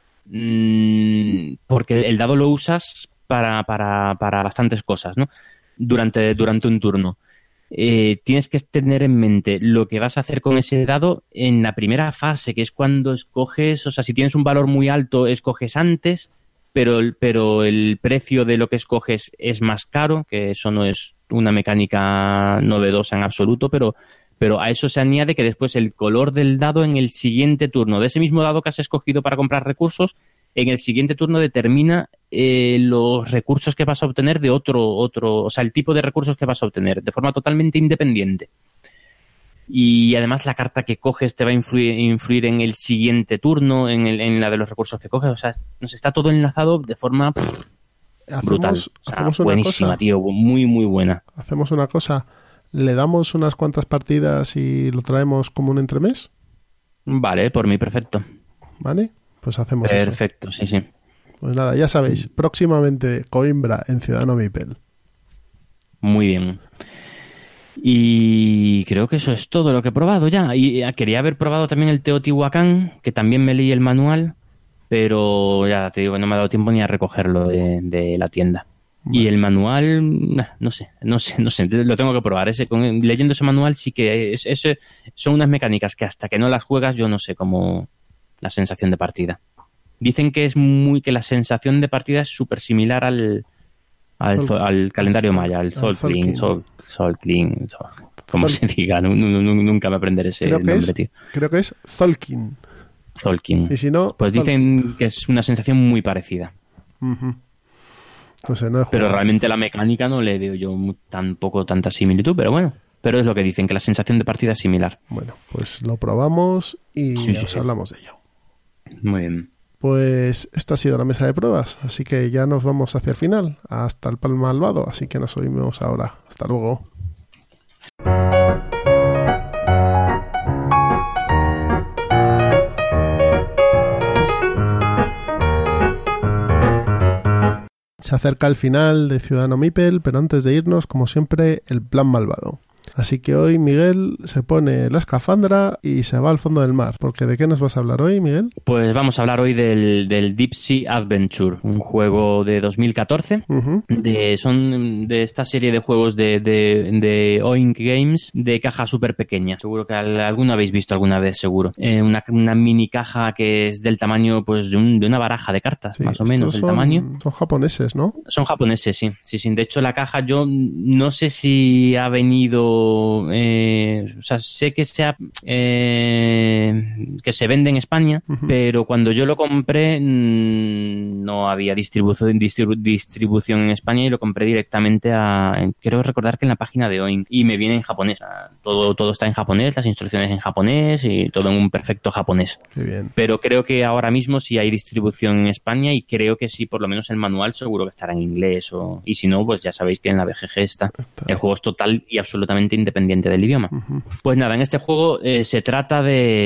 porque el dado lo usas para bastantes cosas, ¿no? Durante un turno. Tienes que tener en mente lo que vas a hacer con ese dado en la primera fase, que es cuando escoges, o sea, si tienes un valor muy alto, escoges antes, pero el precio de lo que escoges es más caro, que eso no es una mecánica novedosa en absoluto, pero a eso se añade que después el color del dado en el siguiente turno, de ese mismo dado que has escogido para comprar recursos, en el siguiente turno determina los recursos que vas a obtener de otro, o sea, el tipo de recursos que vas a obtener, de forma totalmente independiente. Y además la carta que coges te va a influir en el siguiente turno, en la de los recursos que coges, o sea, nos está todo enlazado de forma brutal. Hacemos una buenísima, cosa, tío, muy, muy buena. Hacemos una cosa, le damos unas cuantas partidas y lo traemos como un entremés. Vale, por mí perfecto. ¿Vale? Pues hacemos perfecto, eso. Sí. Pues nada, ya sabéis, próximamente Coimbra en Ciudadano Mipel. Muy bien. Y creo que eso es todo lo que he probado ya. Y quería haber probado también el Teotihuacán, que también me leí el manual, pero ya te digo, no me ha dado tiempo ni a recogerlo de la tienda. Vale. Y el manual, no sé, lo tengo que probar. Leyendo ese manual sí que son unas mecánicas que hasta que no las juegas yo no sé cómo la sensación de partida. Dicen que que la sensación de partida es súper similar al calendario maya, al Solkling, como se diga, nunca me aprenderé ese nombre, tío. Creo que es Zolkin. Tzolk'in. Y si no... Pues dicen que es una sensación muy parecida. Uh-huh. No sé, no he jugado. Pero realmente la mecánica no le veo yo tampoco tanta similitud, pero bueno. Pero es lo que dicen, que la sensación de partida es similar. Bueno, pues lo probamos y Sí. hablamos de ello. Muy bien. Pues esta ha sido la mesa de pruebas, así que ya nos vamos hacia el final, hasta el Pan Malvado, así que nos oímos ahora. Hasta luego. Se acerca el final de Ciudadano Mipel, pero antes de irnos, como siempre, el plan malvado. Así que hoy Miguel se pone la escafandra y se va al fondo del mar. Porque ¿de qué nos vas a hablar hoy, Miguel? Pues vamos a hablar hoy del Deep Sea Adventure, un juego de 2014. Uh-huh. Son de esta serie de juegos de Oink Games de caja súper pequeña. Seguro que alguna habéis visto alguna vez, seguro. Una mini caja que es del tamaño pues de una baraja de cartas, Sí, más o menos el tamaño. Son japoneses, ¿no? Son japoneses, sí. Sí. De hecho, la caja yo no sé si ha venido... o sea, sé que que se vende en España, Uh-huh. pero cuando yo lo compré no había distribución en España y lo compré directamente creo recordar que en la página de Oink, y me viene en japonés. O sea, todo está en japonés, las instrucciones en japonés y todo en un perfecto japonés. Qué bien. Pero creo que ahora mismo sí hay distribución en España y creo que sí, por lo menos el manual seguro que estará en inglés y si no, pues ya sabéis que en la BGG está. El juego es total y absolutamente independiente del idioma. Uh-huh. Pues nada, en este juego se trata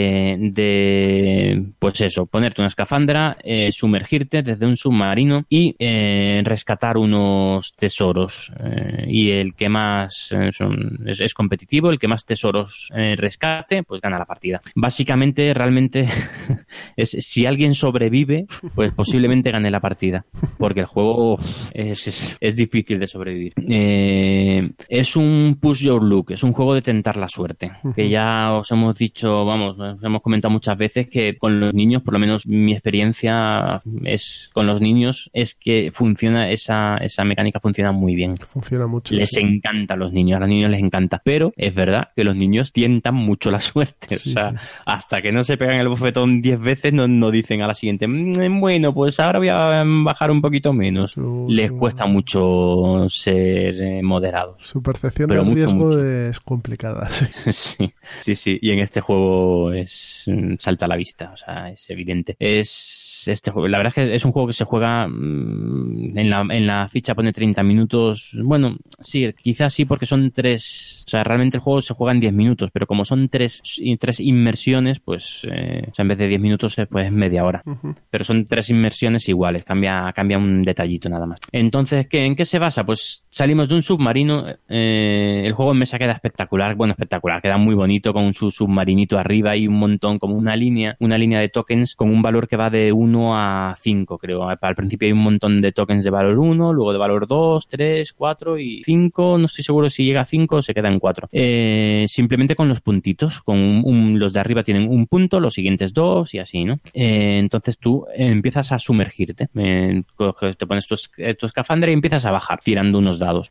de pues eso, ponerte una escafandra, sumergirte desde un submarino y rescatar unos tesoros. Y el que más es competitivo, el que más tesoros rescate, pues gana la partida. Básicamente, realmente, si alguien sobrevive, pues posiblemente gane la partida. Porque el juego es difícil de sobrevivir. Es un push your luck, es un juego de tentar la suerte. Que ya os hemos dicho, os hemos comentado muchas veces que con los niños, por lo menos mi experiencia con los niños es que funciona, esa mecánica funciona muy bien. Funciona mucho. Les encanta a los niños les encanta. Pero es verdad que los niños tientan mucho la suerte. Sí, o sea, sí. hasta que no se pegan el bofetón 10 veces, no dicen a la siguiente, bueno, pues ahora voy a bajar un poquito menos. Les cuesta mucho ser moderados. Su percepción Pero del riesgo mucho. Es complicada. Sí. Sí. Y en este juego salta a la vista, o sea, es evidente. Este juego, la verdad es que es un juego que se juega en la ficha pone 30 minutos. Bueno, sí, quizás sí porque son 3, o sea, realmente el juego se juega en 10 minutos, pero como son 3 inmersiones, pues, o sea, en vez de 10 minutos, pues es media hora. Uh-huh. Pero son 3 inmersiones iguales, cambia un detallito nada más. Entonces, ¿en qué se basa? Pues salimos de un submarino, el juego en mesa queda espectacular, queda muy bonito con su submarinito arriba y un montón, como una línea de tokens con un valor que va de 1 a 5, creo. Al principio hay un montón de tokens de valor 1, luego de valor 2, 3, 4 y 5, no estoy seguro si llega a 5 o se queda en 4. Simplemente con los puntitos, los de arriba tienen un punto, los siguientes 2 y así, ¿no? Entonces tú empiezas a sumergirte, te pones tu escafandra y empiezas a bajar tirando unos dados.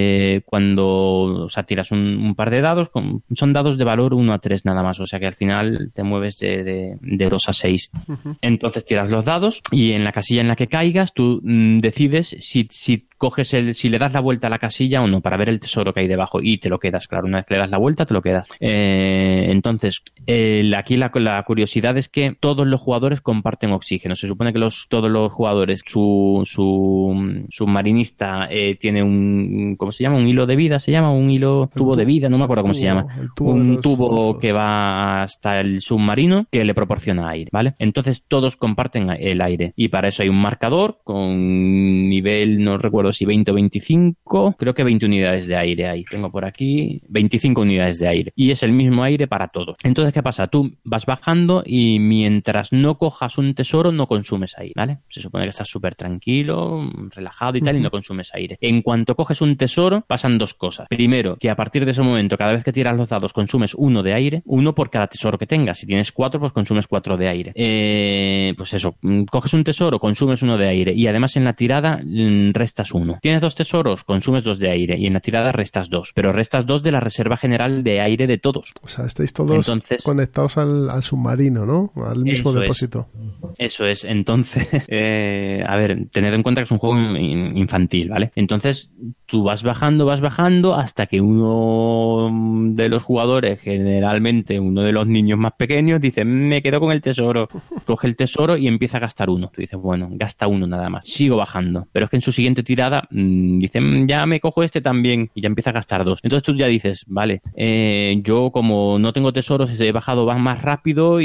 O sea, tiras un par de dados, son dados de valor 1 a 3 nada más, o sea que al final te mueves de 2 a 6. Uh-huh. Entonces tiras los dados y en la casilla en la que caigas tú decides si si le das la vuelta a la casilla o no para ver el tesoro que hay debajo y te lo quedas, claro, una vez que le das la vuelta te lo quedas. Entonces, aquí la curiosidad es que todos los jugadores comparten oxígeno. Se supone que todos los jugadores, su submarinista tiene ¿cómo se llama? Un hilo de vida, se llama un tubo de vida, no me acuerdo cómo se llama. Un tubo que va hasta el submarino que le proporciona aire, ¿vale? Entonces todos comparten el aire y para eso hay un marcador con nivel, no recuerdo si 20 o 25, creo que 20 unidades de aire ahí. Tengo por aquí 25 unidades de aire y es el mismo aire para todos. Entonces, ¿qué pasa? Tú vas bajando y mientras no cojas un tesoro no consumes aire, ¿vale? Se supone que estás súper tranquilo, relajado y tal, y no consumes aire. En cuanto coges un tesoro, pasan dos cosas. Primero, que a partir de ese momento, cada vez que tiras los dados, consumes 1 de aire, 1 por cada tesoro que tengas. Si tienes 4, pues consumes 4 de aire. Pues eso, coges un tesoro, consumes 1 de aire y además en la tirada restas 1. Tienes 2 tesoros, consumes 2 de aire y en la tirada restas 2, pero restas 2 de la reserva general de aire de todos. O sea, estáis todos conectados al submarino, ¿no? Al mismo depósito. Eso es. Entonces, a ver, tened en cuenta que es un juego infantil, ¿vale? Entonces, tú vas bajando hasta que uno de los jugadores, generalmente uno de los niños más pequeños, dice, me quedo con el tesoro. Coge el tesoro y empieza a gastar 1. Tú dices, bueno, gasta 1 nada más. Sigo bajando. Pero es que en su siguiente tirada dice, ya me cojo este también. Y ya empieza a gastar 2. Entonces tú ya dices, vale, yo como no tengo tesoros, he bajado más rápido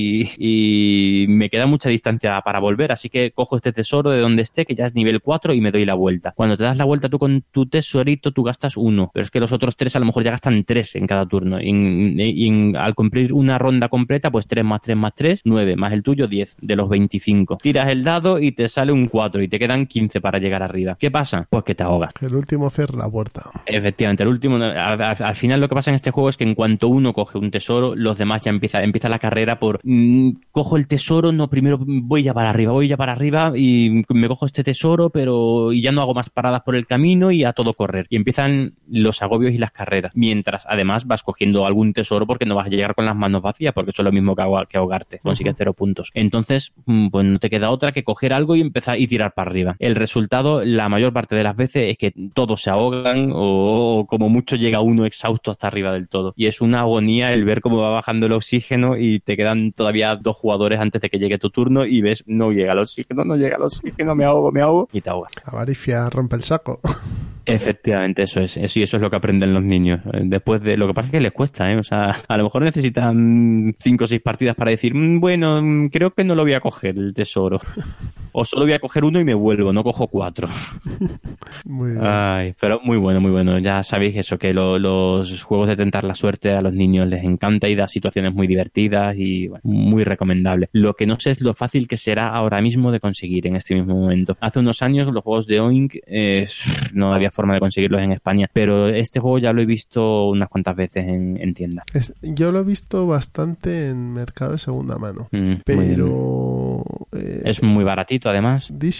y me queda mucha distancia para volver. Así que cojo este tesoro de donde esté, que ya es nivel 4, y me doy la vuelta. Cuando te das la vuelta tú con tu tesorito, tú gastas 1. Pero es que los otros 3 a lo mejor ya gastan 3 en cada turno. Y al cumplir una ronda completa, pues 3 más 3 más 3, 9, más el tuyo 10 de los 25. Tiras el dado y te sale un 4 y te quedan 15 para llegar arriba. ¿Qué pasa? Pues que te ahogas. El último cierra la puerta. Efectivamente, el último. Al final lo que pasa en este juego es que en cuanto uno coge un tesoro, los demás ya empieza la carrera por cojo el tesoro, no, primero voy ya para arriba y me cojo este tesoro, pero y ya no hago más paradas por el camino y a todo correr. Y empiezan los agobios y las carreras. Mientras además vas cogiendo algún tesoro porque no vas a llegar con las manos vacías, porque eso es lo mismo que ahogarte. Consigues 0 puntos. Entonces, pues no te queda otra que coger algo y empezar y tirar para arriba. El resultado, la mayor parte de las veces, es que todos se ahogan o como mucho llega uno exhausto hasta arriba del todo. Y es una agonía el ver cómo va bajando el oxígeno y te quedan todavía 2 jugadores antes de que llegue tu turno y ves, no llega el oxígeno, me ahogo y te ahogas. Avaricia rompe el saco. Efectivamente, eso es lo que aprenden los niños. Después de lo que pasa es que les cuesta, o sea, a lo mejor necesitan 5 o 6 partidas para decir, bueno, creo que no lo voy a coger el tesoro. O solo voy a coger 1 y me vuelvo, no cojo 4. Muy bien. Ay, pero muy bueno. Ya sabéis eso, que los juegos de tentar la suerte a los niños les encanta y da situaciones muy divertidas y bueno, muy recomendable. Lo que no sé es lo fácil que será ahora mismo de conseguir en este mismo momento. Hace unos años los juegos de Oink no había forma de conseguirlos en España, pero este juego ya lo he visto unas cuantas veces en tienda. Yo lo he visto bastante en mercado de segunda mano, pero es muy baratito además. Deep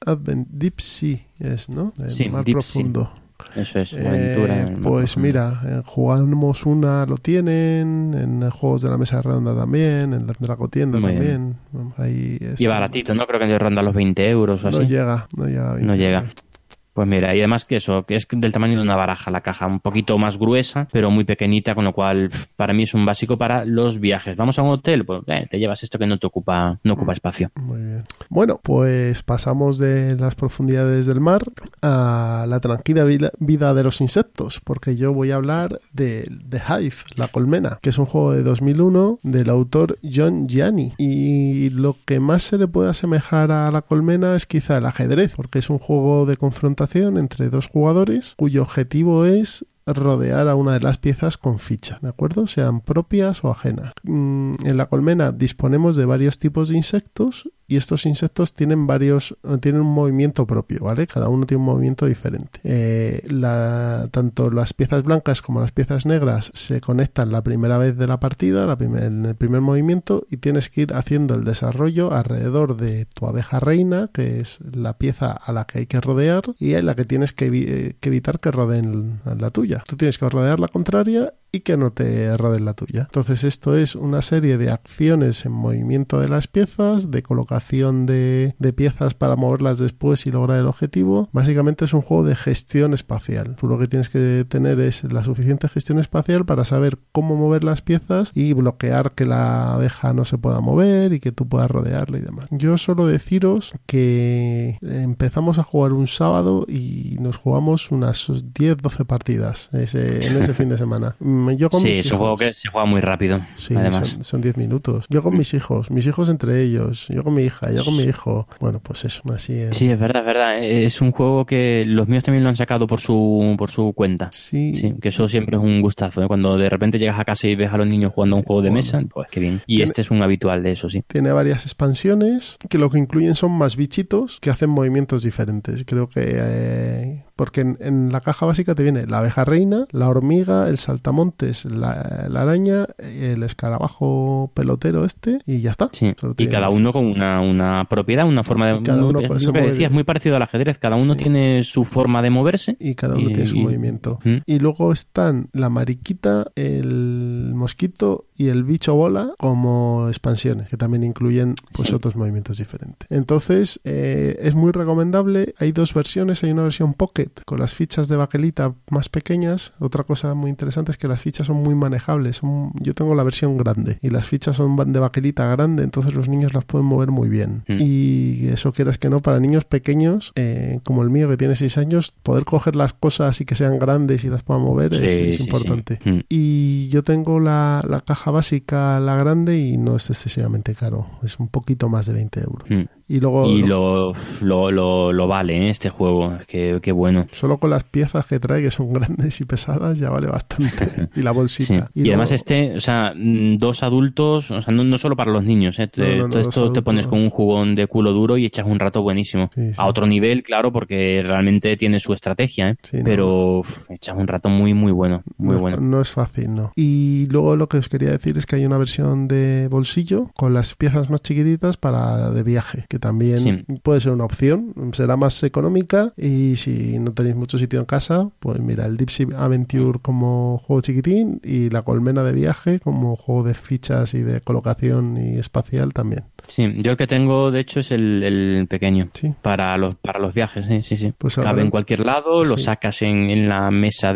Sea es, ¿no? Sí, mar Deep profundo. Sea. Eso es, una aventura. Pues mira, jugamos una, lo tienen, en juegos de la mesa redonda también, en la Dracotienda también. Ahí y baratito, ¿no? Creo que ronda los 20 euros o así. No llega a 20 No llega. euros. Pues mira, y además que es del tamaño de una baraja la caja, un poquito más gruesa, pero muy pequeñita, con lo cual para mí es un básico para los viajes. ¿Vamos a un hotel? Pues te llevas esto que no ocupa espacio. Muy bien. Bueno, pues pasamos de las profundidades del mar a la tranquila vida de los insectos, porque yo voy a hablar de The Hive, La Colmena, que es un juego de 2001 del autor John Gianni. Y lo que más se le puede asemejar a La Colmena es quizá el ajedrez, porque es un juego de confrontación entre 2 jugadores cuyo objetivo es rodear a una de las piezas con ficha, ¿de acuerdo? Sean propias o ajenas. En La Colmena disponemos de varios tipos de insectos y estos insectos tienen un movimiento propio, ¿vale? Cada uno tiene un movimiento diferente. Tanto las piezas blancas como las piezas negras se conectan la primera vez de la partida, en el primer movimiento, y tienes que ir haciendo el desarrollo alrededor de tu abeja reina, que es la pieza a la que hay que rodear y en la que tienes que evitar que rodeen la tuya. Tú tienes que rodear la contraria y que no te rodeen la tuya. Entonces esto es una serie de acciones en movimiento de las piezas, de colocación de piezas para moverlas después y lograr el objetivo. Básicamente es un juego de gestión espacial. Tú lo que tienes que tener es la suficiente gestión espacial para saber cómo mover las piezas y bloquear que la abeja no se pueda mover y que tú puedas rodearla y demás. Yo solo deciros que empezamos a jugar un sábado y nos jugamos unas 10-12 partidas en ese fin de semana. Es un juego que se juega muy rápido. Sí, además. Son 10 minutos. Yo con mis hijos entre ellos, yo con mi hija, yo con mi hijo. Bueno, pues eso, así es. Sí, es verdad. Es un juego que los míos también lo han sacado por su cuenta. Sí. Que eso siempre es un gustazo, ¿eh? Cuando de repente llegas a casa y ves a los niños jugando un juego de mesa, pues qué bien. Y este es un habitual de eso, sí. Tiene varias expansiones que lo que incluyen son más bichitos que hacen movimientos diferentes. Creo que porque en la caja básica te viene la abeja reina, la hormiga, el saltamontes, la araña, el escarabajo pelotero y ya está. Sí. Y cada uno con una propiedad, una forma de... Cada uno lo que decías, es muy parecido al ajedrez. Cada uno tiene su forma de moverse. Y cada uno tiene su movimiento. Y luego están la mariquita, el mosquito y el bicho bola como expansiones, que también incluyen pues otros movimientos diferentes. Entonces, es muy recomendable. Hay dos versiones. Hay una versión Pocket con las fichas de baquelita más pequeñas. Otra cosa muy interesante es que las fichas son muy manejables. Yo tengo la versión grande y las fichas son de baquelita grande, entonces los niños las pueden mover muy bien. Y eso, quieras que no, para niños pequeños, como el mío que tiene 6 años, poder coger las cosas y que sean grandes y las puedan mover es importante. Y yo tengo la caja básica, la grande, y no es excesivamente caro. Es un poquito más de 20 euros. Y luego lo vale, este juego. Qué bueno. Solo con las piezas que trae, que son grandes y pesadas, ya vale bastante. Y la bolsita. Y además o sea, 2 adultos, o sea, no solo para los niños, todo esto te pones con un jugón de culo duro y echas un rato buenísimo. A otro nivel, claro, porque realmente tiene su estrategia, pero echas un rato muy, muy bueno. Muy bueno. No es fácil, no. Y luego lo que os quería decir es que hay una versión de bolsillo con las piezas más chiquititas de viaje, que también puede ser una opción. Será más económica, y si no tenéis mucho sitio en casa, pues mira, el Deep Sea Adventure como juego chiquitín y la colmena de viaje como juego de fichas y de colocación y espacial también. Sí, yo el que tengo, de hecho, es el pequeño. Sí. Para los viajes, sí. Pues cabe en cualquier lado, lo sacas en la mesa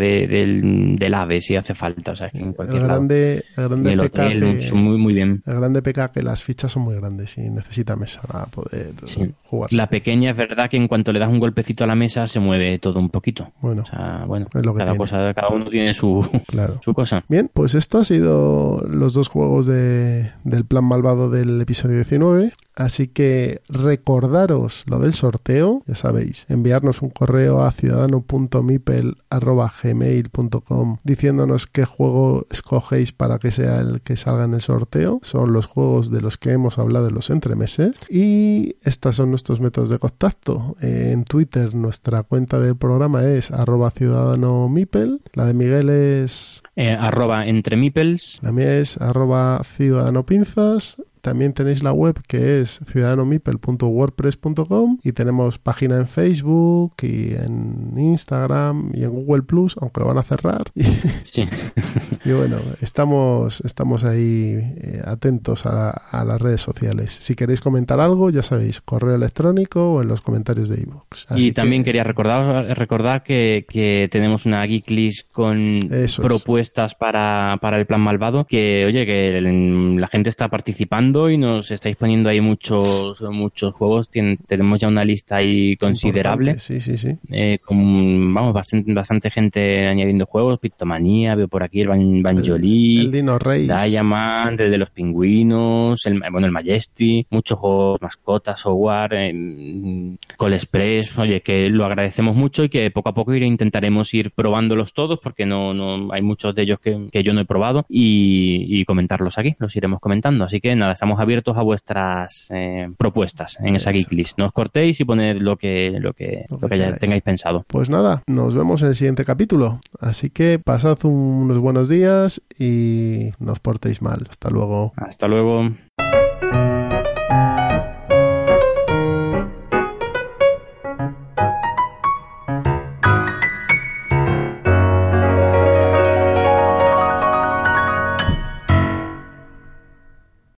del AVE si hace falta, o sea, en cualquier lado. El grande hotel, son muy bien. El grande peca que las fichas son muy grandes y necesita mesa para poder jugar. La pequeña es verdad que en cuanto le das un golpecito a la mesa se mueve todo un poquito. Bueno, o sea, es lo que cada uno tiene su cosa. Bien, pues esto ha sido los 2 juegos del plan malvado del episodio 19. Así que recordaros lo del sorteo, ya sabéis, enviarnos un correo a ciudadano.mipel@gmail.com diciéndonos qué juego escogéis para que sea el que salga en el sorteo. Son los juegos de los que hemos hablado en los entremeses. Y estos son nuestros métodos de contacto. En Twitter nuestra cuenta del programa es @ciudadanomipel. La de Miguel es @entremipels. La mía es @ciudadanopinzas. También tenéis la web, que es ciudadanomipel.wordpress.com, y tenemos página en Facebook y en Instagram y en Google Plus, aunque lo van a cerrar. Sí. Y bueno, estamos ahí atentos a las redes sociales. Si queréis comentar algo, ya sabéis, correo electrónico o en los comentarios de iVoox. Y también quería recordar que tenemos una Geek List con propuestas para el plan malvado, que oye, que la gente está participando y nos estáis poniendo ahí muchos juegos. Tenemos ya una lista ahí considerable. Sí. Con bastante gente añadiendo juegos. Pictomanía, veo por aquí el Banjolí, el Dino Race, Diamond, el de los pingüinos, el Majesty, muchos juegos, mascotas, software, Call Express. Oye, que lo agradecemos mucho y que poco a poco intentaremos ir probándolos todos, porque no hay muchos de ellos que yo no he probado, y comentarlos aquí, los iremos comentando. Así que nada, estamos abiertos a vuestras propuestas en esa Geek List. No os cortéis y poned lo que ya tengáis pensado. Pues nada, nos vemos en el siguiente capítulo. Así que pasad unos buenos días y no os portéis mal. Hasta luego. Hasta luego.